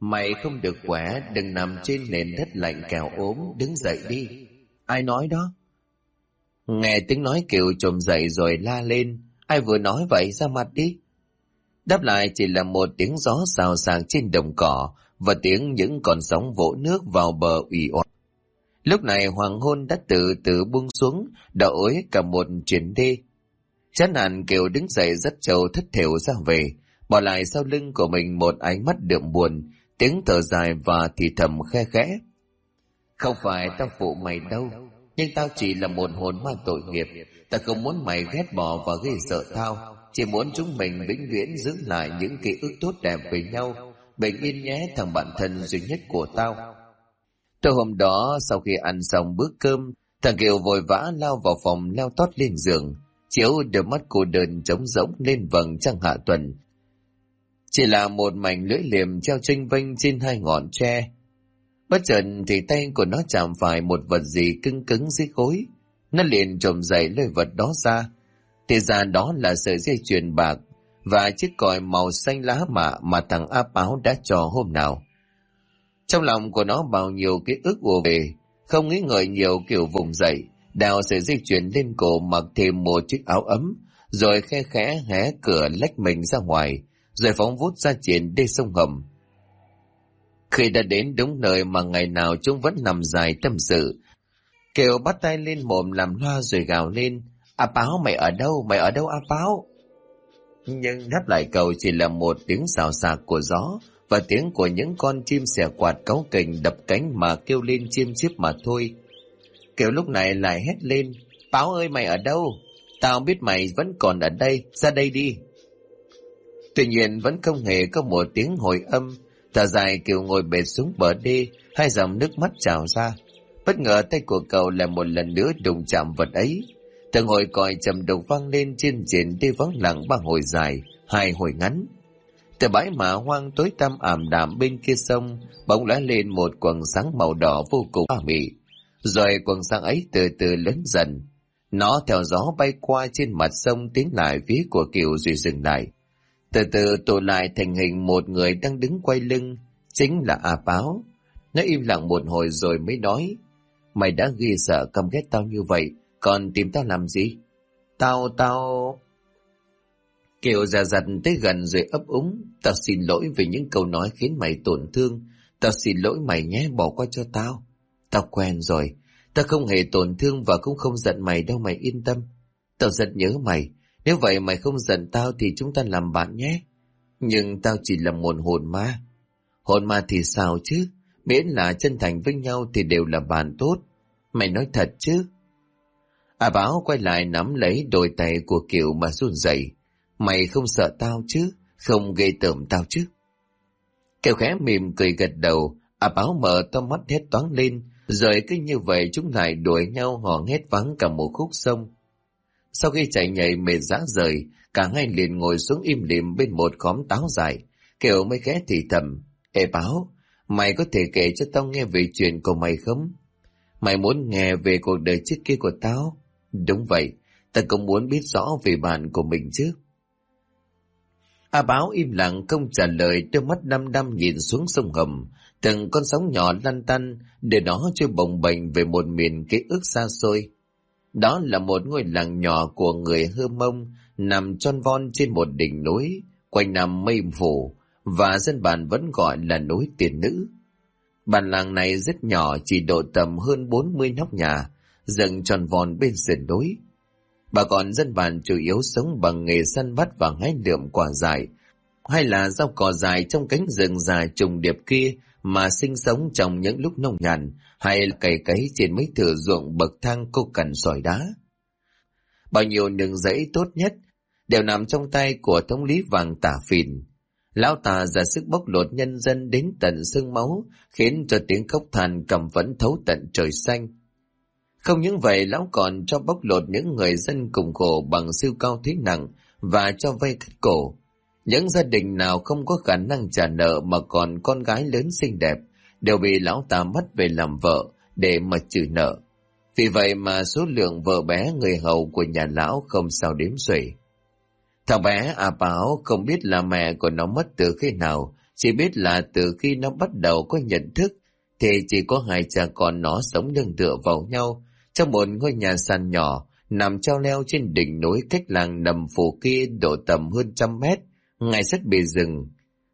Mày không được khỏe, đừng nằm trên nền đất lạnh kẻo ốm, đứng dậy đi. Ai nói đó? Nghe tiếng nói Kiều trồm dậy rồi la lên. Ai vừa nói vậy, ra mặt đi. Đáp lại chỉ là một tiếng gió xào xạc trên đồng cỏ và tiếng những con sóng vỗ nước vào bờ ủy oải. Lúc này hoàng hôn đã từ từ buông xuống, đã ối cả một chuyến đê. Chán nản Kiều đứng dậy dắt trâu thất thểu ra về, bỏ lại sau lưng của mình một ánh mắt đượm buồn, tiếng thở dài và thì thầm khe khẽ. Không phải tao phụ mày đâu, nhưng tao chỉ là một hồn ma tội nghiệp. Tao không muốn mày ghét bỏ và ghê sợ tao, chỉ muốn chúng mình vĩnh viễn giữ lại những ký ức tốt đẹp với nhau. Bình yên nhé thằng bạn thân duy nhất của tao. Tối hôm đó sau khi ăn xong bữa cơm, thằng Kiều vội vã lao vào phòng leo tót lên giường, chiếu đôi mắt cô đơn trống rỗng lên vầng trăng hạ tuần. Chỉ là một mảnh lưỡi liềm treo chênh vênh trên hai ngọn tre. Bất chợt thì tay của nó chạm phải một vật gì cứng cứng dưới gối. Nó liền trồm dậy lôi vật đó ra. Thì ra đó là sợi dây chuyền bạc và chiếc còi màu xanh lá mạ mà thằng A Báo đã cho hôm nào. Trong lòng của nó bao nhiêu ký ức ùa về, không nghĩ ngợi nhiều kiểu vùng dậy, đào sợi dây chuyền lên cổ, mặc thêm một chiếc áo ấm, rồi khe khẽ hé cửa lách mình ra ngoài, rồi phóng vút ra triển đê sông Hầm. Khi đã đến đúng nơi mà ngày nào chúng vẫn nằm dài tâm sự, Kiều bắt tay lên mồm làm loa rồi gào lên. A Báo, mày ở đâu? Mày ở đâu A Báo? Nhưng đáp lại cậu chỉ là một tiếng xào xạc của gió và tiếng của những con chim xẻ quạt cáu kỉnh đập cánh mà kêu lên chiêm chiếp mà thôi. Kiều lúc này lại hét lên. Báo ơi, mày ở đâu? Tao biết mày vẫn còn ở đây, ra đây đi. Tuy nhiên vẫn không hề có một tiếng hồi âm. Thở dài Kiều ngồi bệt xuống bờ đê, hai dòng nước mắt trào ra. Bất ngờ tay của cậu lại một lần nữa đụng chạm vật ấy. Từng hồi còi trầm đục vang lên trên triển đê vắng lặng, ba hồi dài, hai hồi ngắn. Từ bãi mả hoang tối tăm ảm đạm bên kia sông bỗng lóe lên một quầng sáng màu đỏ vô cùng ma mị. Rồi quầng sáng ấy từ từ lớn dần. Nó theo gió bay qua trên mặt sông, tiến lại phía của Kiều rồi dừng lại. Từ từ tụ lại thành hình một người đang đứng quay lưng, chính là A Báo. Nó im lặng một hồi rồi mới nói. Mày đã ghê sợ căm ghét tao như vậy, còn tìm tao làm gì? Tao... Kiều già dặt tới gần rồi ấp úng. Tao xin lỗi vì những câu nói khiến mày tổn thương. Tao xin lỗi mày nhé, bỏ qua cho tao. Tao quen rồi. Tao không hề tổn thương và cũng không giận mày đâu, mày yên tâm. Tao rất nhớ mày. Nếu vậy mày không giận tao thì chúng ta làm bạn nhé. Nhưng tao chỉ là một hồn ma. Hồn ma thì sao chứ? Miễn là chân thành với nhau thì đều là bạn tốt. Mày nói thật chứ? A Báo quay lại nắm lấy đôi tay của Kiều mà run rẩy. Mày không sợ tao chứ? Không ghê tởm tao chứ? Kiều khẽ mỉm cười gật đầu. A Báo mở to mắt hét toáng lên. Rồi cứ như vậy chúng lại đuổi nhau hò hét vắng cả một khúc sông. Sau khi chạy nhảy mệt rã rời, cả hai liền ngồi xuống im lìm bên một khóm táo dài. Kiều mới khẽ thì thầm. Ê Báo, mày có thể kể cho tao nghe về chuyện của mày không? Mày muốn nghe về cuộc đời trước kia của tao? Đúng vậy, tao cũng muốn biết rõ về bạn của mình chứ. A Báo im lặng không trả lời, đôi mắt đăm đăm nhìn xuống sông Hầm. Từng con sóng nhỏ lăn tăn để nó trôi bồng bềnh về một miền ký ức xa xôi. Đó là một ngôi làng nhỏ của người Hơ Mông, nằm tròn von trên một đỉnh núi, quanh năm mây phủ, và dân bản vẫn gọi là núi Tiền Nữ. Bản làng này rất nhỏ, chỉ độ tầm hơn 40 nóc nhà, dựng tròn von bên sườn núi. Bà con dân bản chủ yếu sống bằng nghề săn bắt và hái lượm quả dại, hay là rau cỏ dại trong cánh rừng dài trùng điệp kia mà sinh sống trong những lúc nông nhàn, hay cày cấy trên mấy thửa ruộng bậc thang cô cằn sỏi đá. Bao nhiêu nương rẫy tốt nhất đều nằm trong tay của thống lý Vàng Tả Phìn. Lão ta ra sức bóc lột nhân dân đến tận xương máu, khiến cho tiếng khóc than căm phẫn thấu tận trời xanh. Không những vậy, lão còn cho bóc lột những người dân cùng khổ bằng siêu cao thuế nặng và cho vay cắt cổ. Những gia đình nào không có khả năng trả nợ mà còn con gái lớn xinh đẹp đều bị lão ta bắt về làm vợ để mà trừ nợ. Vì vậy mà số lượng vợ bé người hầu của nhà lão không sao đếm xuể. Thằng bé A Báo không biết là mẹ của nó mất từ khi nào, chỉ biết là từ khi nó bắt đầu có nhận thức, thì chỉ có hai cha con nó sống nương tựa vào nhau trong một ngôi nhà sàn nhỏ nằm treo leo trên đỉnh núi cách làng Nầm Phủ kia độ tầm hơn 100 mét, ngay sát bìa rừng.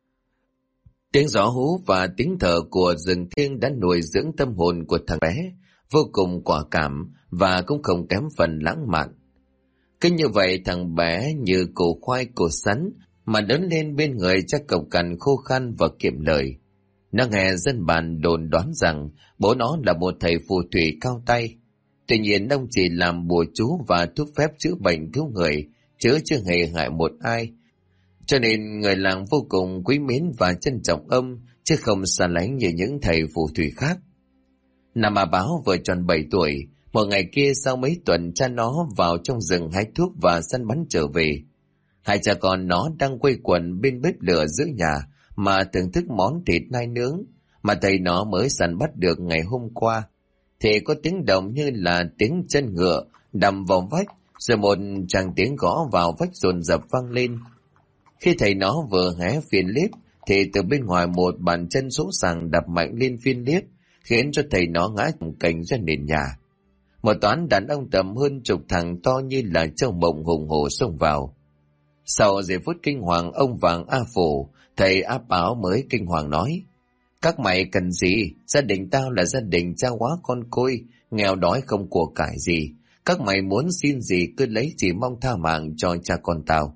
Tiếng gió hú và tiếng thở của rừng thiêng đã nuôi dưỡng tâm hồn của thằng bé, vô cùng quả cảm và cũng không kém phần lãng mạn. Cứ như vậy thằng bé như củ khoai củ sắn mà lớn lên bên người cha cộc cằn khô khan và kiệm lời. Nó nghe dân bản đồn đoán rằng bố nó là một thầy phù thủy cao tay. Tuy nhiên ông chỉ làm bùa chú và thuốc phép chữa bệnh cứu người, chứ chưa hề hại một ai. Cho nên người làng vô cùng quý mến và trân trọng ông, chứ không xa lánh như những thầy phù thủy khác. Năm A Báo vừa tròn 7 tuổi, một ngày kia sau mấy tuần cha nó vào trong rừng hái thuốc và săn bắn trở về. Hai cha con nó đang quây quần bên bếp lửa giữa nhà mà thưởng thức món thịt nai nướng mà thầy nó mới săn bắt được ngày hôm qua. Thì có tiếng động như là tiếng chân ngựa đầm vào vách, rồi một tràng tiếng gõ vào vách dồn dập vang lên. Khi thầy nó vừa hé phiên liếp, thì từ bên ngoài một bàn chân sỗ sàng đập mạnh lên phiên liếp, khiến cho thầy nó ngã cành ra nền nhà. Một toán đàn ông tầm hơn chục thằng to như là trâu mộng hùng hổ xông vào. Sau giây phút kinh hoàng ông Vàng A Phổ, thầy áp áo mới kinh hoàng nói: "Các mày cần gì? Gia đình tao là gia đình cha hóa con côi, nghèo đói không của cải gì. Các mày muốn xin gì cứ lấy, chỉ mong tha mạng cho cha con tao."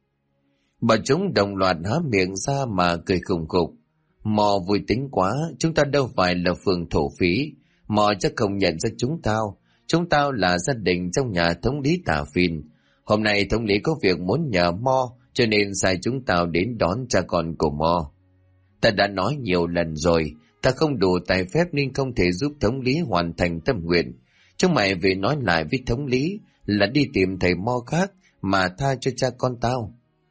Bọn chúng đồng loạt há miệng ra mà cười khùng khục. Mò vui tính quá, chúng ta đâu phải là phường thổ phí. Mò chắc không nhận ra chúng tao là gia đình trong nhà thống lý Tả Phìn. Hôm nay thống lý có việc muốn nhờ Mo, cho nên sai chúng tao đến đón cha con của Mo. Ta đã nói nhiều lần rồi, ta không đủ tài phép nên không thể giúp thống lý hoàn thành tâm nguyện. Chúng mày về nói lại với thống lý là đi tìm thầy Mo khác mà tha cho cha con tao.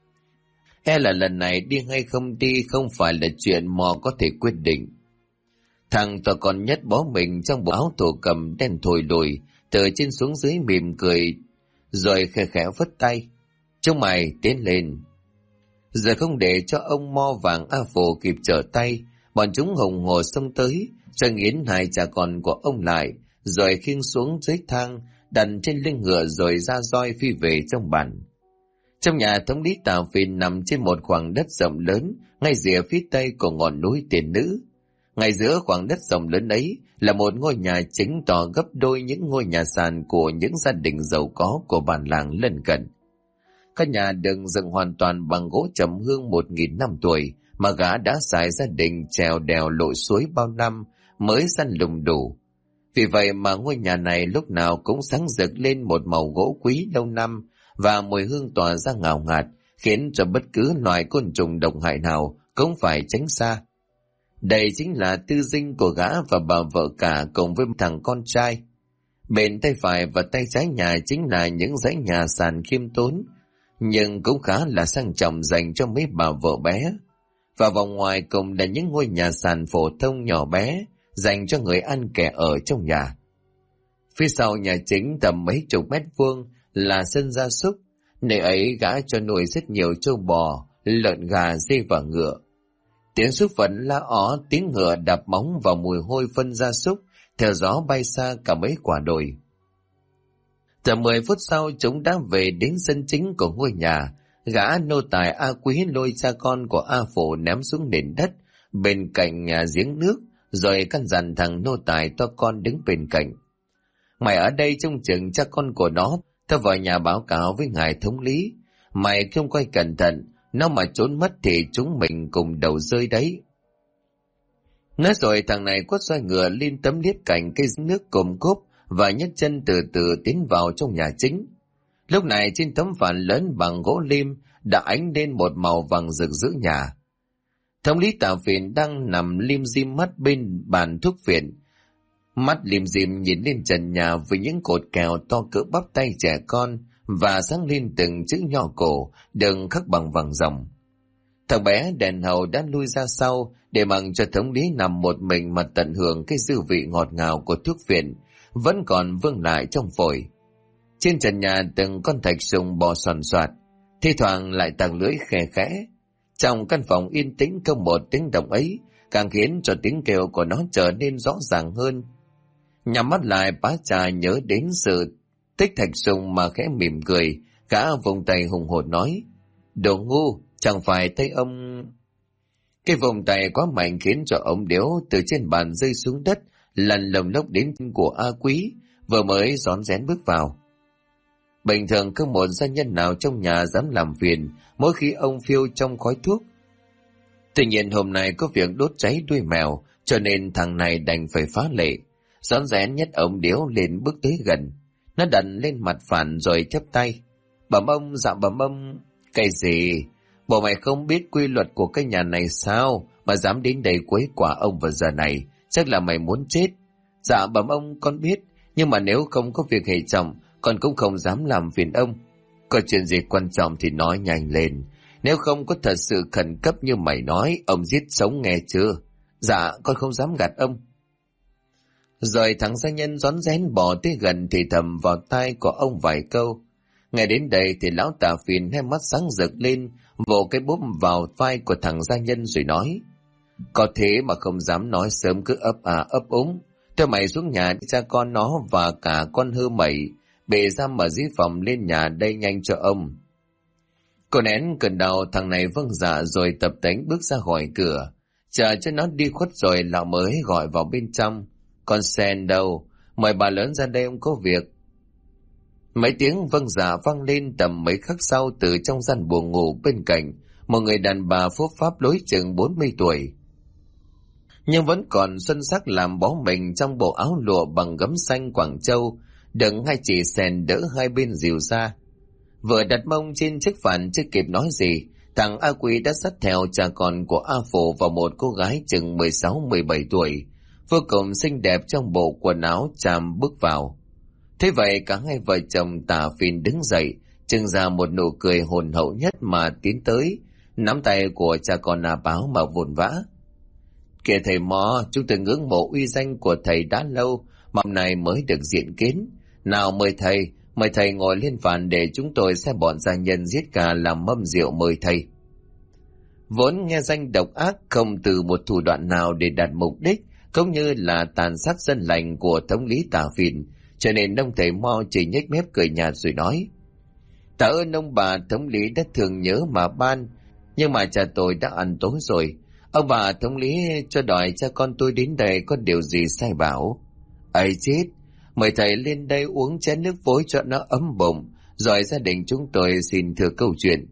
E là lần này đi hay không đi không phải là chuyện Mo có thể quyết định. Thằng to con nhất bó mình trong bộ áo thổ cầm đen thổi lùi, từ trên xuống dưới mỉm cười, rồi khẽ khẽ vất tay. Chúng mày tiến lên. Giờ không để cho ông Mo Vàng A Phổ kịp trở tay, bọn chúng hùng hổ xông tới, rồi nghiến hai cha con của ông lại, rồi khiêng xuống dưới thang, đặt trên lưng ngựa rồi ra roi phi về trong bản. Trong nhà thống lý Tà Phìn nằm trên một khoảng đất rộng lớn, ngay rìa phía tây của ngọn núi Tiền Nữ. Ngay giữa khoảng đất rộng lớn ấy là một ngôi nhà chính to gấp đôi những ngôi nhà sàn của những gia đình giàu có của bản làng lân cận. Các nhà được dựng hoàn toàn bằng gỗ trầm hương 1000 năm tuổi mà gã đã xài gia đình trèo đèo lội suối bao năm mới săn lùng đủ. Vì vậy mà ngôi nhà này lúc nào cũng sáng rực lên một màu gỗ quý lâu năm và mùi hương tỏa ra ngào ngạt, khiến cho bất cứ loài côn trùng độc hại nào cũng phải tránh xa. Đây chính là tư dinh của gã và bà vợ cả cùng với thằng con trai. Bên tay phải và tay trái nhà chính là những dãy nhà sàn khiêm tốn, nhưng cũng khá là sang trọng dành cho mấy bà vợ bé. Và vòng ngoài cùng là những ngôi nhà sàn phổ thông nhỏ bé, dành cho người ăn kẻ ở trong nhà. Phía sau nhà chính tầm mấy chục mét vuông là sân gia súc, nơi ấy gã cho nuôi rất nhiều trâu bò, lợn gà, dê và ngựa. Tiếng súc vật la ó, tiếng ngựa đạp móng vào mùi hôi phân gia súc, theo gió bay xa cả mấy quả đồi. Tầm 10 phút sau chúng đã về đến sân chính của ngôi nhà. Gã nô tài A Quý lôi cha con của A Phổ ném xuống nền đất bên cạnh nhà giếng nước, rồi căn dặn thằng nô tài to con đứng bên cạnh: "Mày ở đây trông chừng cha con của nó, tao vào nhà báo cáo với ngài thống lý. Mày không coi cẩn thận, nó mà trốn mất thì chúng mình cùng đầu rơi đấy." Nói rồi thằng này quất xoay ngựa lên tấm liếp cạnh cây nước cồm cốp và nhấc chân từ từ tiến vào trong nhà chính. Lúc này trên tấm phản lớn bằng gỗ lim đã ánh lên một màu vàng rực giữa nhà. Thống lý Tà Phìn đang nằm lim dim mắt bên bàn thuốc phiện. Mắt lim dim nhìn lên trần nhà với những cột kèo to cỡ bắp tay trẻ con và sáng lên từng chữ nhỏ cổ đừng khắc bằng vàng ròng. Thằng bé đèn hầu đã lui ra sau để mặc cho thống lý nằm một mình mà tận hưởng cái dư vị ngọt ngào của thuốc phiện vẫn còn vương lại trong phổi. Trên trần nhà từng con thạch sùng bò xoàn xoạt, thi thoảng lại tàng lưỡi khe khẽ. Trong căn phòng yên tĩnh có một tiếng động ấy, càng khiến cho tiếng kêu của nó trở nên rõ ràng hơn. Nhắm mắt lại, Bá Trà nhớ đến sự tích Thạch Sùng mà khẽ mỉm cười, gã vùng tay hùng hồn nói: Đồ ngu, chẳng phải tay ông... Cái vùng tay quá mạnh khiến cho ông điếu từ trên bàn rơi xuống đất, lần lồng lốc đến của A Quý, vừa mới rón rén bước vào. Bình thường không một gia nhân nào trong nhà dám làm phiền mỗi khi ông phiêu trong khói thuốc. Tuy nhiên hôm nay có việc đốt cháy đuôi mèo, cho nên thằng này đành phải phá lệ. Rón rén nhất ông điếu lên bước tới gần. Nó đặt lên mặt phản rồi chắp tay. Bẩm ông, dạ bẩm ông. Cái gì? Bộ mày không biết quy luật của cái nhà này sao mà dám đến đây quấy quả ông vào giờ này? Chắc là mày muốn chết. Dạ bẩm ông, con biết. Nhưng mà nếu không có việc hệ trọng, con cũng không dám làm phiền ông. Có chuyện gì quan trọng thì nói nhanh lên. Nếu không có thật sự khẩn cấp như mày nói, ông giết sống nghe chưa? Dạ, con không dám gạt ông. Rồi thằng gia nhân rón rén bỏ tới gần thì thầm vào tai của ông vài câu. Nghe đến đây thì lão Tà Phìn hai mắt sáng rực lên, vỗ cái bốp vào vai của thằng gia nhân rồi nói: Có thế mà không dám nói sớm cứ ấp úng. Theo mày xuống nhà đi, cha con nó và cả con hư mẩy bề giam ở dưới phòng lên nhà đây nhanh cho ông. Cô nén cơn đau, thằng này vâng dạ rồi tập tễnh bước ra khỏi cửa. Chờ cho nó đi khuất rồi lão mới gọi vào bên trong: Con Sen đâu? Mời bà lớn ra đây, ông có việc. Mấy tiếng vâng dạ vang lên. Tầm mấy khắc sau, từ trong gian buồng ngủ bên cạnh, một người đàn bà phốp pháp lối chừng 40 tuổi, nhưng vẫn còn xuân sắc làm bó mình trong bộ áo lụa bằng gấm xanh Quảng Châu, đựng hai chị Sen đỡ hai bên dìu ra. Vừa đặt mông trên chiếc phản chưa kịp nói gì, thằng A Quý đã xách theo cha con của A Phổ và một cô gái chừng 16-17 tuổi, vô cùng xinh đẹp trong bộ quần áo chàm bước vào. Thế vậy cả hai vợ chồng Tà Phìn đứng dậy, trưng ra một nụ cười hồn hậu nhất mà tiến tới, nắm tay của cha con A Báo mà vồn vã: Kìa thầy Mo, chúng tôi ngưỡng mộ uy danh của thầy đã lâu, mà hôm nay mới được diện kiến. Nào mời thầy ngồi lên phản để chúng tôi xem bọn gia nhân giết gà làm mâm rượu mời thầy. Vốn nghe danh độc ác, không từ một thủ đoạn nào để đạt mục đích, cũng như là tàn sát dân lành của thống lý Tà Phìn, cho nên ông thầy Mo chỉ nhếch mép cười nhạt rồi nói: Tạ ơn ông bà thống lý đã thường nhớ mà ban, nhưng mà cha tôi đã ăn tối rồi. Ông bà thống lý cho đòi cha con tôi đến đây có điều gì sai bảo. Ấy chết, mời thầy lên đây uống chén nước vối cho nó ấm bụng, rồi gia đình chúng tôi xin thưa câu chuyện.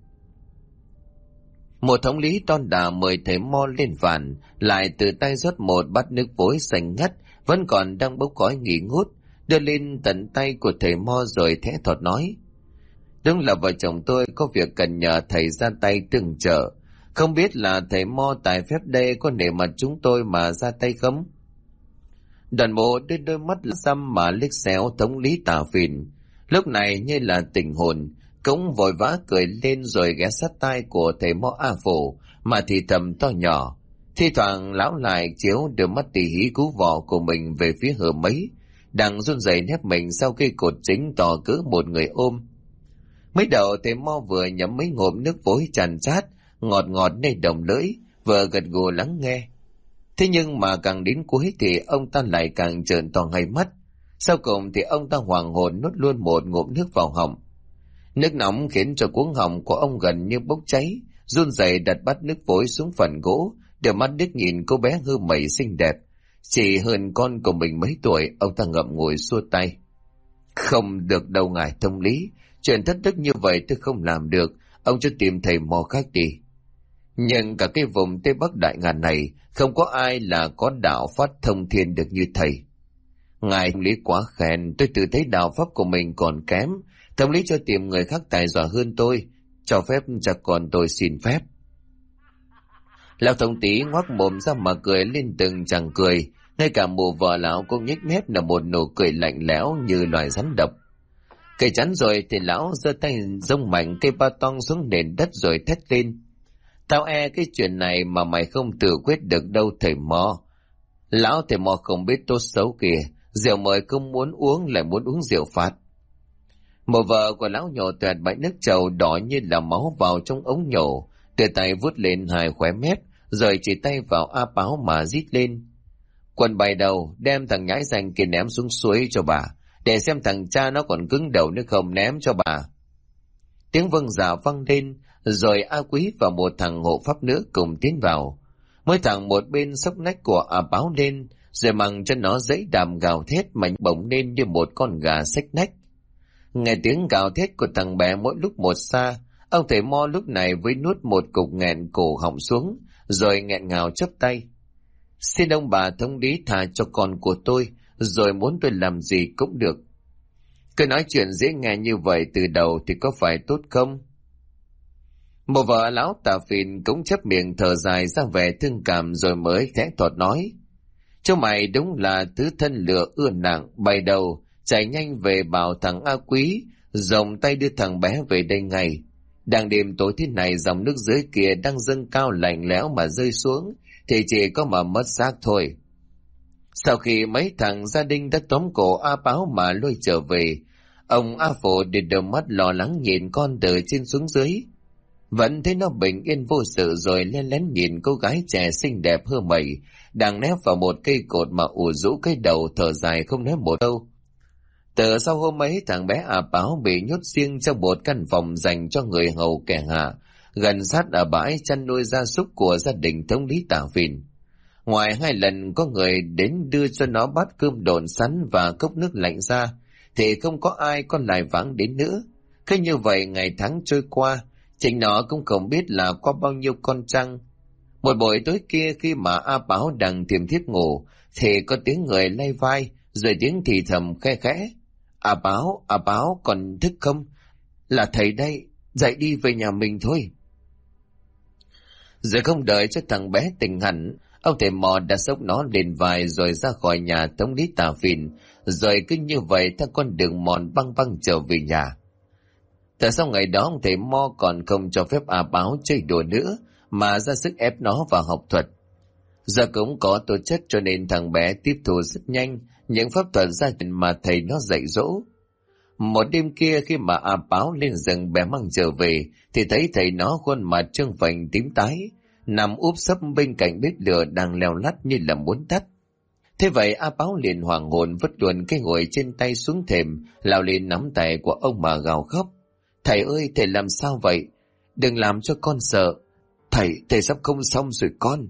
Một thống lý đon đà mời thầy Mo lên phản, lại từ tay rót một bát nước vối xanh ngắt, vẫn còn đang bốc khói nghi ngút, đưa lên tận tay của thầy Mo rồi thẽ thọt nói: Đúng là vợ chồng tôi có việc cần nhờ thầy ra tay tương trợ. Không biết là thầy Mo tài phép đây có nể mặt chúng tôi mà ra tay không? Đoàn bộ đưa đôi mắt xăm mà liếc xéo thống lý Tà Phìn. Lúc này như là tình hồn, cũng vội vã cười lên rồi ghé sát tai của thầy Mo A Phổ mà thì thầm to nhỏ. Thi thoảng lão lại chiếu đôi mắt tỉ hí cú vỏ của mình về phía Hờ Mấy, đang run rẩy nép mình sau cây cột chính to cỡ một người ôm. Mới đầu thầy Mo vừa nhấm mấy ngụm nước vối tràn chát, ngọt ngọt nơi đồng lưỡi, vừa gật gù lắng nghe. Thế nhưng mà càng đến cuối thì ông ta lại càng trợn to hai mắt. Sau cùng thì ông ta hoàng hồn nuốt luôn một ngụm nước vào họng. Nước nóng khiến cho cuống họng của ông gần như bốc cháy, run rẩy đặt bát nước vối xuống phần gỗ, đưa mắt điếc nhìn cô bé hư mẩy xinh đẹp, chỉ hơn con của mình mấy tuổi. Ông ta ngậm ngùi xua tay: Không được đâu ngài thông lý, chuyện thất đức như vậy tôi không làm được, ông cho tìm thầy Mo khác đi. Nhưng cả cái vùng Tây Bắc Đại Ngàn này không có ai là có đạo pháp thông thiên được như thầy. Ngài thông lý quá khen, tôi tự thấy đạo pháp của mình còn kém, thông lý cho tìm người khác tài giỏi hơn tôi, cho phép cha con tôi xin phép. Lão thống tí ngoác mồm ra mà cười lên từng chàng cười, ngay cả mụ vợ lão cũng nhếch mép là một nụ cười lạnh lẽo như loài rắn độc. Cây chắn rồi thì lão giơ tay giông mạnh cây ba tong xuống nền đất rồi thét lên: Tao cái chuyện này mà mày không tự quyết được đâu thầy Mo. Lão thầy Mo không biết tốt xấu kìa, rượu mời không muốn uống lại muốn uống rượu phạt. Một vợ của lão nhổ toẹt bãi nước trầu đỏ như là máu vào trong ống nhổ, đưa tay vuốt lên hai khóe mép, rồi chỉ tay vào A Báo mà rít lên. Quân bay đầu, đem thằng nhãi danh kia ném xuống suối cho bà, để xem thằng cha nó còn cứng đầu nữa không, ném cho bà. Tiếng vâng dạ vang lên, rồi A Quý và một thằng hộ pháp nữa cùng tiến vào. Mỗi thằng một bên xốc nách của A Báo lên, rồi mặc cho nó dãy đàm gào thét mà bỗng lên như một con gà xách nách. Nghe tiếng gào thét của thằng bé mỗi lúc một xa, ông thầy Mo lúc này mới nuốt một cục nghẹn cổ họng xuống, rồi nghẹn ngào chắp tay. Xin ông bà thống lý tha cho con của tôi, rồi muốn tôi làm gì cũng được. Cứ nói chuyện dễ nghe như vậy từ đầu thì có phải tốt không? Một vợ lão tà phìn cũng chép miệng thở dài ra vẻ thương cảm, rồi mới khẽ thọt nói. Chú mày đúng là thứ thân lửa ưa nặng, bay đầu, chạy nhanh về bảo thằng A Quý, rộng tay đưa thằng bé về đây ngay. Đang đêm tối thế này, dòng nước dưới kia đang dâng cao lạnh lẽo mà rơi xuống, thì chỉ có mà mất xác thôi. Sau khi mấy thằng gia đình đã tóm cổ A Báo mà lôi trở về, ông A Phổ để đôi mắt lo lắng nhìn con từ trên xuống dưới. Vẫn thấy nó bình yên vô sự, rồi len lén nhìn cô gái trẻ xinh đẹp hơ mẩy đang nép vào một cây cột mà ủ rũ cái đầu thở dài không nói một câu. Từ sau hôm ấy, thằng bé A Báo bị nhốt riêng trong một căn phòng dành cho người hầu kẻ hạ, gần sát ở bãi chăn nuôi gia súc của gia đình thống lý Tả Phìn. Ngoài 2 lần có người đến đưa cho nó bát cơm độn sắn và cốc nước lạnh ra, thì không có ai con lại vãng đến nữa. Cứ như vậy ngày tháng trôi qua, chính nó cũng không biết là qua bao nhiêu con trăng. Một buổi tối kia, khi mà A Báo đang thiềm thiếp ngủ, thì có tiếng người lay vai, rồi tiếng thì thầm khe khẽ. A Báo, còn thức không? Là thầy đây, dậy đi về nhà mình thôi. Rồi không đợi cho thằng bé tỉnh hẳn, ông thầy Mò đã xốc nó lên vai rồi ra khỏi nhà thống lý Tả Phìn, rồi cứ như vậy theo con đường mòn băng băng trở về nhà. Từ sau ngày đó, ông thầy Mo còn không cho phép A Báo chơi đùa nữa, mà ra sức ép nó vào học thuật. Giờ cũng có tố chất cho nên thằng bé tiếp thu rất nhanh những pháp thuật gia đình mà thầy nó dạy dỗ. Một đêm kia, khi mà A Báo lên rừng bẻ măng trở về, thì thấy thầy nó khuôn mặt trương phình tím tái, nằm úp sấp bên cạnh bếp lửa đang leo lắt như là muốn tắt. Thế vậy A Báo liền hoảng hồn vứt luôn cái gối trên tay xuống thềm, lao lên nắm tay của ông mà gào khóc. Thầy ơi, thầy làm sao vậy? Đừng làm cho con sợ. Thầy sắp không xong rồi con.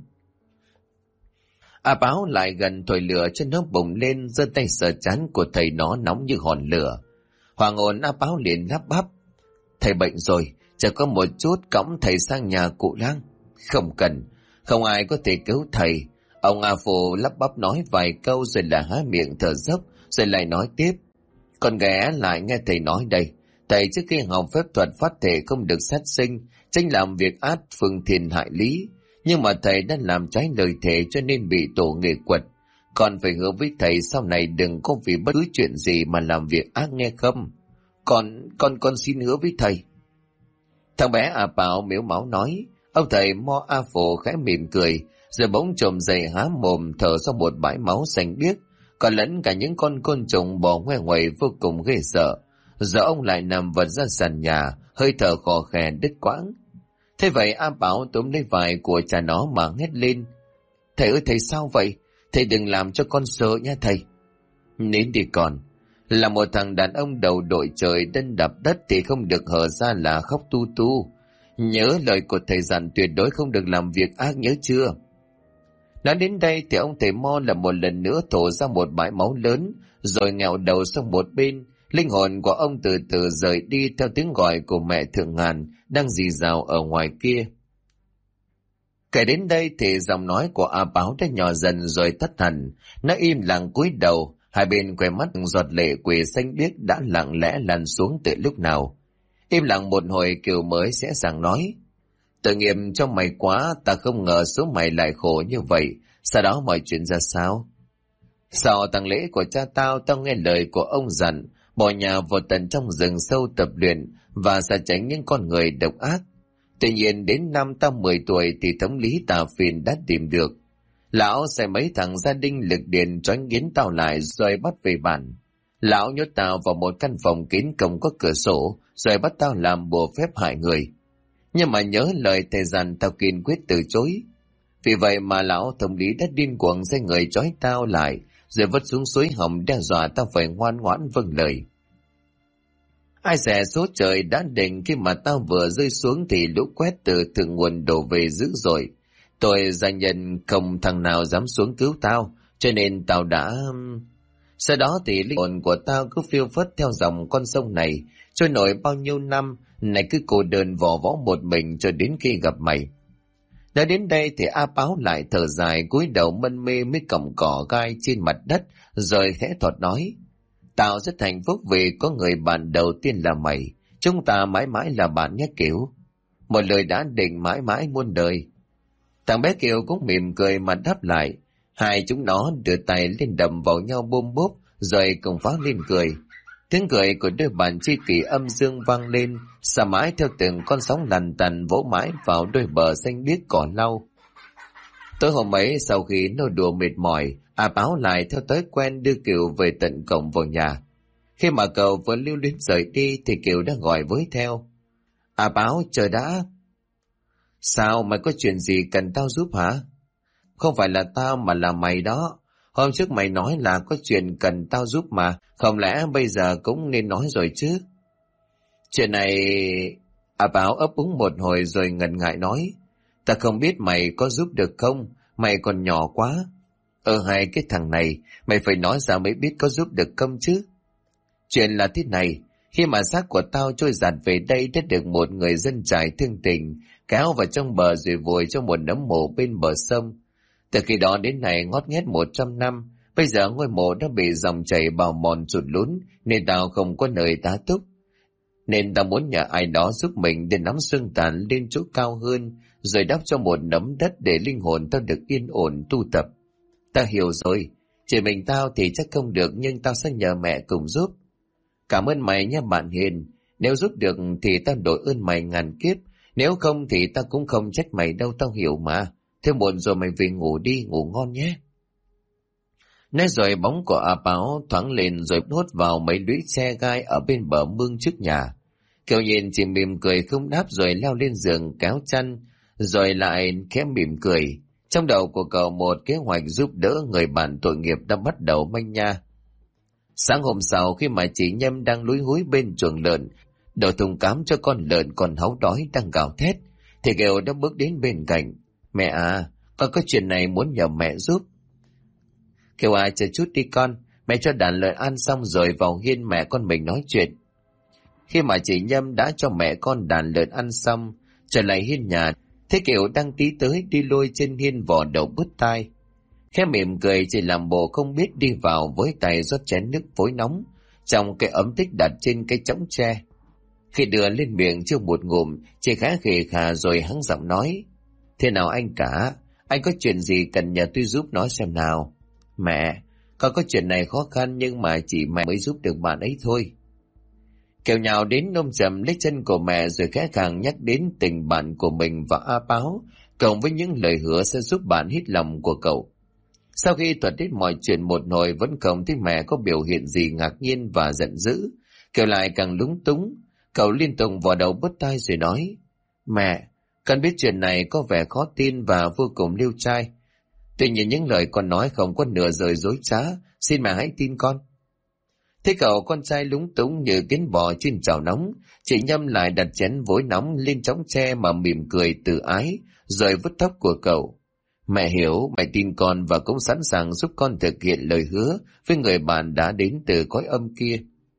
A Báo lại gần thổi lửa cho nó bùng lên, giơ tay sờ trán của thầy nó nóng như hòn lửa. Hoàng hồn A Báo liền lắp bắp. Thầy bệnh rồi, chỉ có một chút, cõng thầy sang nhà cụ Lang. Không cần, không ai có thể cứu thầy. Ông A Phù lắp bắp nói vài câu rồi là há miệng thở dốc, rồi lại nói tiếp. Con ghé lại nghe thầy nói đây. Thầy trước khi học phép thuật phát thể không được sát sinh, tranh làm việc ác phương thiên hại lý. Nhưng mà thầy đã làm trái lời thề cho nên bị tổ nghề quật. Con phải hứa với thầy sau này đừng có vì bất cứ chuyện gì mà làm việc ác nghe không? Con xin hứa với thầy. Thằng bé A Bảo mếu máu nói. Ông thầy Mo A Phổ khẽ mỉm cười, rồi bỗng trồm dậy há mồm thở ra một bãi máu xanh biếc, còn lẫn cả những con côn trùng bò ngoe ngoẩy vô cùng ghê sợ. Giờ ông lại nằm vật ra sàn nhà, hơi thở khò khè đứt quãng. Thế vậy A Bảo túm lấy vai của cha nó mà hét lên. Thầy ơi, thầy sao vậy? Thầy đừng làm cho con sợ nha thầy. Nín đi con. Là một thằng đàn ông đầu đội trời chân đạp đất thì không được hở ra là khóc tu tu. Nhớ lời của thầy dặn tuyệt đối không được làm việc ác, nhớ chưa? Nói đến đây thì ông thầy Mo là một lần nữa thổ ra một bãi máu lớn, rồi nghẹo đầu sang một bên. Linh hồn của ông từ từ rời đi theo tiếng gọi của mẹ Thượng Ngàn đang rì rào ở ngoài kia. Kể đến đây thì giọng nói của A Báo đã nhỏ dần rồi tắt hẳn. Nó im lặng cúi đầu, hai bên quay mắt giọt lệ quỷ xanh biếc đã lặng lẽ lăn xuống từ lúc nào. Im lặng một hồi Kiều mới sẽ sàng nói. Tội nghiệp cho mày quá, ta không ngờ số mày lại khổ như vậy. Sau đó mọi chuyện ra sao? Sau tang lễ của cha tao nghe lời của ông dặn, bỏ nhà vào tận trong rừng sâu tập luyện và xa tránh những con người độc ác. Tuy nhiên đến năm tao 10 tuổi thì thống lý Tà Phìn đã tìm được. Lão sẽ mấy thằng gia đình lực điền trói nghiến tao lại rồi bắt về bản. Lão nhốt tao vào một căn phòng kín không có cửa sổ rồi bắt tao làm bùa phép hại người. Nhưng mà nhớ lời thầy dặn, tao kiên quyết từ chối. Vì vậy mà lão thống lý đã điên cuồng sai người trói tao lại, rồi vứt xuống suối Hồng đe dọa tao phải ngoan ngoãn vâng lời. Ai dè số trời đã định, khi mà tao vừa rơi xuống thì lũ quét từ thượng nguồn đổ về dữ dội. Tôi gia nhân không thằng nào dám xuống cứu tao, cho nên tao đã... Sau đó thì linh hồn của tao cứ phiêu phất theo dòng con sông này, trôi nổi bao nhiêu năm, này cứ cô đơn vò võ một mình cho đến khi gặp mày. Đã đến đây thì A Báo lại thở dài, cúi đầu mân mê mấy cọng cỏ gai trên mặt đất, rồi khẽ thọt nói: Tao rất hạnh phúc vì có người bạn đầu tiên là mày, chúng ta mãi mãi là bạn nhé Kiều. Một lời đã định mãi mãi muôn đời. Thằng bé Kiều cũng mỉm cười mà đáp lại. Hai chúng nó đưa tay lên đầm vào nhau bôm bốp, rồi cùng phá lên cười. Tiếng cười của đôi bạn tri kỷ âm dương vang lên, xả mãi theo từng con sóng lằn tằn vỗ mãi vào đôi bờ xanh biếc cỏ lau. Tối hôm ấy, sau khi nô đùa mệt mỏi, A Báo lại theo thói quen đưa Kiều về tận cổng vào nhà. Khi mà cậu vừa lưu luyến rời đi thì Kiều đã gọi với theo: A Báo, chờ đã. Sao, mày có chuyện gì cần tao giúp hả? Không phải là tao mà là mày đó. Hôm trước mày nói là có chuyện cần tao giúp mà, không lẽ bây giờ cũng nên nói rồi chứ? Chuyện này... A Báo ấp úng một hồi rồi ngần ngại nói: Ta không biết mày có giúp được không, mày còn nhỏ quá. Hay cái thằng này, mày phải nói ra mới biết có giúp được không chứ. Chuyện là thế này, khi mà xác của tao trôi giạt về đây đã được một người dân trải thương tình kéo vào trong bờ rồi vùi trong một nấm mộ bên bờ sông. Từ khi đó đến nay ngót nghét 100 năm, bây giờ ngôi mộ đã bị dòng chảy bào mòn sụt lún, nên tao không có nơi tá túc. Nên tao muốn nhờ ai đó giúp mình để nắm xương tàn lên chỗ cao hơn, rồi đắp cho một nấm đất để linh hồn tao được yên ổn tu tập. Tao hiểu rồi, chỉ mình tao thì chắc không được, nhưng tao sẽ nhờ mẹ cùng giúp. Cảm ơn mày nha bạn hiền, nếu giúp được thì tao đội ơn mày ngàn kiếp, nếu không thì tao cũng không trách mày đâu, tao hiểu mà. Thế muộn rồi, mày về ngủ đi, ngủ ngon nhé. Nói rồi bóng của A Báo thoáng lên rồi hút vào mấy lũy xe gai ở bên bờ mương trước nhà. Kiều nhìn chỉ mỉm cười không đáp rồi leo lên giường kéo chăn, rồi lại khẽ mỉm cười. Trong đầu của cậu một kế hoạch giúp đỡ người bạn tội nghiệp đã bắt đầu manh nha. Sáng hôm sau, khi mà chị Nhâm đang lúi húi bên chuồng lợn, đổ thùng cám cho con lợn còn háu đói đang gào thét, thì Kiều đã bước đến bên cạnh. Mẹ à, con có chuyện này muốn nhờ mẹ giúp. Kiều à, chờ chút đi con, mẹ cho đàn lợn ăn xong rồi vào hiên mẹ con mình nói chuyện. Khi mà chị Nhâm đã cho mẹ con đàn lợn ăn xong, trở lại hiên nhà, thấy Kiều đang tí tới đi lôi trên hiên vò đầu bứt tai. Khẽ mỉm cười, chị làm bộ không biết đi vào với tay rót chén nước vối nóng trong cái ấm tích đặt trên cái chõng tre. Khi đưa lên miệng chưa một ngụm, chị khá khề khà rồi hắng giọng nói: Thế nào anh cả, anh có chuyện gì cần nhờ tôi giúp nói xem nào. Mẹ, con có chuyện này khó khăn nhưng mà chỉ mẹ mới giúp được bạn ấy thôi. Kiều nhào đến ôm chầm lấy chân của mẹ rồi khẽ khàng nhắc đến tình bạn của mình và A Báo, cộng với những lời hứa sẽ giúp bạn hít lòng của cậu. Sau khi thuật hết mọi chuyện một hồi vẫn không thấy mẹ có biểu hiện gì ngạc nhiên và giận dữ, Kiều lại càng lúng túng. Cậu liên tục vò đầu bứt tai rồi nói: Mẹ, con biết chuyện này có vẻ khó tin và vô cùng liêu trai. Tuy nhiên những lời con nói không có nửa lời dối trá, xin mẹ hãy tin con. Thế cậu con trai lúng túng như kiến bò trên chảo nóng, chị Nhâm lại đặt chén vối nóng lên chõng tre mà mỉm cười từ ái, rồi vứt tóc của cậu. Mẹ hiểu, mẹ tin con và cũng sẵn sàng giúp con thực hiện lời hứa với người bạn đã đến từ cõi âm kia.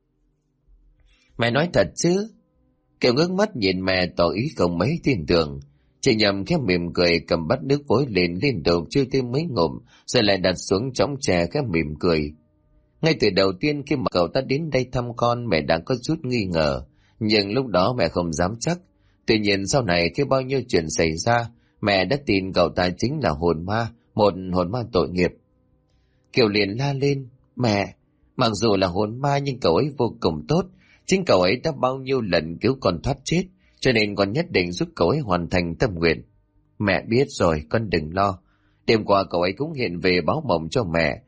Mẹ nói thật chứ? Kiều ngước mắt nhìn mẹ tỏ ý không mấy tin tưởng. Chị Nhâm khẽ mỉm cười cầm bát nước vối lên liên tục chơi thêm mấy ngụm, rồi lại đặt xuống chõng tre khẽ mỉm cười. Ngay từ đầu tiên khi mà cậu ta đến đây thăm con, mẹ đã có chút nghi ngờ, nhưng lúc đó mẹ không dám chắc. Tuy nhiên sau này khi bao nhiêu chuyện xảy ra, mẹ đã tin cậu ta chính là hồn ma, một hồn ma tội nghiệp. Kiều liền la lên: Mẹ, mặc dù là hồn ma nhưng cậu ấy vô cùng tốt, chính cậu ấy đã bao nhiêu lần cứu con thoát chết, cho nên con nhất định giúp cậu ấy hoàn thành tâm nguyện. Mẹ biết rồi, con đừng lo. Đêm qua cậu ấy cũng hiện về báo mộng cho mẹ,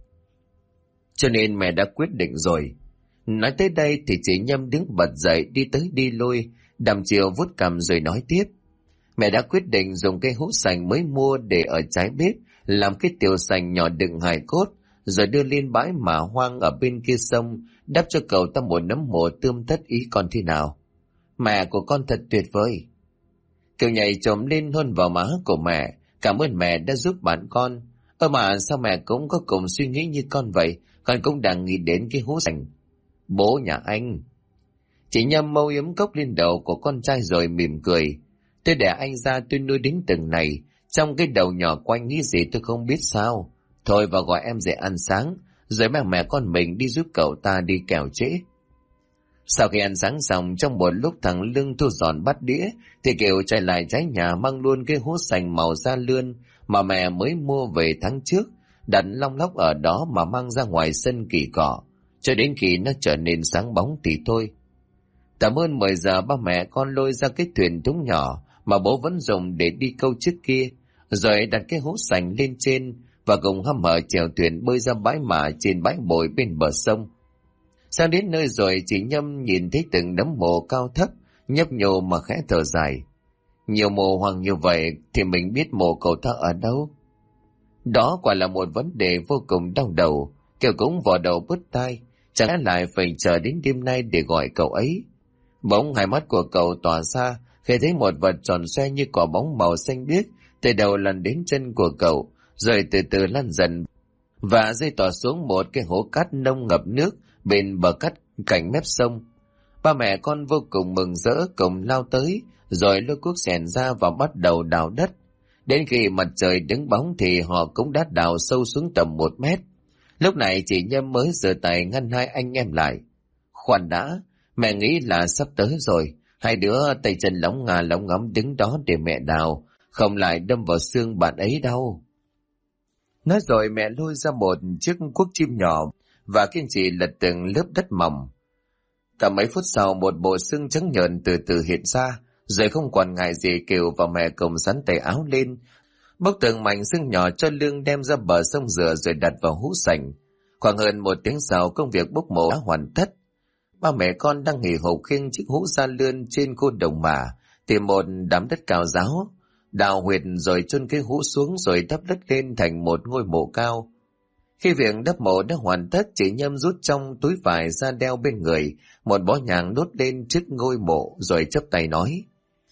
cho nên mẹ đã quyết định rồi. Nói tới đây thì chị Nhâm đứng bật dậy đi tới đi lui, đăm chiều vuốt cằm rồi nói tiếp. Mẹ đã quyết định dùng cây hũ sành mới mua để ở trái bếp làm cái tiểu sành nhỏ đựng hài cốt, rồi đưa lên bãi mả hoang ở bên kia sông, đắp cho cậu ta một nấm mộ tươm tất. Ý con thế nào? Mẹ của con thật tuyệt vời. Kiều nhảy trồm lên hôn vào má của mẹ. Cảm ơn mẹ đã giúp bạn con. Mà sao mẹ cũng có cùng suy nghĩ như con vậy? Con cũng đang nghĩ đến cái hũ sành. Bố nhà anh. Chị Nhâm mâu yếm cốc lên đầu của con trai rồi mỉm cười. Tôi đẻ anh ra tôi nuôi đến từng này. Trong cái đầu nhỏ của anh nghĩ gì tôi không biết sao. Thôi vào gọi em dậy ăn sáng, rồi mẹ con mình đi giúp cậu ta đi kẻo trễ. Sau khi ăn sáng xong, trong một lúc thằng Lương thu dọn bát đĩa, thì Kiều chạy lại trái nhà mang luôn cái hũ sành màu da lươn mà mẹ mới mua về tháng trước, đặt long lóc ở đó mà mang ra ngoài sân kỳ cỏ, cho đến khi nó trở nên sáng bóng thì thôi. Tầm hơn 10 giờ ba mẹ con lôi ra cái thuyền thúng nhỏ mà bố vẫn dùng để đi câu trước kia, rồi đặt cái hũ sành lên trên và cùng hăm hở chèo thuyền bơi ra bãi mả trên bãi bồi bên bờ sông. Sang đến nơi rồi chị Nhâm nhìn thấy từng nấm mộ cao thấp, nhấp nhô mà khẽ thở dài. Nhiều mộ hoang như vậy thì mình biết mộ cậu ta ở đâu? Đó quả là một vấn đề vô cùng đau đầu, Kiều cũng vò đầu bứt tai, chẳng lẽ lại phải chờ đến đêm nay để gọi cậu ấy. Bỗng hai mắt của cậu tỏa ra khi thấy một vật tròn xoe như quả bóng màu xanh biếc từ đầu lần đến chân của cậu, rồi từ từ lăn dần và rơi tỏa xuống một cái hố cát nông ngập nước bên bờ cát cạnh mép sông. Ba mẹ con vô cùng mừng rỡ cùng lao tới, rồi lôi cuốc xẻng ra và bắt đầu đào đất. Đến khi mặt trời đứng bóng thì họ cũng đã đào sâu xuống tầm 1 mét. Lúc này chị Nhâm mới giơ tay ngăn hai anh em lại. Khoan đã, mẹ nghĩ là sắp tới rồi. Hai đứa tay chân lóng ngà lóng ngóng đứng đó để mẹ đào, không lại đâm vào xương bạn ấy đâu. Nói rồi mẹ lôi ra một chiếc cuốc chim nhỏ và kiên trì lật từng lớp đất mỏng. Cả mấy phút sau một bộ xương trắng nhợn từ từ hiện ra, rồi không còn ngại gì Kiều và mẹ cùng sắn tay áo lên, bốc từng mảnh xương nhỏ cho Lương đem ra bờ sông rửa rồi đặt vào hũ sành. Khoảng hơn 1 tiếng sau công việc bốc mộ đã hoàn tất. Ba mẹ con đang hì hục khiêng chiếc hũ sa lươn trên khu đồng mả, tìm một đám đất cao ráo, đào huyệt rồi chôn cái hũ xuống rồi đắp đất lên thành một ngôi mộ cao. Khi việc đắp mộ đã hoàn tất, chị Nhâm rút trong túi vải ra đeo bên người một bó nhang đốt lên trước ngôi mộ rồi chắp tay nói: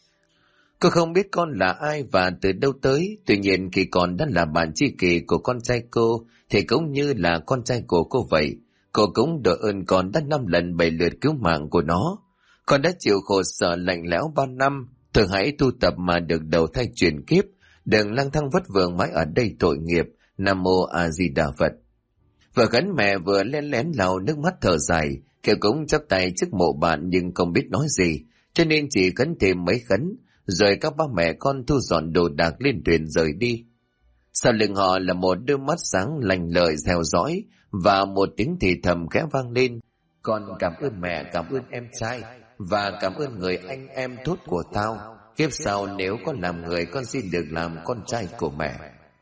Cô không biết con là ai và từ đâu tới, tuy nhiên khi con đã là bạn tri kỷ của con trai cô thì cũng như là con trai của cô vậy. Cô cũng đội ơn con đã 5 lần 7 lượt cứu mạng của nó. Con đã chịu khổ sở lạnh lẽo 3 năm, thường hãy tu tập mà được đầu thai chuyển kiếp, đừng lang thang vất vưởng mãi ở đây tội nghiệp. Nam mô A Di Đà Phật. Vừa khấn mẹ vừa lén lén lau nước mắt thở dài, Kiều cũng chắp tay trước mộ bạn nhưng không biết nói gì, cho nên chỉ khấn thêm mấy khấn, rồi các ba mẹ con thu dọn đồ đạc lên thuyền rời đi. Sau lưng họ là một đôi mắt sáng lành lợi theo dõi và một tiếng thì thầm khẽ vang lên: Con cảm ơn mẹ, cảm ơn em trai và cảm ơn người anh em tốt của tao. Kiếp sau nếu con làm người, con xin được làm con trai của mẹ.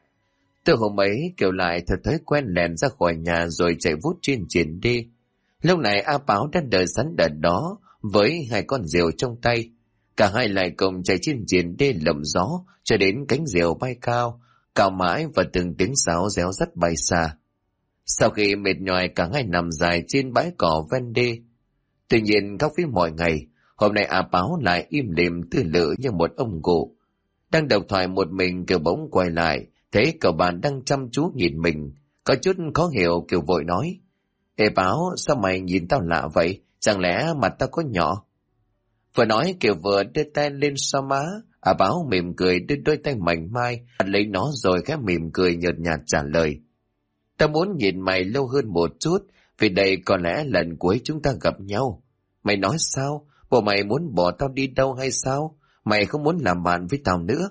Từ hôm ấy Kiều lại thật thói quen lèn ra khỏi nhà rồi chạy vút trên triển đi. Lúc này A Báo đã đợi sẵn ở đó với 2 con diều trong tay. Cả hai lại cùng chạy trên triển đê lộng gió cho đến cánh diều bay cao, cào mãi và từng tiếng sáo réo rắt bay xa. Sau khi mệt nhoài cả hai nằm dài trên bãi cỏ ven đê. Tuy nhiên khác với mọi ngày, hôm nay A Báo lại im lìm tư lự như một ông cụ. Đang độc thoại một mình, Kiều bỗng quay lại, thấy cậu bạn đang chăm chú nhìn mình, có chút khó hiểu. Kiều vội nói: Ê Báo, sao mày nhìn tao lạ vậy? Chẳng lẽ mặt tao có nhỏ? Vừa nói Kiều vừa đưa tay lên xoa má. A Báo mỉm cười đưa đôi tay mảnh mai lấy nó rồi khẽ mỉm cười nhợt nhạt trả lời: Tao muốn nhìn mày lâu hơn một chút, vì đây có lẽ lần cuối chúng ta gặp nhau. Mày nói sao? Bộ mày muốn bỏ tao đi đâu hay sao? Mày không muốn làm bạn với tao nữa?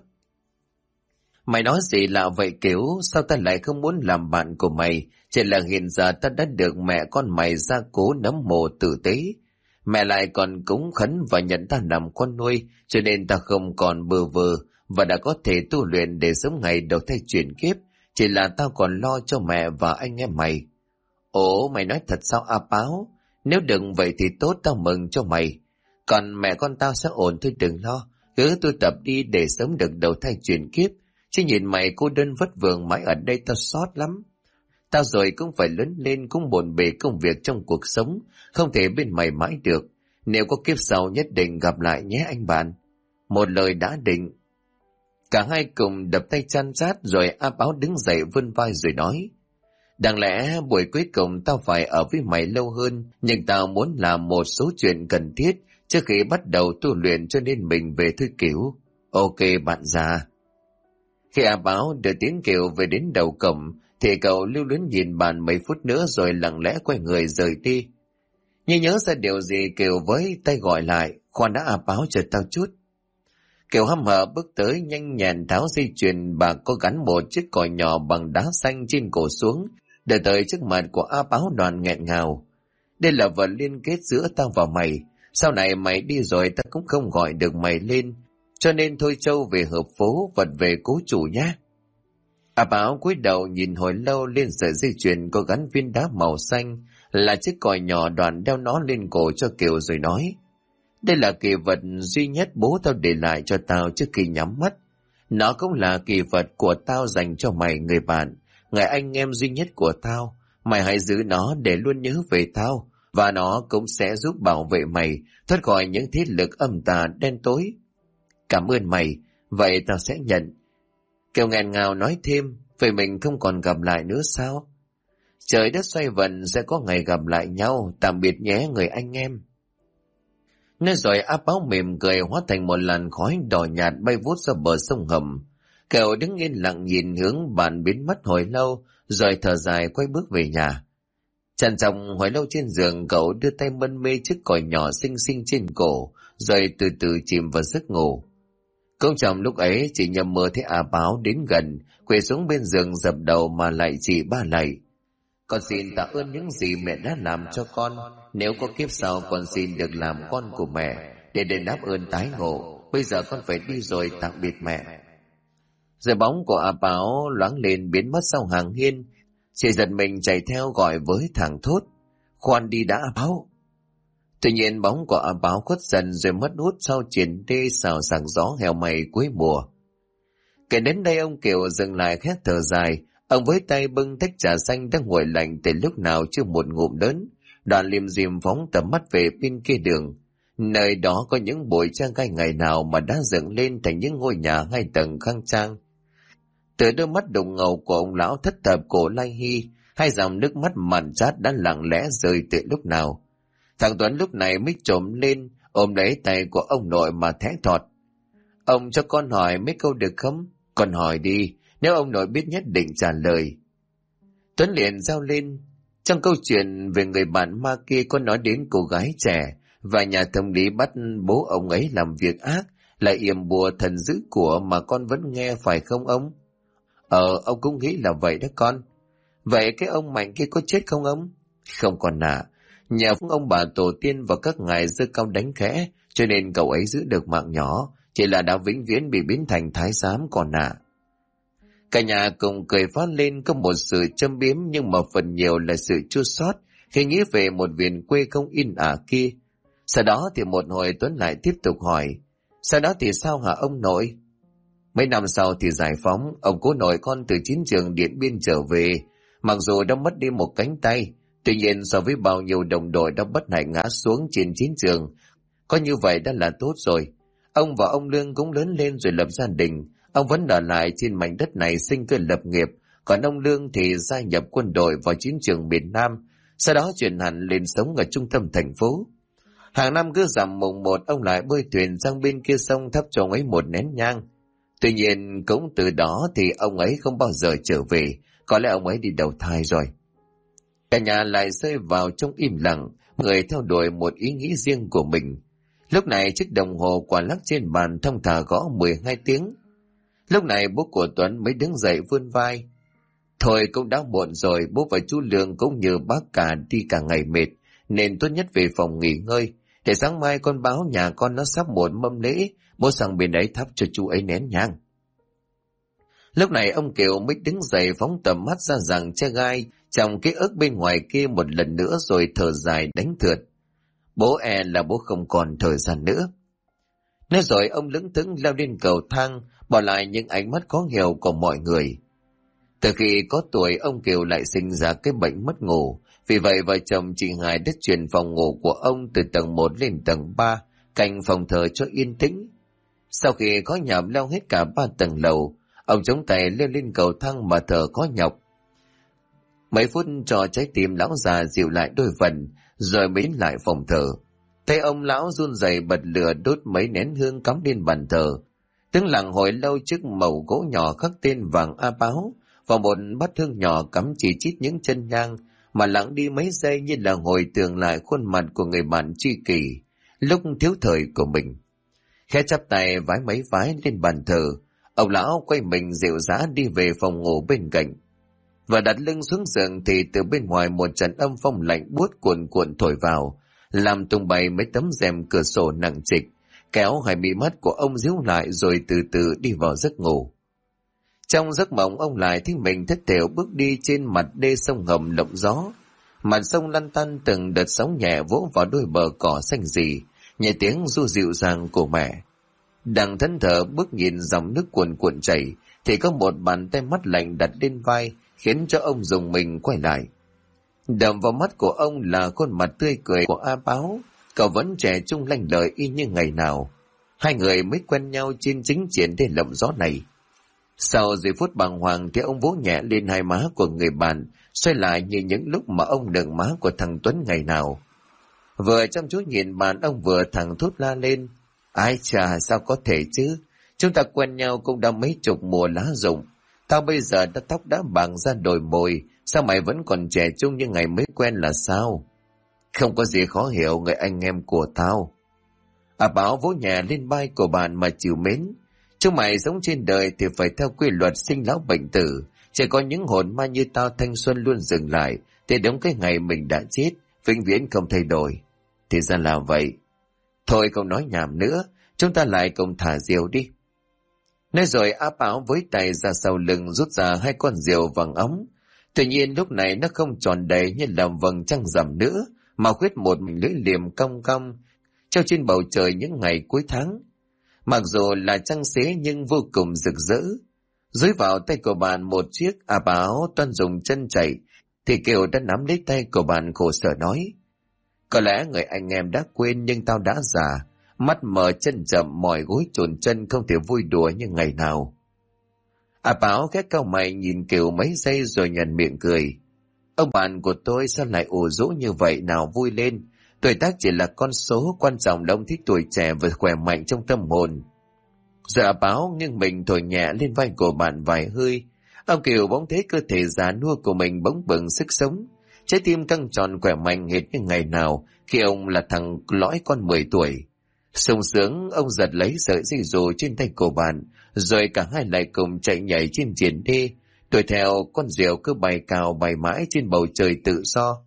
Mày nói gì lạ vậy Kiều? Sao ta lại không muốn làm bạn của mày? Chỉ là hiện giờ ta đã được mẹ con mày ra cố nấm mồ tử tế. Mẹ lại còn cúng khấn và nhận ta làm con nuôi, cho nên ta không còn bơ vơ và đã có thể tu luyện để sớm ngày đầu thai chuyển kiếp. Chỉ là tao còn lo cho mẹ và anh em mày. Ồ, mày nói thật sao A Báo? Nếu đừng vậy thì tốt, tao mừng cho mày. Còn mẹ con tao sẽ ổn thôi, đừng lo. Cứ tôi tập đi để sớm được đầu thai chuyển kiếp. Chứ nhìn mày cô đơn vất vưởng mãi ở đây tao xót lắm. Tao rồi cũng phải lớn lên, cũng bộn bề công việc trong cuộc sống, không thể bên mày mãi được. Nếu có kiếp sau nhất định gặp lại nhé anh bạn. Một lời đã định. Cả hai cùng đập tay chan chát rồi A Báo đứng dậy vươn vai rồi nói. Đáng lẽ buổi cuối cùng tao phải ở với mày lâu hơn, nhưng tao muốn làm một số chuyện cần thiết trước khi bắt đầu tu luyện, cho nên mình về thôi Kiểu. Ok bạn già. Khi A Báo đưa tiếng Kiều về đến đầu cổng, thì cậu lưu luyến nhìn bạn mấy phút nữa rồi lặng lẽ quay người rời đi. Nhưng nhớ ra điều gì Kiều với tay gọi lại. Khoan đã A Báo, chờ tao chút. Kiều hăm hở bước tới, nhanh nhẹn tháo dây chuyền bạc có gắn một chiếc còi nhỏ bằng đá xanh trên cổ xuống, để tới trước mặt của A Báo đoàn nghẹn ngào. Đây là vật liên kết giữa tao và mày. Sau này mày đi rồi ta cũng không gọi được mày lên, cho nên thôi Châu về hợp phố, vật về cố chủ nhé. A Báo cúi đầu nhìn hồi lâu lên sợi dây chuyền có gắn viên đá màu xanh, là chiếc còi nhỏ, đoàn đeo nó lên cổ cho Kiều rồi nói. Đây là kỳ vật duy nhất bố tao để lại cho tao trước khi nhắm mắt. Nó cũng là kỳ vật của tao dành cho mày, người bạn, người anh em duy nhất của tao. Mày hãy giữ nó để luôn nhớ về tao, và nó cũng sẽ giúp bảo vệ mày thoát khỏi những thế lực âm tà đen tối. Cảm ơn mày, vậy tao sẽ nhận. Kiều nghẹn ngào nói thêm, vậy mình không còn gặp lại nữa sao? Trời đất xoay vần, sẽ có ngày gặp lại nhau, tạm biệt nhé người anh em. Nói rồi A Báo mỉm cười hóa thành một làn khói đỏ nhạt bay vút ra bờ sông hầm. Kiều đứng yên lặng nhìn hướng bạn biến mất hồi lâu, rồi thở dài quay bước về nhà. Trằn trọc hồi lâu trên giường, cậu đưa tay mân mê chiếc còi nhỏ xinh xinh trên cổ, rồi từ từ chìm vào giấc ngủ. Cũng trong lúc ấy, chỉ nhầm mơ thấy A Báo đến gần, quỳ xuống bên giường dập đầu mà lại chỉ ba lạy. Con xin tạ ơn những gì mẹ đã làm cho con. Nếu có kiếp sau, con xin được làm con của mẹ, để đền đáp ơn tái ngộ. Bây giờ con phải đi rồi, tạm biệt mẹ. Rồi bóng của A Báo loáng lên biến mất sau hàng hiên. Chị giật mình chạy theo gọi với thảng thốt. Khoan đi đã A Báo. Tuy nhiên bóng của A Báo khuất dần rồi mất hút sau triển đê xào sạc gió heo mây cuối mùa. Kể đến đây ông Kiều dừng lại khét thở dài. Ông với tay bưng tách trà xanh đang nguội lạnh từ lúc nào chưa một ngụm lớn, đoạn liêm diêm phóng tầm mắt về bên kia đường. Nơi đó có những bụi trang gai ngày nào mà đã dựng lên thành những ngôi nhà 2 tầng khang trang. Từ đôi mắt đục ngầu của ông lão thất thập cổ Lai Hy, 2 dòng nước mắt mặn chát đã lặng lẽ rơi từ lúc nào. Thằng Tuấn lúc này mới trồm lên, ôm lấy tay của ông nội mà thét thọt. Ông cho con hỏi mấy câu được không? Con hỏi đi, nếu ông nội biết nhất định trả lời. Tuấn liền rao lên. Trong câu chuyện về người bạn ma kia có nói đến cô gái trẻ và nhà thông lý bắt bố ông ấy làm việc ác, là yểm bùa thần dữ của mà con vẫn nghe phải không ông? Ông cũng nghĩ là vậy đó con. Vậy cái ông Mạnh kia có chết không ông? Không còn nạ. Nhờ ông bà tổ tiên và các ngài giơ cao đánh khẽ, cho nên cậu ấy giữ được mạng nhỏ, chỉ là đã vĩnh viễn bị biến thành thái giám còn nạ. Cả nhà cùng cười phát lên, có một sự châm biếm nhưng mà phần nhiều là sự chua xót khi nghĩ về một miền quê không yên ả kia. Sau đó thì một hồi Tuấn lại tiếp tục hỏi, sau đó thì sao hả ông nội? Mấy năm sau thì giải phóng, ông cố nội con từ chiến trường Điện Biên trở về, mặc dù đã mất đi một cánh tay, tuy nhiên so với bao nhiêu đồng đội đã bất hạnh ngã xuống trên chiến trường, có như vậy đã là tốt rồi. Ông và ông Lương cũng lớn lên rồi lập gia đình. Ông vẫn ở lại trên mảnh đất này sinh cơ lập nghiệp, còn ông Lương thì gia nhập quân đội vào chiến trường miền Nam, sau đó chuyển hẳn lên sống ở trung tâm thành phố. Hàng năm cứ rằm mùng 1 ông lại bơi thuyền sang bên kia sông thắp cho ông ấy một nén nhang. Tuy nhiên cũng từ đó thì ông ấy không bao giờ trở về, có lẽ ông ấy đi đầu thai rồi. Cả nhà lại rơi vào trong im lặng, người theo đuổi một ý nghĩ riêng của mình. Lúc này chiếc đồng hồ quả lắc trên bàn thong thả gõ 12 tiếng. Lúc này bố của Tuấn mới đứng dậy vươn vai. Thôi cũng đã muộn rồi, bố và chú Lương cũng như bác cả đi cả ngày mệt, nên tốt nhất về phòng nghỉ ngơi, để sáng mai con báo nhà con nó sắp một mâm lễ, bố sang bên ấy thắp cho chú ấy nén nhang. Lúc này ông Kiều mới đứng dậy phóng tầm mắt ra rằng che gai trong ký ức bên ngoài kia một lần nữa rồi thở dài đánh thượt. Bố là bố không còn thời gian nữa. Nói rồi ông lững thững leo lên cầu thang, bỏ lại những ánh mắt khó hiểu của mọi người. Từ khi có tuổi, ông Kiều lại sinh ra cái bệnh mất ngủ. Vì vậy vợ chồng chị Hải đã chuyển phòng ngủ của ông từ tầng 1 lên tầng 3, cạnh phòng thờ cho yên tĩnh. Sau khi có nhảm leo hết cả 3 tầng lầu, ông chống tay leo lên cầu thang mà thở khó nhọc. Mấy phút cho trái tim lão già dịu lại đôi phần, rồi mới lại phòng thờ. Thấy ông lão run rẩy bật lửa đốt mấy nén hương cắm lên bàn thờ. Đứng lặng hồi lâu trước mẩu gỗ nhỏ khắc tên Vàng A Báo và một bát hương nhỏ cắm chỉ chít những chân nhang, mà lặng đi mấy giây như là hồi tưởng lại khuôn mặt của người bạn tri kỷ lúc thiếu thời của mình. Khẽ chắp tay vái mấy vái lên bàn thờ, ông lão quay mình dịu dã đi về phòng ngủ bên cạnh. Và đặt lưng xuống giường thì từ bên ngoài một trận âm phong lạnh buốt cuồn cuộn thổi vào, làm tung bay mấy tấm rèm cửa sổ nặng trịch, kéo hai mí mắt của ông díu lại rồi từ từ đi vào giấc ngủ. Trong giấc mộng ông lại thấy mình thất thểu bước đi trên mặt đê sông Hầm lộng gió. Mặt sông lăn tăn từng đợt sóng nhẹ vỗ vào đôi bờ cỏ xanh rì, nhẹ tiếng ru dịu dàng của mẹ. Đang thẫn thờ bước nhìn dòng nước cuồn cuộn chảy thì có một bàn tay mắt lạnh đặt lên vai, khiến cho ông rùng mình quay lại. Đập vào mắt của ông là khuôn mặt tươi cười của A Báo, cậu vẫn trẻ trung lanh lợi y như ngày nào. Hai người mới quen nhau trên chính triển đê lộng gió này. Sau giây phút bàng hoàng thì ông vỗ nhẹ lên hai má của người bạn, xoay lại như những lúc mà ông đựng má của thằng Tuấn ngày nào. Vừa chăm chú nhìn bạn, ông vừa thẳng thốt la lên: Ai chà, sao có thể chứ? Chúng ta quen nhau cũng đã mấy chục mùa lá rụng. Tao bây giờ đã tóc đã bạc ra đồi mồi, sao mày vẫn còn trẻ trung như ngày mới quen là sao? Không có gì khó hiểu người anh em của tao. À Báo vỗ nhẹ lên vai của bạn mà chịu mến. Chúng mày sống trên đời thì phải theo quy luật sinh lão bệnh tử. Chỉ có những hồn ma như tao thanh xuân luôn dừng lại, thì đúng cái ngày mình đã chết, vĩnh viễn không thay đổi. Thì ra là vậy. Thôi không nói nhảm nữa, chúng ta lại cùng thả diều đi. Nói rồi A Báo với tay ra sau lưng rút ra hai con diều vàng óng. Tuy nhiên lúc này nó không tròn đầy như là vầng trăng rằm nữa, mà khuyết một lưỡi liềm cong cong treo trên bầu trời những ngày cuối tháng. Mặc dù là trăng xế nhưng vô cùng rực rỡ. Dưới vào tay của bạn một chiếc, A Báo toan dùng chân chạy thì Kiều đã nắm lấy tay của bạn khổ sở nói: Có lẽ người anh em đã quên, nhưng tao đã già, mắt mờ chân chậm, mỏi gối chồn chân, không thể vui đùa như ngày nào. A Báo khẽ cau mày nhìn Kiều mấy giây rồi nhàn miệng cười: Ông bạn của tôi sao lại ủ rũ như vậy, nào vui lên. Tuổi tác chỉ là con số, quan trọng là ông thích tuổi trẻ và khỏe mạnh trong tâm hồn. Rồi A Báo nghiêng mình thổi nhẹ lên vai của bạn vài hơi. Ông Kiều bỗng thấy cơ thể già nua của mình bỗng bừng sức sống, trái tim căng tròn khỏe mạnh hệt như ngày nào khi ông là thằng lõi con 10 tuổi. Sung sướng, ông giật lấy sợi dây dù trên tay của bạn, rồi cả hai lại cùng chạy nhảy trên triển đê, đuổi theo con diều cứ bay cao bay mãi trên bầu trời tự do.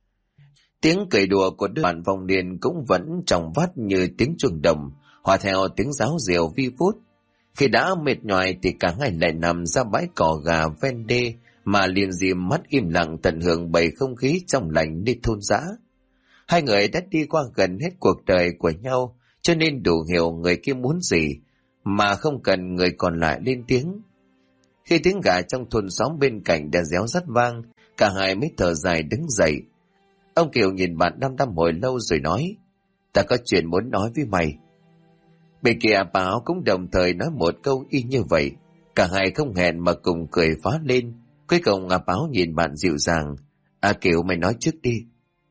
Tiếng cười đùa của đứa bạn vòng niên cũng vẫn trong vắt như tiếng chuông đồng, hòa theo tiếng giáo diều vi vút. Khi đã mệt nhoài thì cả hai lại nằm ra bãi cỏ gà ven đê mà liền dìm mắt im lặng tận hưởng bầu không khí trong lành đi thôn dã. Hai người đã đi qua gần hết cuộc đời của nhau, cho nên đủ hiểu người kia muốn gì mà không cần người còn lại lên tiếng. Khi tiếng gà trong thôn xóm bên cạnh đã réo rắt vang, cả hai mới thở dài đứng dậy. Ông Kiều nhìn bạn đăm đăm hồi lâu rồi nói: Ta có chuyện muốn nói với mày. Bên kia Báo cũng đồng thời nói một câu y như vậy. Cả hai không hẹn mà cùng cười phá lên. Cuối cùng Báo nhìn bạn dịu dàng: Kiều, mày nói trước đi.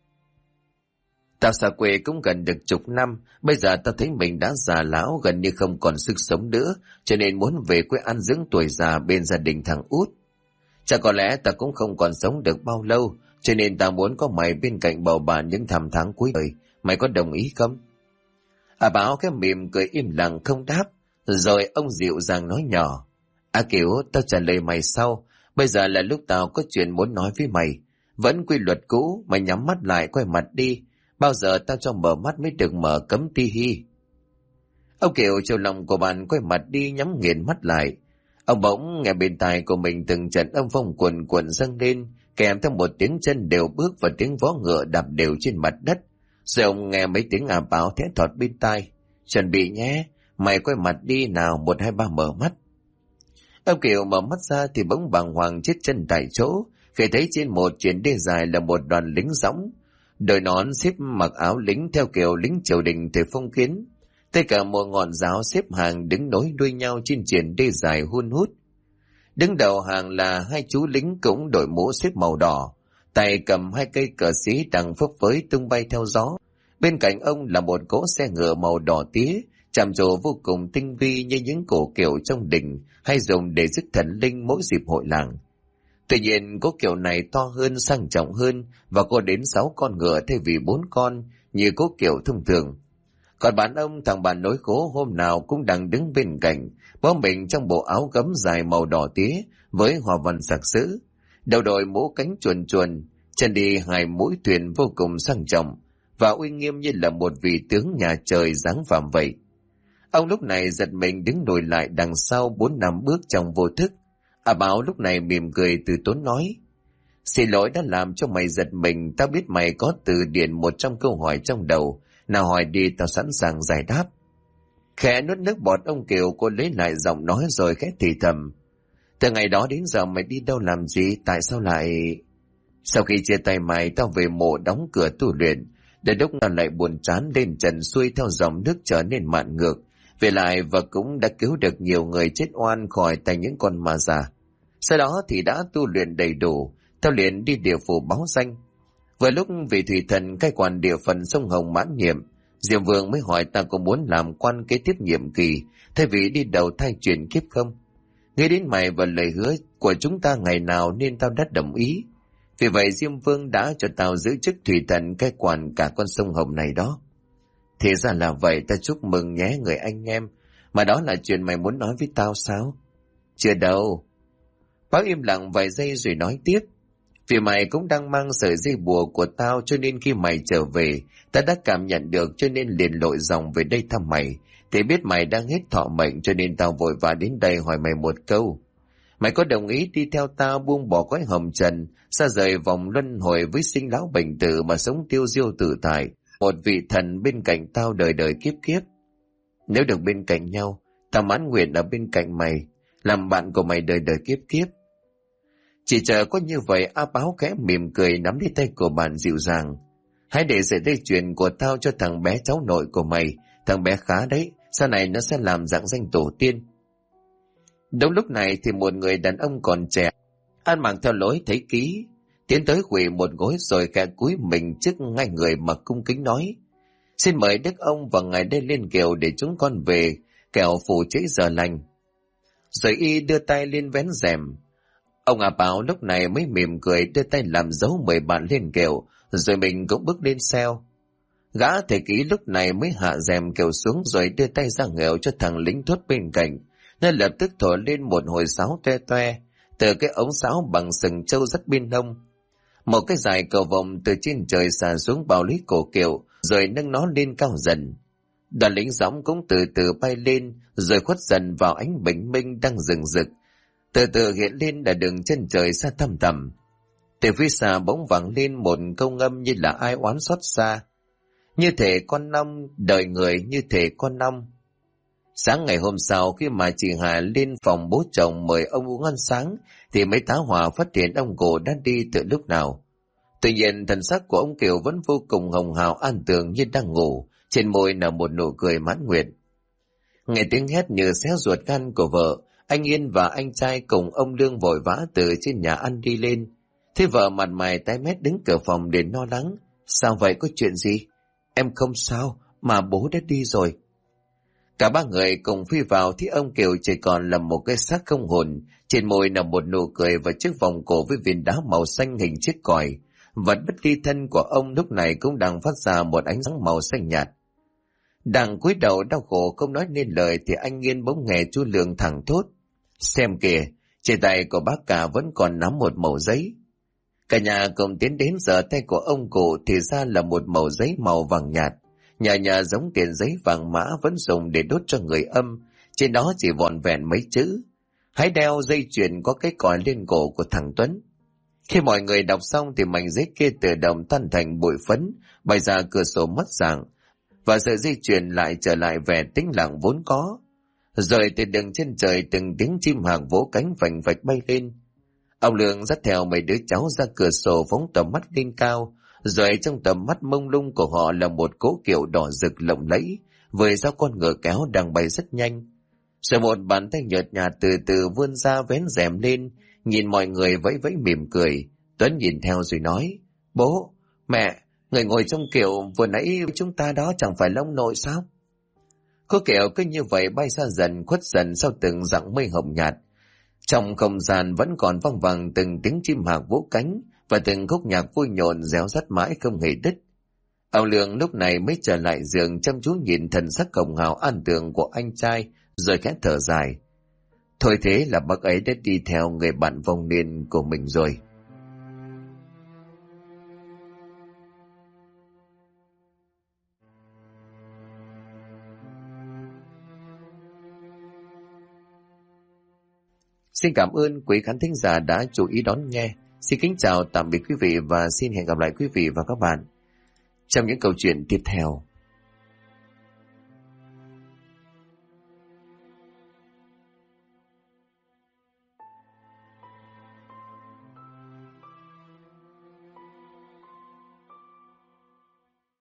Tao xa quê cũng gần được chục năm, bây giờ tao thấy mình đã già lão, gần như không còn sức sống nữa, cho nên muốn về quê ăn dưỡng tuổi già bên gia đình thằng út. Chắc có lẽ tao cũng không còn sống được bao lâu, cho nên tao muốn có mày bên cạnh bầu bạn những năm tháng cuối đời. Mày có đồng ý không? Báo cái mỉm cười im lặng không đáp, rồi ông dịu dàng nói nhỏ: Kiều, tao trả lời mày sau, bây giờ là lúc tao có chuyện muốn nói với mày. Vẫn quy luật cũ, mày nhắm mắt lại quay mặt đi, bao giờ tao cho mở mắt mới được mở, cấm ti hi. Ông Kiều chiều lòng của bạn quay mặt đi, nhắm nghiền mắt lại. Ông bỗng nghe bên tai của mình từng trận âm phong cuồn cuộn dâng lên, kèm theo một tiếng chân đều bước và tiếng vó ngựa đạp đều trên mặt đất. Rồi ông nghe mấy tiếng báo thét thọt bên tai. Chuẩn bị nhé, mày quay mặt đi nào, 1, 2, 3 mở mắt. Ông Kiều mở mắt ra thì bỗng bàng hoàng chết chân tại chỗ, khi thấy trên một chuyến đê dài là một đoàn lính dõng, đội nón xếp mặc áo lính theo kiểu lính triều đình thời phong kiến, tất cả một ngọn giáo xếp hàng đứng nối đuôi nhau trên chuyến đê dài hun hút. Đứng đầu hàng là 2 chú lính cũng đội mũ xếp màu đỏ, tay cầm 2 cây cờ xí đang phấp phới tung bay theo gió. Bên cạnh ông là một cỗ xe ngựa màu đỏ tía, trầm trồ vô cùng tinh vi như những cổ kiệu trong đình hay dùng để rước thần linh mỗi dịp hội làng. Tuy nhiên cỗ kiệu này to hơn, sang trọng hơn và có đến 6 con ngựa thay vì 4 con như cỗ kiệu thông thường. Còn bạn ông, thằng bạn nối khố hôm nào cũng đang đứng bên cạnh, bó mình trong bộ áo gấm dài màu đỏ tía với hoa văn sặc sỡ, đầu đội mũ cánh chuồn chuồn, chân đi 2 mũi thuyền vô cùng sang trọng và uy nghiêm như là một vị tướng nhà trời dáng phàm vậy. Ông lúc này giật mình đứng lùi lại đằng sau 4-5 bước trong vô thức. Báo lúc này mỉm cười từ tốn nói: "Xin lỗi đã làm cho mày giật mình, tao biết mày có từ điển 100 câu hỏi trong đầu, nào hỏi đi tao sẵn sàng giải đáp." Khẽ nuốt nước bọt, ông Kiều cô lấy lại giọng nói rồi khẽ thì thầm: "Từ ngày đó đến giờ mày đi đâu làm gì, tại sao lại..." "Sau khi chia tay mày, tao về mộ đóng cửa tu luyện, để lúc tao lại buồn chán lên trần xuôi theo dòng nước trở nên mạn ngược. Về lại và cũng đã cứu được nhiều người chết oan khỏi tay những con ma già. Sau đó thì đã tu luyện đầy đủ, tao liền đi địa phủ báo danh. Vừa lúc vị thủy thần cai quản địa phận sông Hồng mãn nhiệm, Diệm Vương mới hỏi ta có muốn làm quan kế tiếp nhiệm kỳ thay vì đi đầu thai chuyển kiếp không. Nghĩ đến mày và lời hứa của chúng ta ngày nào nên tao đã đồng ý. Vì vậy Diêm Vương đã cho tao giữ chức thủy thần cai quản cả con sông Hồng này đó." "Thì ra là vậy, ta chúc mừng nhé người anh em. Mà đó là chuyện mày muốn nói với tao sao?" "Chưa đâu." Báo im lặng vài giây rồi nói tiếp: "Vì mày cũng đang mang sợi dây bùa của tao, cho nên khi mày trở về, ta đã cảm nhận được, cho nên liền lội dòng về đây thăm mày. Thì biết mày đang hết thọ mệnh, cho nên tao vội vã đến đây hỏi mày một câu. Mày có đồng ý đi theo tao buông bỏ cõi hồng trần, xa rời vòng luân hồi với sinh lão bệnh tử mà sống tiêu diêu tự tại, một vị thần bên cạnh tao đời đời kiếp kiếp?" "Nếu được bên cạnh nhau, tao mãn nguyện ở bên cạnh mày, làm bạn của mày đời đời kiếp kiếp." Chỉ chờ có như vậy, A Báo khẽ mỉm cười nắm lấy tay của bạn dịu dàng: "Hãy để sợi dây chuyền của tao cho thằng bé cháu nội của mày, thằng bé khá đấy, sau này nó sẽ làm rạng danh tổ tiên." Đúng lúc này thì một người đàn ông còn trẻ, ăn mặc theo lối thấy ký, tiến tới quỳ một gối rồi khẽ cúi mình trước ngay người mà cung kính nói: "Xin mời đức ông và ngài đây lên kiệu để chúng con về, kẻo phủ trễ giờ lành." Rồi y đưa tay lên vén rèm. Ông A Báo lúc này mới mỉm cười đưa tay làm dấu mời bạn lên kiệu, rồi mình cũng bước lên xeo. Gã thầy ký lúc này mới hạ rèm kiệu xuống rồi đưa tay ra nghệu cho thằng lính thuất bên cạnh. Nên lập tức thổi lên một hồi sáo toe toe từ cái ống sáo bằng sừng trâu rất bên hông. Một cái dải cầu vồng từ trên trời xả xuống bao lấy cổ kiệu, rồi nâng nó lên cao dần. Đoàn lính gióng cũng từ từ bay lên, rồi khuất dần vào ánh bình minh đang rừng rực, từ từ hiện lên là đường chân trời xa thăm thẳm. Từ phía xa bỗng vang lên một câu ngâm như là ai oán xót xa: "Như thể con năm đời người, như thể con năm." Sáng ngày hôm sau, khi mà chị Hà lên phòng bố chồng mời ông uống ăn sáng, thì mấy tá hỏa phát hiện ông cụ đã đi từ lúc nào. Tuy nhiên thần sắc của ông Kiều vẫn vô cùng hồng hào an tường như đang ngủ, trên môi là một nụ cười mãn nguyện. Nghe tiếng hét như xé ruột gan của vợ, anh Yên và anh trai cùng ông Lương vội vã từ trên nhà ăn đi lên. Thế vợ mặt mày tái mét đứng cửa phòng để lo lắng: "Sao vậy, có chuyện gì?" "Em không sao, mà bố đã đi rồi." Cả ba người cùng phi vào thì ông Kiều chỉ còn là một cái xác không hồn, trên môi là một nụ cười và chiếc vòng cổ với viên đá màu xanh hình chiếc còi. Vật bất ly thân của ông lúc này cũng đang phát ra một ánh sáng màu xanh nhạt. Đang cúi đầu đau khổ không nói nên lời thì anh Yên bỗng nghe chú Lương thẳng thốt: "Xem kìa, trên tay của bác cả vẫn còn nắm một mẩu giấy." Cả nhà cùng tiến đến, giờ tay của ông cụ thì ra là một mẩu giấy màu vàng nhạt, nhờ giống tiền giấy vàng mã vẫn dùng để đốt cho người âm. Trên đó chỉ vỏn vẹn mấy chữ: "Hãy đeo dây chuyền có cái còi lên cổ của thằng Tuấn." Khi mọi người đọc xong thì mảnh giấy kia tự động tan thành bụi phấn, bay ra cửa sổ mất dạng, và sợi dây chuyền lại trở lại vẻ tĩnh lặng vốn có. Rồi từ đường trên trời từng tiếng chim hàng vỗ cánh vành vạch bay lên. Ông Lương dắt theo mấy đứa cháu ra cửa sổ phóng tầm mắt lên cao, rồi trong tầm mắt mông lung của họ là một cỗ kiệu đỏ rực lộng lẫy, với dao con ngựa kéo đang bay rất nhanh. Rồi một bàn tay nhợt nhạt từ từ vươn ra vén rèm lên, nhìn mọi người vẫy vẫy mỉm cười. Tuấn nhìn theo rồi nói, bố, mẹ, người ngồi trong kiệu vừa nãy chúng ta đó chẳng phải là ông nội sao? Cỗ kiệu cứ như vậy bay xa dần khuất dần sau từng dặng mây hồng nhạt. Trong không gian vẫn còn vang vẳng từng tiếng chim hạc vỗ cánh và từng khúc nhạc vui nhộn réo rắt mãi không hề đứt. Ông Lương lúc này mới trở lại giường chăm chú nhìn thần sắc hồng hào an tường của anh trai, rồi khẽ thở dài. Thôi thế là bác ấy đã đi theo người bạn vong niên của mình rồi. Xin cảm ơn quý khán thính giả đã chú ý đón nghe. Xin kính chào tạm biệt quý vị và xin hẹn gặp lại quý vị và các bạn trong những câu chuyện tiếp theo.